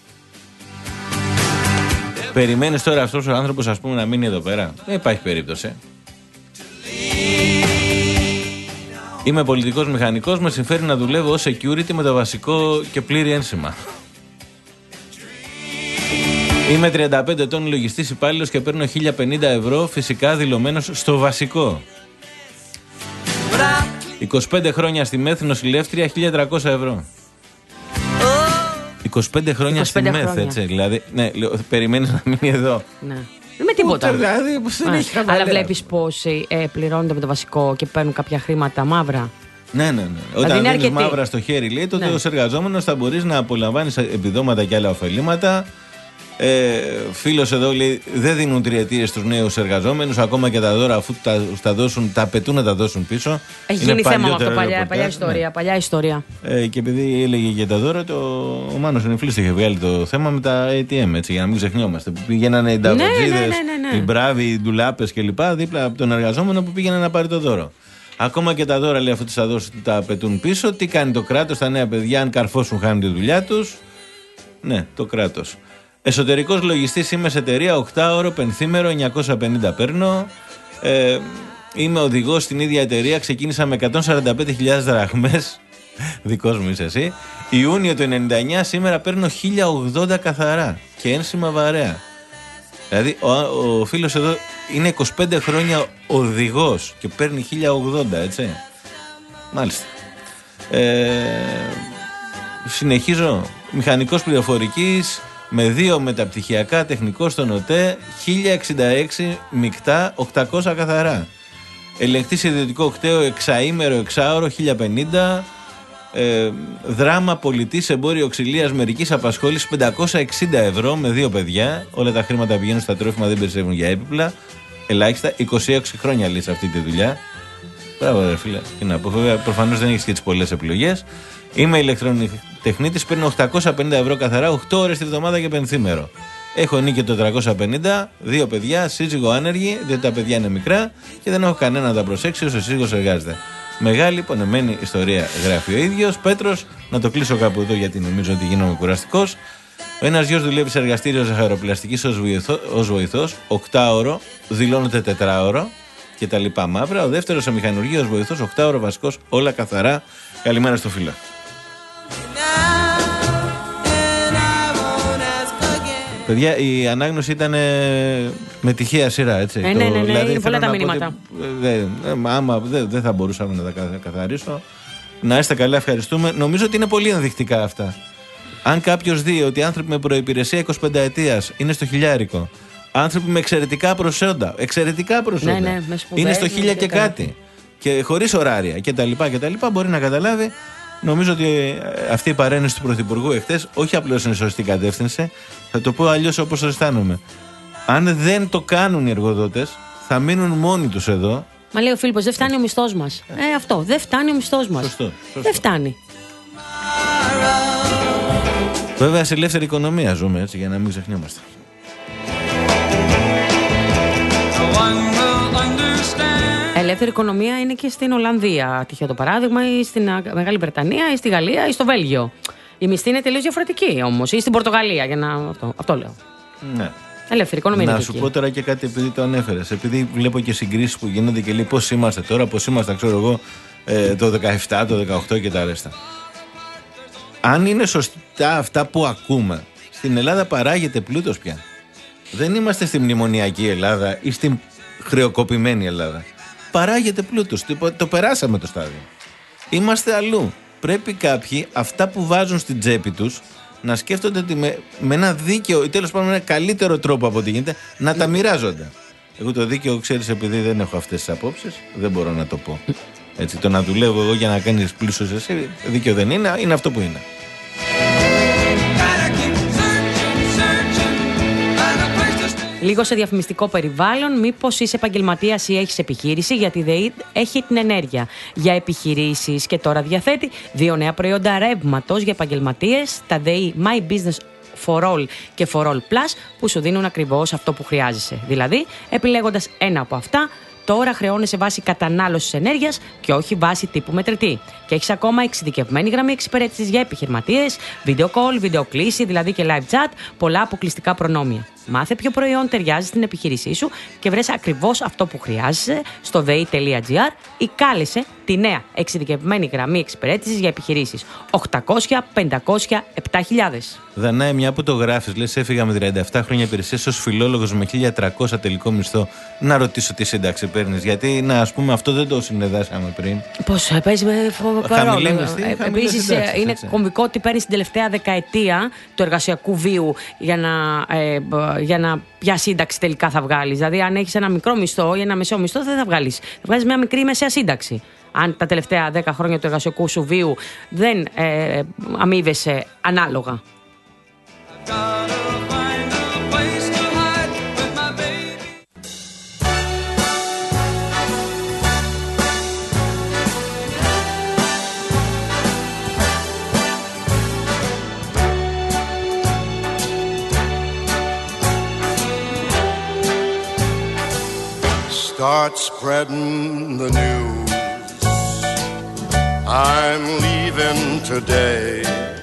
Περιμένεις τώρα αυτός ο άνθρωπος, ας πούμε, να μείνει εδώ πέρα? Δεν υπάρχει περίπτωση. Είμαι πολιτικός μηχανικός, με συμφέρει να δουλεύω ως security με το βασικό και πλήρη ένσημα. Είμαι τριάντα πέντε ετών λογιστής υπάλληλος και παίρνω χίλια πενήντα ευρώ, φυσικά δηλωμένος στο βασικό. είκοσι πέντε χρόνια στη ΜΕΘ νοσηλεύτρια, χίλια τριακόσια ευρώ. είκοσι πέντε χρόνια στη ΜΕΘ, έτσι. Δηλαδή, ναι, περιμένεις να μείνει εδώ. Ναι. Με τίποτα. Ούτε, δηλαδή, δεν έχει αλλά βλέπεις πόσοι ε, πληρώνονται με το βασικό και παίρνουν κάποια χρήματα μαύρα. Ναι, ναι, ναι. Όταν δίνεις αρκετή μαύρα στο χέρι, λέει, τότε ναι. ως εργαζόμενος θα μπορείς να απολαμβάνεις επιδόματα και άλλα ωφελήματα. Ε, φίλος εδώ λέει: δεν δίνουν τριετίες στους νέους εργαζόμενους, ακόμα και τα δώρα, αφού τα, τα δώσουν, τα απαιτούν να τα δώσουν πίσω. Έχει γίνει θέμα με αυτό, παλιά, παλιά ιστορία. Ναι. Παλιά ιστορία. Ε, και επειδή έλεγε για τα δώρα, το, ο Μάνος Νεφλής είχε βγάλει το θέμα με τα έι τι εμ, έτσι, για να μην ξεχνιόμαστε. Που πήγαιναν οι νταβατζίδες, ναι, ναι, ναι, ναι, ναι. οι μπράβοι, οι ντουλάπες κλπ. Δίπλα από τον εργαζόμενο που πήγαινε να πάρει το δώρο. Ακόμα και τα δώρα, λέει, αφού τις θα δώσουν, τα απαιτούν πίσω. Τι κάνει το κράτος, τα νέα παιδιά, αν καρφώσουν, χάνουν τη δουλειά τους. Ναι, το κράτος. Εσωτερικός λογιστής είμαι σε εταιρεία, οκτάωρο, πενθήμερο, εννιακόσια πενήντα παίρνω. Ε, είμαι οδηγός στην ίδια εταιρεία, ξεκίνησα με εκατόν σαράντα πέντε χιλιάδες δραχμές. Δικός μου είσαι εσύ. Ιούνιο του ενενήντα εννιά, σήμερα παίρνω χίλια ογδόντα καθαρά και ένσημα βαρέα. Δηλαδή ο, ο φίλος εδώ είναι είκοσι πέντε χρόνια οδηγός και παίρνει χίλια ογδόντα, έτσι. Μάλιστα. Ε, συνεχίζω. Μηχανικός πληροφορικής με δύο μεταπτυχιακά, τεχνικό στον ΟΤΕ, χίλια εξήντα έξι μεικτά, οκτακόσια καθαρά. Ελεγχτής ιδιωτικό κταίο, εξαήμερο, εξάωρο, χίλια πενήντα. Ε, δράμα πολιτής εμπόριο ξυλίας μερικής απασχόλησης, πεντακόσια εξήντα ευρώ με δύο παιδιά. Όλα τα χρήματα πηγαίνουν στα τρόφιμα, δεν περισσεύουν για έπιπλα. Ελάχιστα, είκοσι έξι χρόνια λέει σε αυτή τη δουλειά. Μπράβο, ρε φίλε. Τι να πω, βέβαια, προφανώς δεν έχεις και τις πολλές επιλογές. Είμαι ηλεκτρονιτεχνίτης, παίρνω οκτακόσια πενήντα ευρώ καθαρά, οκτώ ώρες τη βδομάδα και πενθήμερο. Έχω νίκη το τετρακόσια πενήντα, δύο παιδιά, σύζυγο άνεργη, διότι τα παιδιά είναι μικρά και δεν έχω κανένα να τα προσέξει όσο ο σύζυγος εργάζεται. Μεγάλη πονεμένη ιστορία, γράφει ο ίδιος. Πέτρος, να το κλείσω κάπου εδώ γιατί νομίζω ότι γίνομαι κουραστικός. Ο ένας γιος δουλεύει σε εργαστήριο ζαχαροπλαστικής ως, βοηθό, ως βοηθός, οκτάωρο, δηλώνεται τετράωρο και τα λοιπά μαύρα. Ο δεύτερος σε μηχανουργείο ως βοηθός, οκτάωρο βασικός, όλα καθαρά. Καλημέρα στο φίλο. Παιδιά, η ανάγνωση ήταν με τυχαία σειρά, έτσι. Ε, ναι, ναι, ναι, δηλαδή, είναι πολλά τα μηνύματα. Δεν δε, δε, δε θα μπορούσαμε να τα καθαρίσω. Να είστε καλά, ευχαριστούμε. Νομίζω ότι είναι πολύ ενδεικτικά αυτά. Αν κάποιος δει ότι άνθρωποι με προϋπηρεσία είκοσι πέντε ετίας είναι στο χιλιάρικο, άνθρωποι με εξαιρετικά προσόντα, εξαιρετικά προσόντα, ναι, ναι, είναι στο χίλια και κάτι, και χωρίς ωράρια κτλ. Μπορεί να καταλάβει. Νομίζω ότι αυτή η παρένεση του Πρωθυπουργού εχθές όχι απλώς είναι σωστή κατεύθυνση, θα το πω αλλιώς όπως το αισθάνομαι. Αν δεν το κάνουν οι εργοδότες, θα μείνουν μόνοι τους εδώ. Μα λέει ο Φίλιππος, δεν φτάνει ο μισθός μας. Ε, αυτό, δεν φτάνει ο μισθός μας. Σωστό, σωστό. Δεν φτάνει. Βέβαια σε ελεύθερη οικονομία ζούμε, έτσι, για να μην ξεχνιόμαστε. Ελεύθερη οικονομία είναι και στην Ολλανδία, τυχαίο το παράδειγμα, ή στην Μεγάλη Βρετανία, ή στη Γαλλία, ή στο Βέλγιο. Η μισθή είναι τελείως διαφορετική όμως. Ή στην Πορτογαλία, για να. Αυτό, αυτό λέω. Ναι. Ελεύθερη οικονομία. Να σου πω τώρα και κάτι, επειδή το ανέφερες. Επειδή βλέπω και συγκρίσεις που γίνονται και λέει πώς είμαστε τώρα, πώς είμαστε, ξέρω εγώ, ε, το δεκαεπτά, το δεκαοκτώ και τα ρέστα. Αν είναι σωστά αυτά που ακούμε, στην Ελλάδα παράγεται πλούτος πια. Δεν είμαστε στη μνημονιακή Ελλάδα ή στην χρεοκοπημένη Ελλάδα. Παράγεται πλούτος. Το, το περάσαμε το στάδιο. Είμαστε αλλού. Πρέπει κάποιοι αυτά που βάζουν στην τσέπη τους να σκέφτονται ότι με, με ένα δίκαιο ή τέλος πάντων με ένα καλύτερο τρόπο από ό,τι γίνεται να τα μοιράζονται. Εγώ το δίκαιο, ξέρεις, επειδή δεν έχω αυτές τις απόψεις, δεν μπορώ να το πω. Έτσι, το να δουλεύω εγώ για να κάνεις πλούσιος εσύ, δίκαιο δεν είναι, είναι αυτό που είναι. Λίγο σε διαφημιστικό περιβάλλον, μήπως είσαι επαγγελματίας ή έχεις επιχείρηση, γιατί η ΔΕΗ έχει την ενέργεια για επιχειρήσεις και τώρα διαθέτει δύο νέα προϊόντα ρεύματος για επαγγελματίες, τα ΔΕΗ My Business for All και For All Plus, που σου δίνουν ακριβώς αυτό που χρειάζεσαι. Δηλαδή, επιλέγοντας ένα από αυτά, τώρα χρεώνεσαι βάση κατανάλωσης ενέργειας και όχι βάση τύπου μετρητή. Και έχεις ακόμα εξειδικευμένη γραμμή εξυπηρέτησης για επιχειρηματίες, video call, video κλήση, δηλαδή και live chat, πολλά αποκλειστικά προνόμια. Μάθε ποιο προϊόν ταιριάζει στην επιχείρησή σου και βρες ακριβώς αυτό που χρειάζεσαι στο δε ι τελεία τζι άρ ή κάλεσε τη νέα εξειδικευμένη γραμμή εξυπηρέτησης για επιχειρήσεις οκτακόσια πεντακόσια επτά χιλιάδες. Δανάη, μια που το γράφεις, λες έφυγα με τριάντα επτά χρόνια υπηρεσίας ως φιλόλογος με χίλια τριακόσια τελικό μισθό. Να ρωτήσω τι σύνταξη παίρνεις, γιατί να, ας πούμε, αυτό δεν το συνεδάσαμε πριν. Πώς παίζει με χαμηλή μισθή, ε, Επίσης είναι έτσι. κομβικό ότι παίρνεις την τελευταία δεκαετία του εργασιακού βίου για να, ε, για να ποια σύνταξη τελικά θα βγάλεις. Δηλαδή, αν έχεις ένα μικρό μισθό ή ένα μεσαίο μισθό, δεν θα βγάλεις. Θα βγάλεις μια μικρή μεσαία σύνταξη. Αν τα τελευταία δέκα χρόνια του εργασιακού σου βίου δεν ε, αμείβεσαι ανάλογα. Start spreading the news. I'm leaving today.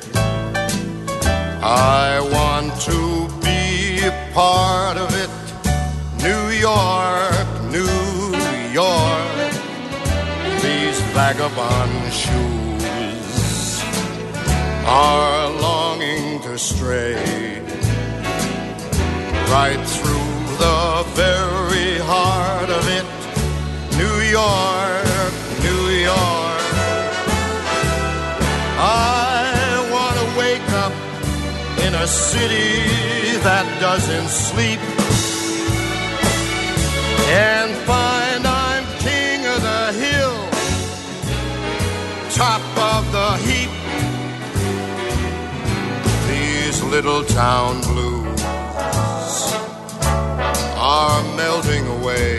I want to be a part of it. New York, New York. These vagabond shoes are longing to stray right through the very heart of it. New York, New York. I want to wake up in a city that doesn't sleep and find I'm king of the hill, top of the heap. These little town blues are melting away.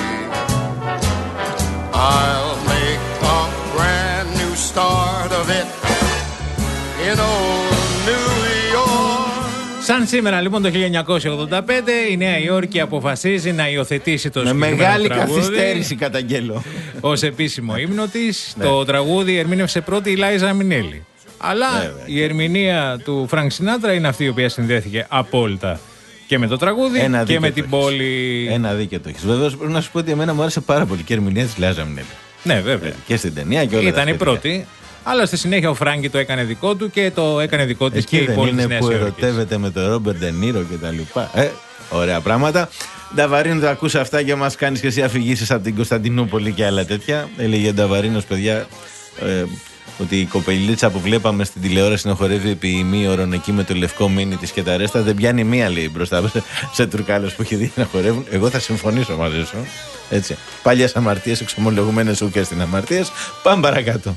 I'll make a brand new start of it in old New York. Σαν σήμερα λοιπόν το χίλια εννιακόσια ογδόντα πέντε η Νέα Υόρκη αποφασίζει να υιοθετήσει το με συγκεκριμένο μεγάλη τραγούδι καθυστέρηση, καταγγέλλω, ως επίσημο ύμνο της. Ναι. Το τραγούδι ερμήνευσε πρώτη η Λάιζα Μινέλη. Αλλά Βέβαια. η ερμηνεία του Φρανκ Σινάτρα είναι αυτή η οποία συνδέθηκε απόλυτα και με το τραγούδι Ένα και με το την έχεις. πόλη. Ένα δίκαιο το έχεις. Βεβαίως πρέπει να σου πω ότι εμένα μου άρεσε πάρα πολύ και η ερμηνεία της Λάιζα Μινέλη. Ναι, βέβαια. Και στην ταινία και όλα τα Ήταν η σχετικά. πρώτη. Αλλά στη συνέχεια ο Φράγκη το έκανε δικό του και το έκανε δικό της Εκεί και η δεν πόλη της είναι Νέας που Υόρκης. ερωτεύεται με τον Ρόμπερτ Ντενίρο και τα λοιπά. Ε, ωραία πράγματα. Νταβαρίνο, το ακούς αυτά και μας κάνεις και εσύ αφηγήσεις από την Κωνσταντινούπολη και άλλα τέτοια. Έλεγε ο Νταβαρίνος, παιδιά, ε, ότι η κοπελίτσα που βλέπαμε στην τηλεόραση να χορεύει επί ημίωρον εκεί με το λευκό μίνι της και τα ρέστα δεν πιάνει μία, λέει, μπροστά σε, σε τουρκάλες που έχει δει να χορεύουν. Εγώ θα συμφωνήσω μαζί σου. Έτσι. Παλιές αμαρτίες, εξομολογουμένες ούκες στην αμαρτίες. Πάμε παρακάτω.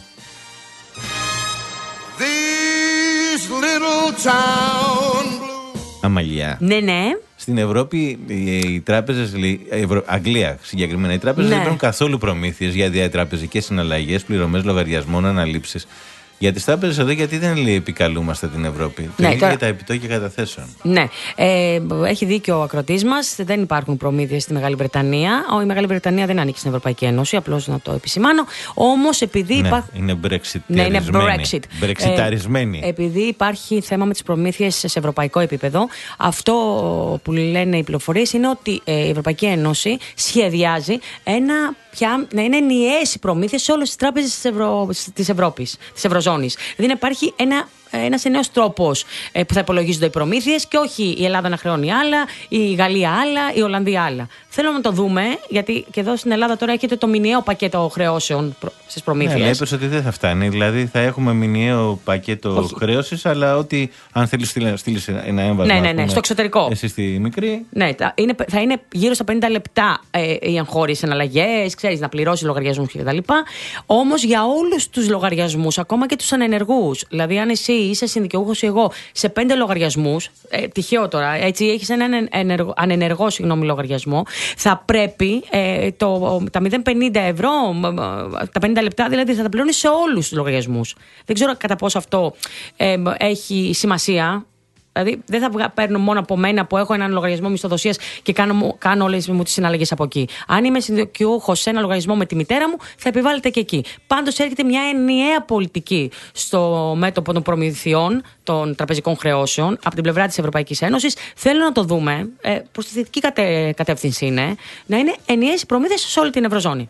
These little town blues. Αμαλιά. Ναι, ναι. Στην Ευρώπη οι, οι τράπεζες, Ευρω... Αγγλία συγκεκριμένα, οι τράπεζες Ναι. δεν παίρνουν καθόλου προμήθειες για διατραπεζικές συναλλαγές, πληρωμές λογαριασμών, αναλήψεις. Για τις τράπεζες εδώ, γιατί δεν λέει επικαλούμαστε την Ευρώπη. Το Ναι, ίδιο τώρα- για τα επιτόκια καταθέσεων. Ναι, ε, έχει δίκιο ο ακροτής μας. Δεν υπάρχουν προμήθειες στη Μεγάλη Βρετανία. Ο, η Μεγάλη Βρετανία δεν ανήκει στην Ευρωπαϊκή Ένωση, απλώς να το επισημάνω. Όμως επειδή Ναι, υπάρχουν. είναι Brexit. Ναι, είναι Brexit. Brexitaρισμένη. Ε, επειδή υπάρχει θέμα με τις προμήθειες σε ευρωπαϊκό επίπεδο, αυτό που λένε οι πληροφορίες είναι ότι ε, η Ευρωπαϊκή Ένωση σχεδιάζει ένα, πια, να είναι ενιαίες οι προμήθειες σε όλες τις τράπεζες της, Ευρω... της Ευρώπης, της Ευρωζώνης. Δηλαδή να υπάρχει ένα. Ένας νέος τρόπος ε, που θα υπολογίζονται οι προμήθειες και όχι η Ελλάδα να χρεώνει άλλα, η Γαλλία άλλα, η Ολλανδία άλλα. Θέλω να το δούμε, γιατί και εδώ στην Ελλάδα τώρα έχετε το μηνιαίο πακέτο χρεώσεων προ... στις προμήθειες. Ναι, αλλά είπες ότι δεν θα φτάνει. Δηλαδή θα έχουμε μηνιαίο πακέτο χρέωσης, αλλά ότι αν θέλεις να στείλεις ένα έμβασμα. Ναι, ναι, ναι, στο εξωτερικό. Εσύ στη μικρή. Ναι, τα- είναι, θα είναι γύρω στα πενήντα λεπτά ε, οι εγχώριες εναλλαγές, ξέρεις, να πληρώσει λογαριασμούς κτλ. Όμως για όλους τους λογαριασμούς, ακόμα και τους ανενεργούς, δηλαδή αν εσύ είσαι συνδικαιούχος ή εγώ σε πέντε λογαριασμούς, ε, τυχαίο τώρα, έτσι έχεις έναν ενεργο, ανενεργό συγγνώμη, λογαριασμό, θα πρέπει ε, το, τα μηδέν κόμμα πενήντα ευρώ, τα πενήντα λεπτά δηλαδή, θα τα πληρώνεις σε όλους τους λογαριασμούς. Δεν ξέρω κατά πόσο αυτό ε, έχει σημασία. Δηλαδή, δεν θα βγα- παίρνω μόνο από μένα που έχω έναν λογαριασμό μισθοδοσίας και κάνω, κάνω όλες μου τις συναλλαγές από εκεί. Αν είμαι συνδικαιούχος σε ένα λογαριασμό με τη μητέρα μου, θα επιβάλλεται και εκεί. Πάντως, έρχεται μια ενιαία πολιτική στο μέτωπο των προμηθειών των τραπεζικών χρεώσεων από την πλευρά της Ευρωπαϊκής Ένωσης. Θέλω να το δούμε. Ε, προς τη θετική κατε, κατεύθυνση είναι να είναι ενιαίες οι προμήθειες σε όλη την Ευρωζώνη.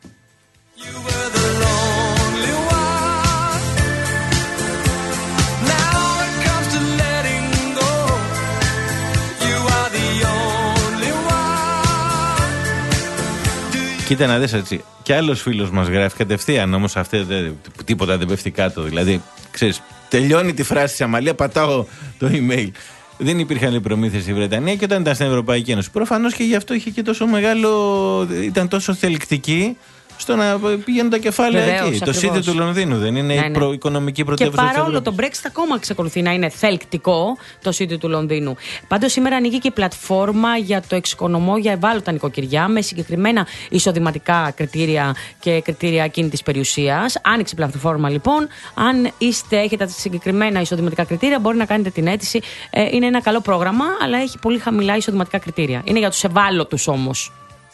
Κοίτα να δεις έτσι. Κι άλλος φίλος μας γράφει κατευθείαν, όμως αυτό δεν- τίποτα δεν πέφτει κάτω. Δηλαδή, ξέρεις, τελειώνει τη φράση της Αμαλία, πατάω το email. Δεν υπήρχαν οι προμήθειες στη Βρετανία και όταν ήταν στην Ευρωπαϊκή Ένωση. Προφανώς και γι' αυτό είχε και τόσο μεγάλο. Ήταν τόσο θελκτική στο να πηγαίνουν τα κεφάλαια Βεβαίως, εκεί. ακριβώς. Το City του Λονδίνου δεν είναι Ναι, η ναι. προ- οικονομική Και πρωτεύουσα της παρόλο Ευρώπης. το Brexit ακόμα εξακολουθεί να είναι θελκτικό το City του Λονδίνου. Πάντως σήμερα ανοίγει και η πλατφόρμα για το εξοικονομώ για ευάλωτα νοικοκυριά με συγκεκριμένα εισοδηματικά κριτήρια και κριτήρια ακίνητης περιουσίας. Άνοιξε η πλατφόρμα λοιπόν. Αν είστε, έχετε τα συγκεκριμένα εισοδηματικά κριτήρια, μπορεί να κάνετε την αίτηση. Ε, είναι ένα καλό πρόγραμμα, αλλά έχει πολύ χαμηλά εισοδηματικά κριτήρια. Είναι για τους ευάλωτους όμως.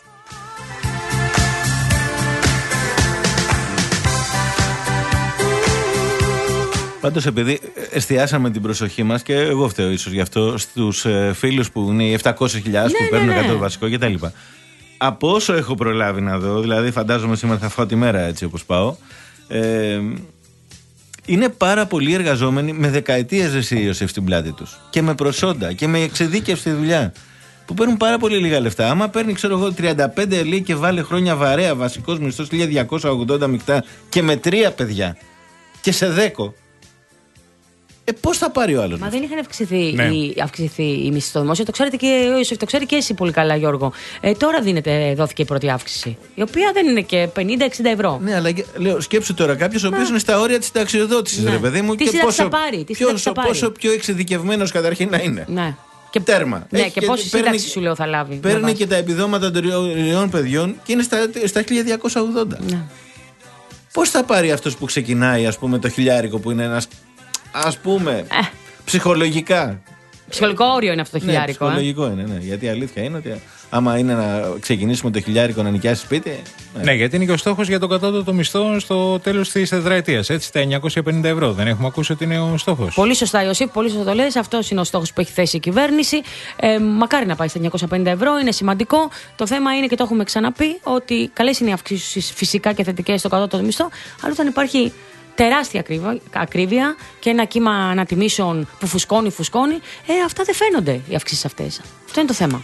Πάντως, επειδή εστιάσαμε την προσοχή μας και εγώ φταίω ίσως γι' αυτό στους ε, φίλους που είναι οι επτακόσιες χιλιάδες Ναι, που ναι, παίρνουν ναι. εκατό βασικό κτλ. Από όσο έχω προλάβει να δω, δηλαδή φαντάζομαι σήμερα θα φάω τη μέρα έτσι όπως πάω, ε, είναι πάρα πολλοί εργαζόμενοι με δεκαετίες δεσίωση στην πλάτη τους και με προσόντα και με εξειδίκευση δουλειά. Που παίρνουν πάρα πολύ λίγα λεφτά. Άμα παίρνει, ξέρω εγώ, τριάντα πέντε λέει και βάλε χρόνια βαρέα βασικός μισθός χίλια διακόσια ογδόντα μεικτά και με τρία παιδιά και σε δέκο. Ε, πώς θα πάρει ο άλλος? Μα δεν είχαν αυξηθεί, Ναι. η, αυξηθεί η μισθή στο δημόσιο. Το ξέρετε και ο Ιωσήφ, το ξέρει και εσύ πολύ καλά, Γιώργο. Ε, τώρα δίνεται, δόθηκε η πρώτη αύξηση. Η οποία δεν είναι και πενήντα εξήντα ευρώ. Ναι, αλλά λέω, σκέψου τώρα κάποιο ο οποίο είναι στα όρια τη συνταξιοδότηση, Ναι. ρε παιδί μου. Τι και σύνταξη πόσο, θα πάρει, τι πόσο, σύνταξη θα πάρει. πόσο πιο εξειδικευμένο καταρχήν να είναι. Ναι. Και τέρμα. Ναι, Έχει και πόση παίρνει- σύνταξη σου λέω θα λάβει. με Παίρνει βάση. και τα επιδόματα των τριών παιδιών και είναι στα, στα χίλια διακόσια ογδόντα. Ναι. Πώς θα πάρει αυτός που ξεκινάει, ας πούμε, το χιλιάρικο που είναι ένας. Ας πούμε. Ψυχολογικά. Ψυχολογικό όριο είναι αυτό το Ναι, χιλιάρικο. ε. ψυχολογικό είναι, ναι. Γιατί η αλήθεια είναι ότι άμα είναι να ξεκινήσουμε το χιλιάρικο να νοικιάσει σπίτι. Ναι, γιατί είναι και ο στόχος για το κατώτατο μισθό στο τέλος της τετραετίας. Έτσι, τα εννιακόσια πενήντα ευρώ. Δεν έχουμε ακούσει ότι είναι ο στόχος. Πολύ σωστά, Ιωσήφ, πολύ σωστά το λες. Αυτό είναι ο στόχος που έχει θέσει η κυβέρνηση. Ε, μακάρι να πάει στα εννιακόσια πενήντα ευρώ, είναι σημαντικό. Το θέμα είναι και το έχουμε ξαναπεί ότι καλές είναι οι αυξήσεις φυσικά και θετικές στο κατώτατο μισθό, αλλά όταν υπάρχει τεράστια ακρίβεια, ακρίβεια και ένα κύμα ανατιμήσεων που φουσκώνει, φουσκώνει, ε, αυτά δεν φαίνονται οι αυξήσεις αυτές. Αυτό είναι το θέμα.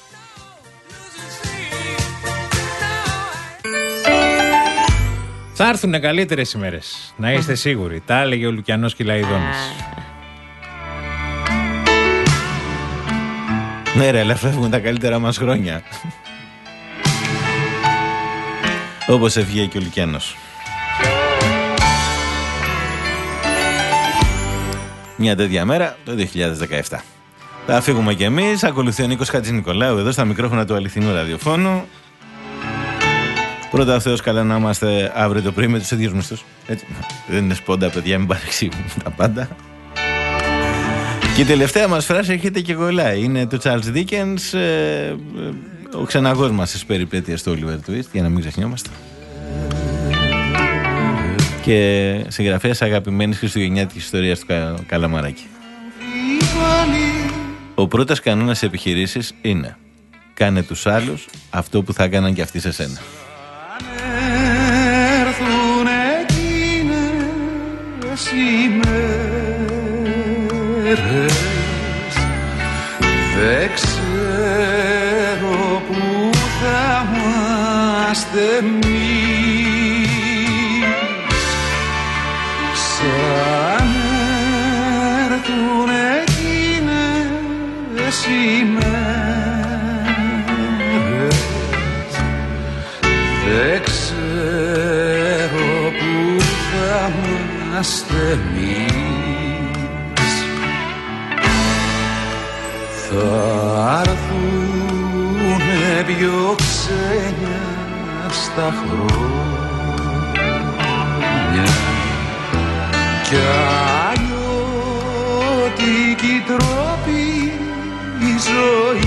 Θα έρθουν καλύτερες ημέρες. Να είστε σίγουροι. Τα έλεγε ο Λουκιανός Κυλαϊδόνης. Ναι, ρε, αλλά φεύγουν τα καλύτερα μας χρόνια. Όπως έφυγε και ο Λουκιάνος. Μια τέτοια μέρα το δύο χιλιάδες δεκαεπτά. Θα φύγουμε κι εμείς. Ακολουθεί ο Νίκος Χατζηνικολάου εδώ στα μικρόφωνα του αληθινού ραδιοφώνου. Πρώτα ο Θεός καλά να είμαστε αύριο το πρωί με τους ίδιους μισθούς. Έτσι. Δεν είναι σπόντα, παιδιά, μην παρεξηγούν τα πάντα. Και η τελευταία μας φράση έρχεται και κολλάει. Είναι του Charles Dickens, ε, ο ξεναγός μας στις περιπέτειες του Oliver Twist, για να μην ξεχνιόμαστε. Και συγγραφέας αγαπημένης χριστουγεννιάτικης ιστορίας του Κα, Καλαμαράκη. Ο πρώτος κανόνας επιχειρήσεις είναι: κάνε τους άλλους αυτό που θα έκαναν και αυτοί σε σένα. Έρθουν εκείνες οι μέρες, δεν ξέρω που θα είμαστε εμείς. Σαν έρθουν εκείνες οι μέρες, δεν ξέρω που θα είμαστε εμείς. Θα έρθουνε πιο ξένια στα χρόνια κι αλλιώτικοι τρόποι η ζωή